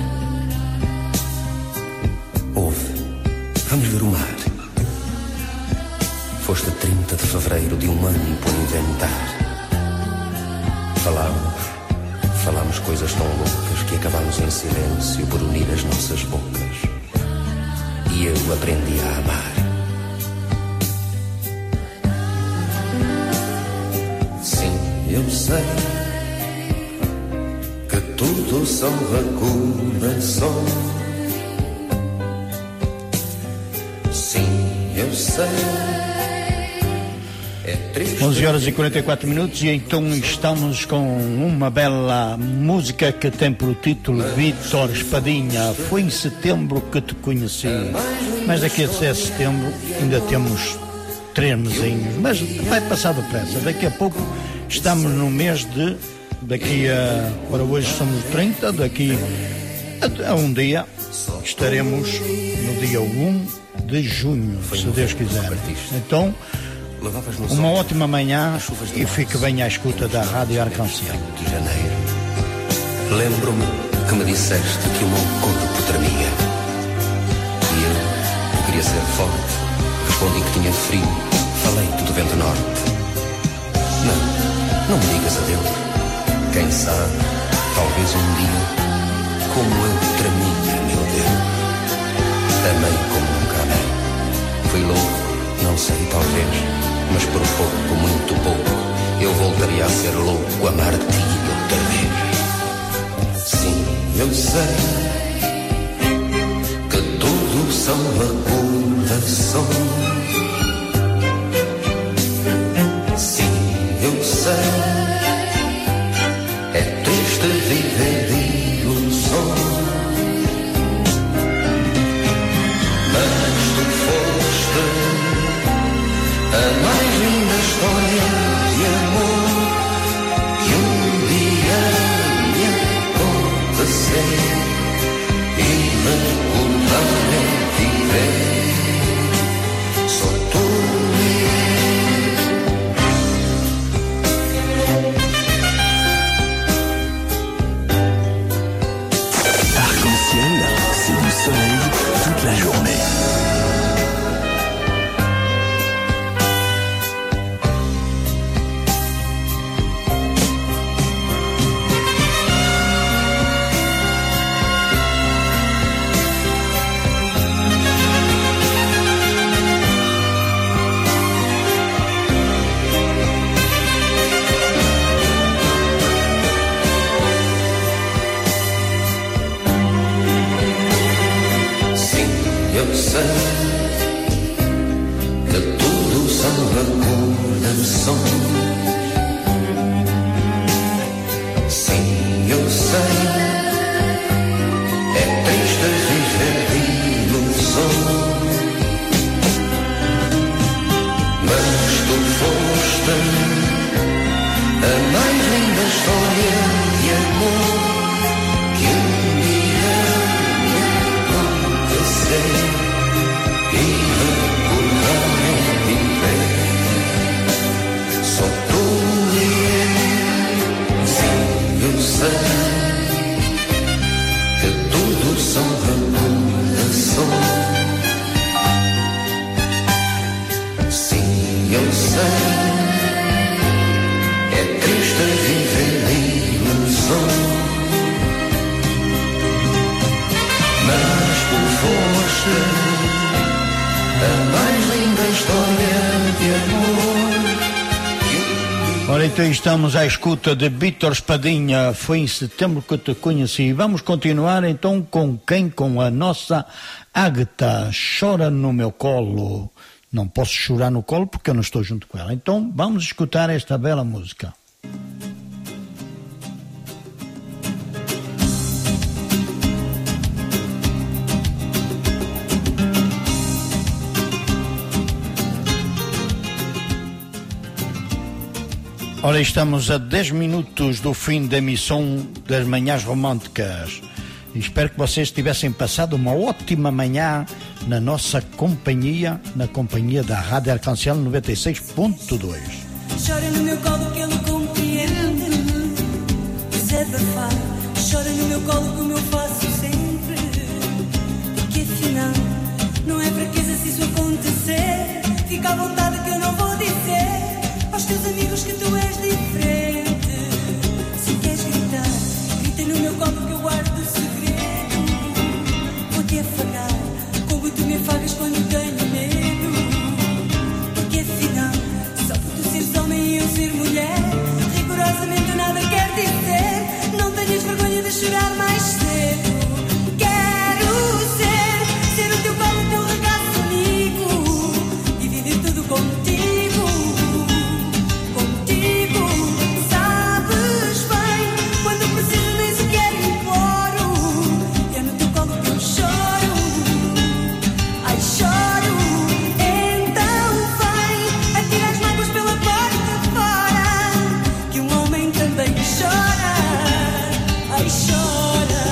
P: Ouve, vamos ver o mar. Foste a trinta de fevereiro de um ano por inventar. Falámos, falámos coisas tão loucas que acabámos em silêncio por unir as nossas bocas. E eu aprendi a amar. Sim, eu sei que tudo são recordações. Sim, eu sei.
F: onze horas e quarenta e quatro minutos e então estamos com uma bela música que tem por título Vítor Espadinha. Foi em setembro que te conheci, mas daqui a setembro ainda temos três mesinhos, mas vai passar depressa. Daqui a pouco estamos no mês de, daqui a, ora hoje somos trinta, daqui a, a um dia estaremos no dia um de junho, se Deus quiser. Então, uma ótima manhã e fique bem à escuta da Rádio Arconcel.
P: De janeiro, lembro-me que me disseste que o meu corpo tremia. E eu, eu queria ser forte, respondi que tinha frio, falei-te do vento norte. Não, não me digas adeus. Quem sabe, talvez um dia, como eu tremia, meu Deus. Amei como nunca amei. Fui louco, não sei, talvez. Mas por pouco, muito pouco, eu voltaria a ser louco, amar-te outra vez. Sim, eu sei que tudo são recordações. Sim, eu sei, é triste viver de ilusões. Mas tu foste a mais linda história de amor que um dia me aconteceu e recordar é viver. Só tu e eu. sei que tudo são recordações. Sim, eu sei, é triste viver de ilusão. Mas tu foste a mais linda história de amor que um dia me aconteceu. E recordar é viver, só tu e eu. Sim, eu sei que tudo são recordações. Eu sei, é triste viver de ilusão, mas tu foste a mais linda história de amor.
F: Ora, então estamos à escuta de Vítor Espadinha, foi em setembro que eu te conheci. Vamos continuar então com quem? Com a nossa Ágata, Chora no Meu Colo. Não posso chorar no colo porque eu não estou junto com ela. Então vamos escutar esta bela música. Ora, estamos a dez minutos do fim da emissão das Manhãs Românticas. Espero que vocês tivessem passado uma ótima manhã na nossa companhia, na companhia da Rádio Arcângel noventa e seis ponto dois.
I: Chora no meu colo que ele compreende, desabafar. Chora no meu colo como eu faço sempre, porque afinal não é fraqueza se isso acontecer. Fica à vontade que eu não vou dizer aos teus amigos que tu és diferente. Se queres gritar, grita no meu colo que eu guardo o segredo. Vou-te afagar como tu me afagas quando tenho medo. Porque afinal, só por tu seres homem e eu ser mulher, rigorosamente nada quer dizer. Não tenhas vergonha de chorar mais cedo. Quero ser, ser o teu colo, o teu regaço amigo, e viver tudo contigo, contigo. Sabes bem, quando preciso nem sequer imploro, e é no teu colo que eu choro. Ai, choro. Então vem, atira as mágoas pela porta fora, que um homem também chora. Ai, chora.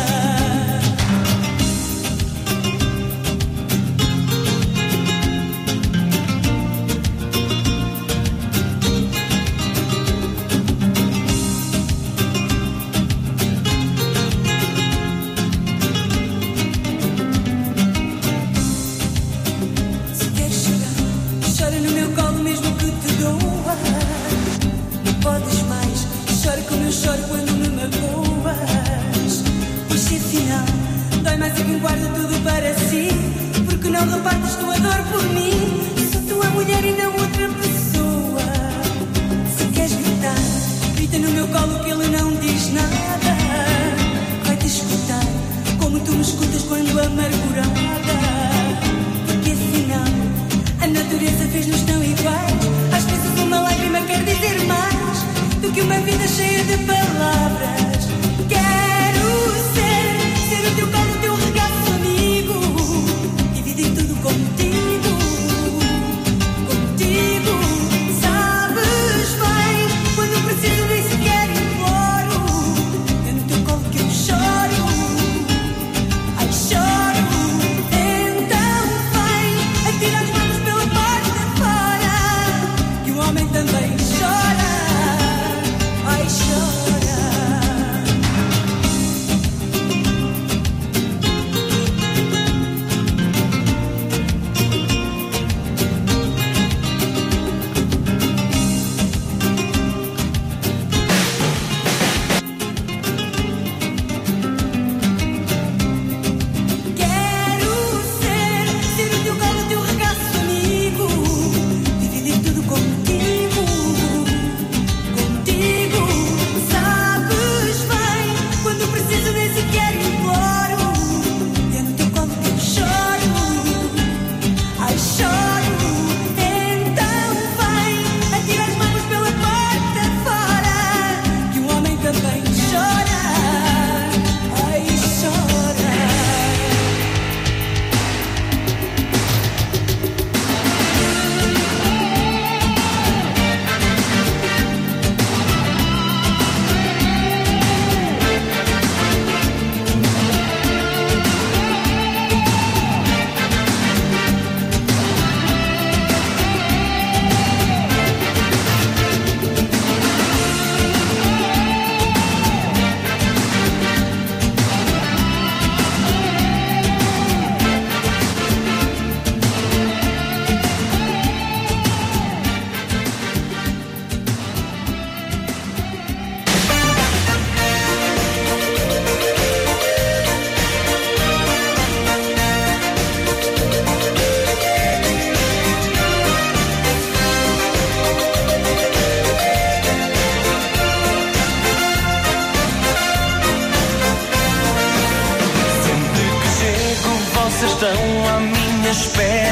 I: Se queres chorar, chora no meu colo mesmo que te doa. Não podes mais, chora como eu choro quando me magoas. Pois se afinal dói mais a quem guarda tudo para si, porque não repartes tua dor por mim. Sou tua mulher e não outra pessoa. Se queres gritar, grita no meu colo que ele não diz nada. Vai-te escutar como tu me escutas quando amargurada. Porque afinal a natureza fez-nos tão iguais. Às vezes uma lágrima quer dizer mais do que uma vida cheia de palavras. Quero ser, ser o teu colo, o teu regaço amigo, e viver tudo contigo, contigo. Sabes bem, quando preciso nem sequer imploro, é no teu colo que eu choro. Ai, choro. Então vem, atira as mãos pela porta fora, que o homem também chora. Ai, chora.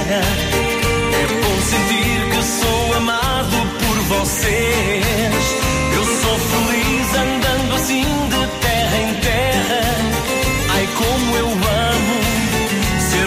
N: terra. É bom sentir que sou amado por vocês. Eu sou feliz andando assim de terra em terra. Ai, como eu amo ser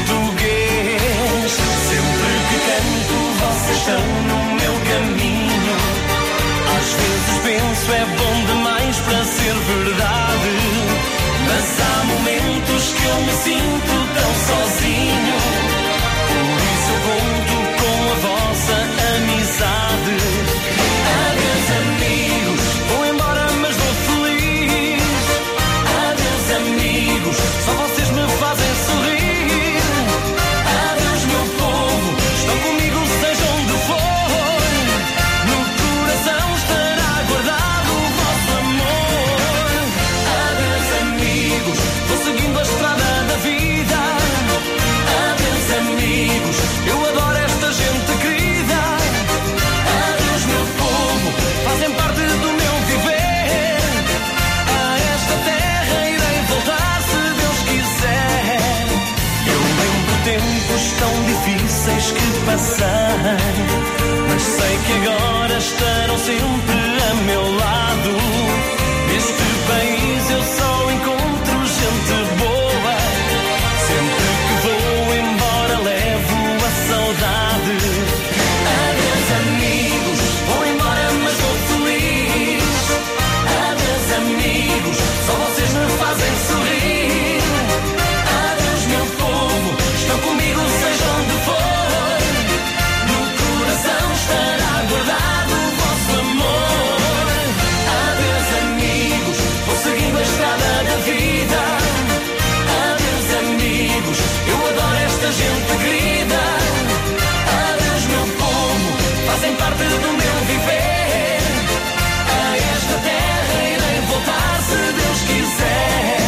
N: português. Sempre que canto, vocês estão no meu caminho. Às vezes penso, é bom demais para ser verdade. Mas há momentos que eu me sinto tão sozinho. Por isso eu conto com a vossa amizade. Adeus, amigos, vou embora, mas vou feliz. Adeus, amigos, só vocês me fazem sorrir. Adeus, meu povo, estão comigo, seja onde for. No coração estará guardado o vosso amor. Adeus, amigos, vou seguindo a estrada da vida. Adeus, amigos, eu adoro esta gente querida. Adeus, meu povo, fazem parte do meu viver. A esta terra irei voltar se Deus quiser. Eu lembro tempos tão difíceis que passei, mas sei que agora estarão sempre a meu lado. Neste país eu só encontro gente boa. Sempre que vou embora levo a saudade. Adeus, amigos, vou embora, mas vou feliz. Adeus, amigos, só vocês me fazem sorrir. Adeus, meu povo, estão comigo, seja onde for. No coração estará guardado o vosso amor. Adeus, amigos, vou seguindo a estrada da vida. Adeus, amigos, eu adoro esta gente querida. Adeus, meu povo, fazem parte do meu viver. A esta terra irei voltar se Deus quiser.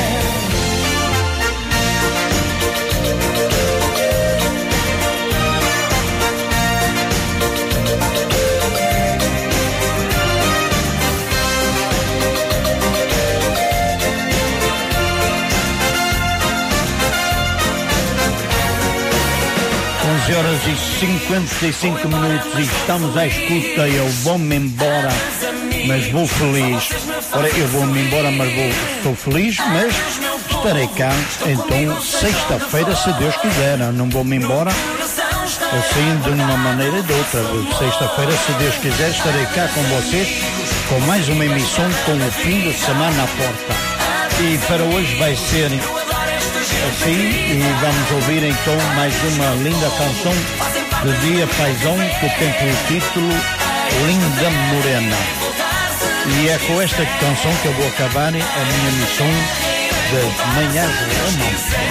F: onze horas e cinquenta e cinco minutos e estamos à escuta. Eu vou-me embora, mas vou feliz. Ora, eu vou-me embora, mas vou, estou feliz, mas estarei cá então sexta-feira, se Deus quiser. Não vou-me embora assim de uma maneira ou de outra. Sexta-feira, se Deus quiser, estarei cá com vocês com mais uma emissão com o fim de semana à porta. E para hoje vai ser assim, e vamos ouvir então mais uma linda canção do Dia Paisão, que tem por título Linda Morena. E é com esta canção que eu vou acabar a minha missão das manhãs românticas.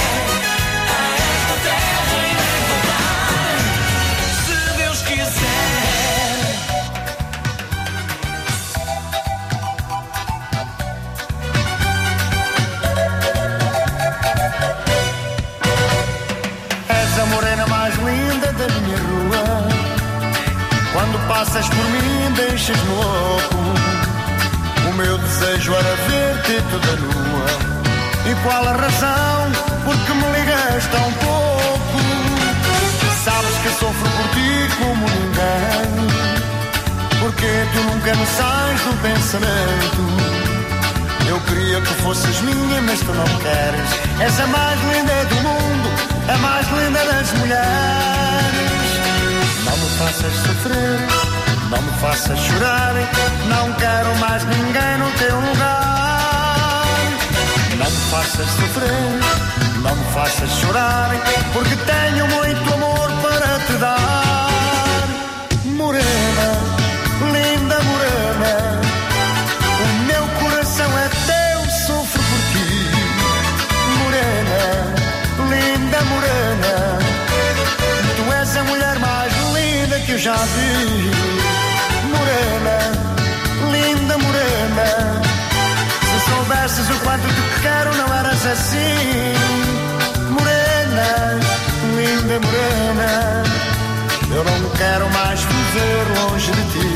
V: Quando passas por mim deixas-me louco. O meu desejo era ver-te toda nua. E qual a razão porque me ligas tão pouco? Sabes que sofro por ti como ninguém, porque tu nunca me sais do pensamento. Eu queria que fosses minha, mas tu não queres. És a mais linda do mundo, a mais linda das mulheres. Não me faças sofrer, não me faças chorar. Não quero mais ninguém no teu lugar. Não me faças sofrer, não me faças chorar, porque tenho muito amor para te dar. Morena, linda morena, o meu coração é teu, sofro por ti. Morena, linda morena, tu és a mulher mais linda que eu já vi. Morena, linda morena, se soubesses o quanto te quero não eras assim. Morena, linda morena, eu não quero mais viver longe de ti.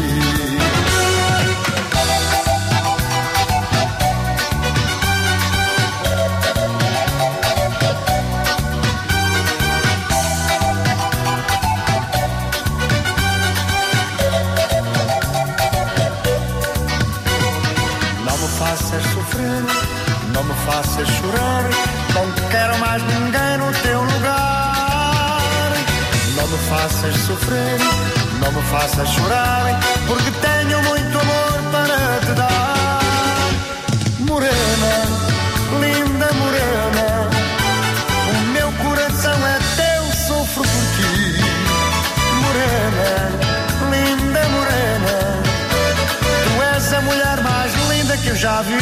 V: sofrer, não me faças chorar, não quero mais ninguém no teu lugar. Não me faças sofrer, não me faças chorar, porque tenho muito amor para te dar. Morena, linda morena, o meu coração é teu, sofro por ti. Morena, linda morena, tu és a mulher mais linda que eu já vi.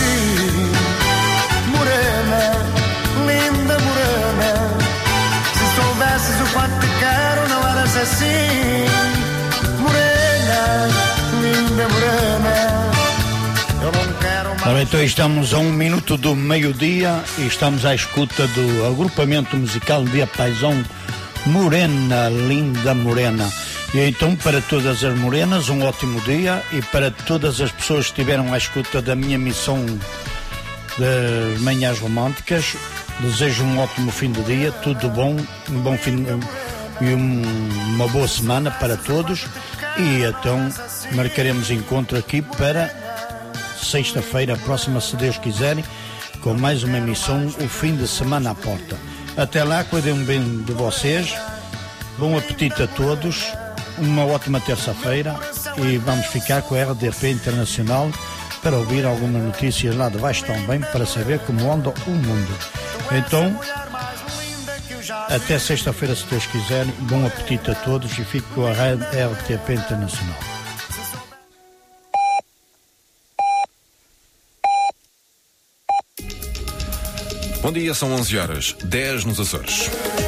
V: Morena, linda morena, se soubesses o quanto te quero não eras assim. Morena, linda morena, eu não quero mais.
F: Ora, então estamos a um minuto do meio-dia e estamos à escuta do agrupamento musical de Apaixão Morena, linda morena. E então, para todas as morenas, um ótimo dia, e para todas as pessoas que estiveram à escuta da minha missão das Manhãs Românticas, desejo um ótimo fim de dia, tudo bom, um bom fim e um, uma boa semana para todos. E então marcaremos encontro aqui para sexta-feira próxima, se Deus quiser, com mais uma emissão, o fim de semana à porta. Até lá, cuidem bem de vocês, bom apetite a todos, uma ótima terça-feira, e vamos ficar com a R D P Internacional para ouvir algumas notícias lá de baixo também, para saber como anda o mundo. Então, até sexta-feira, se Deus quiser, bom apetite a todos, e fico com a R D P Internacional.
G: Bom dia, são onze horas, dez nos Açores.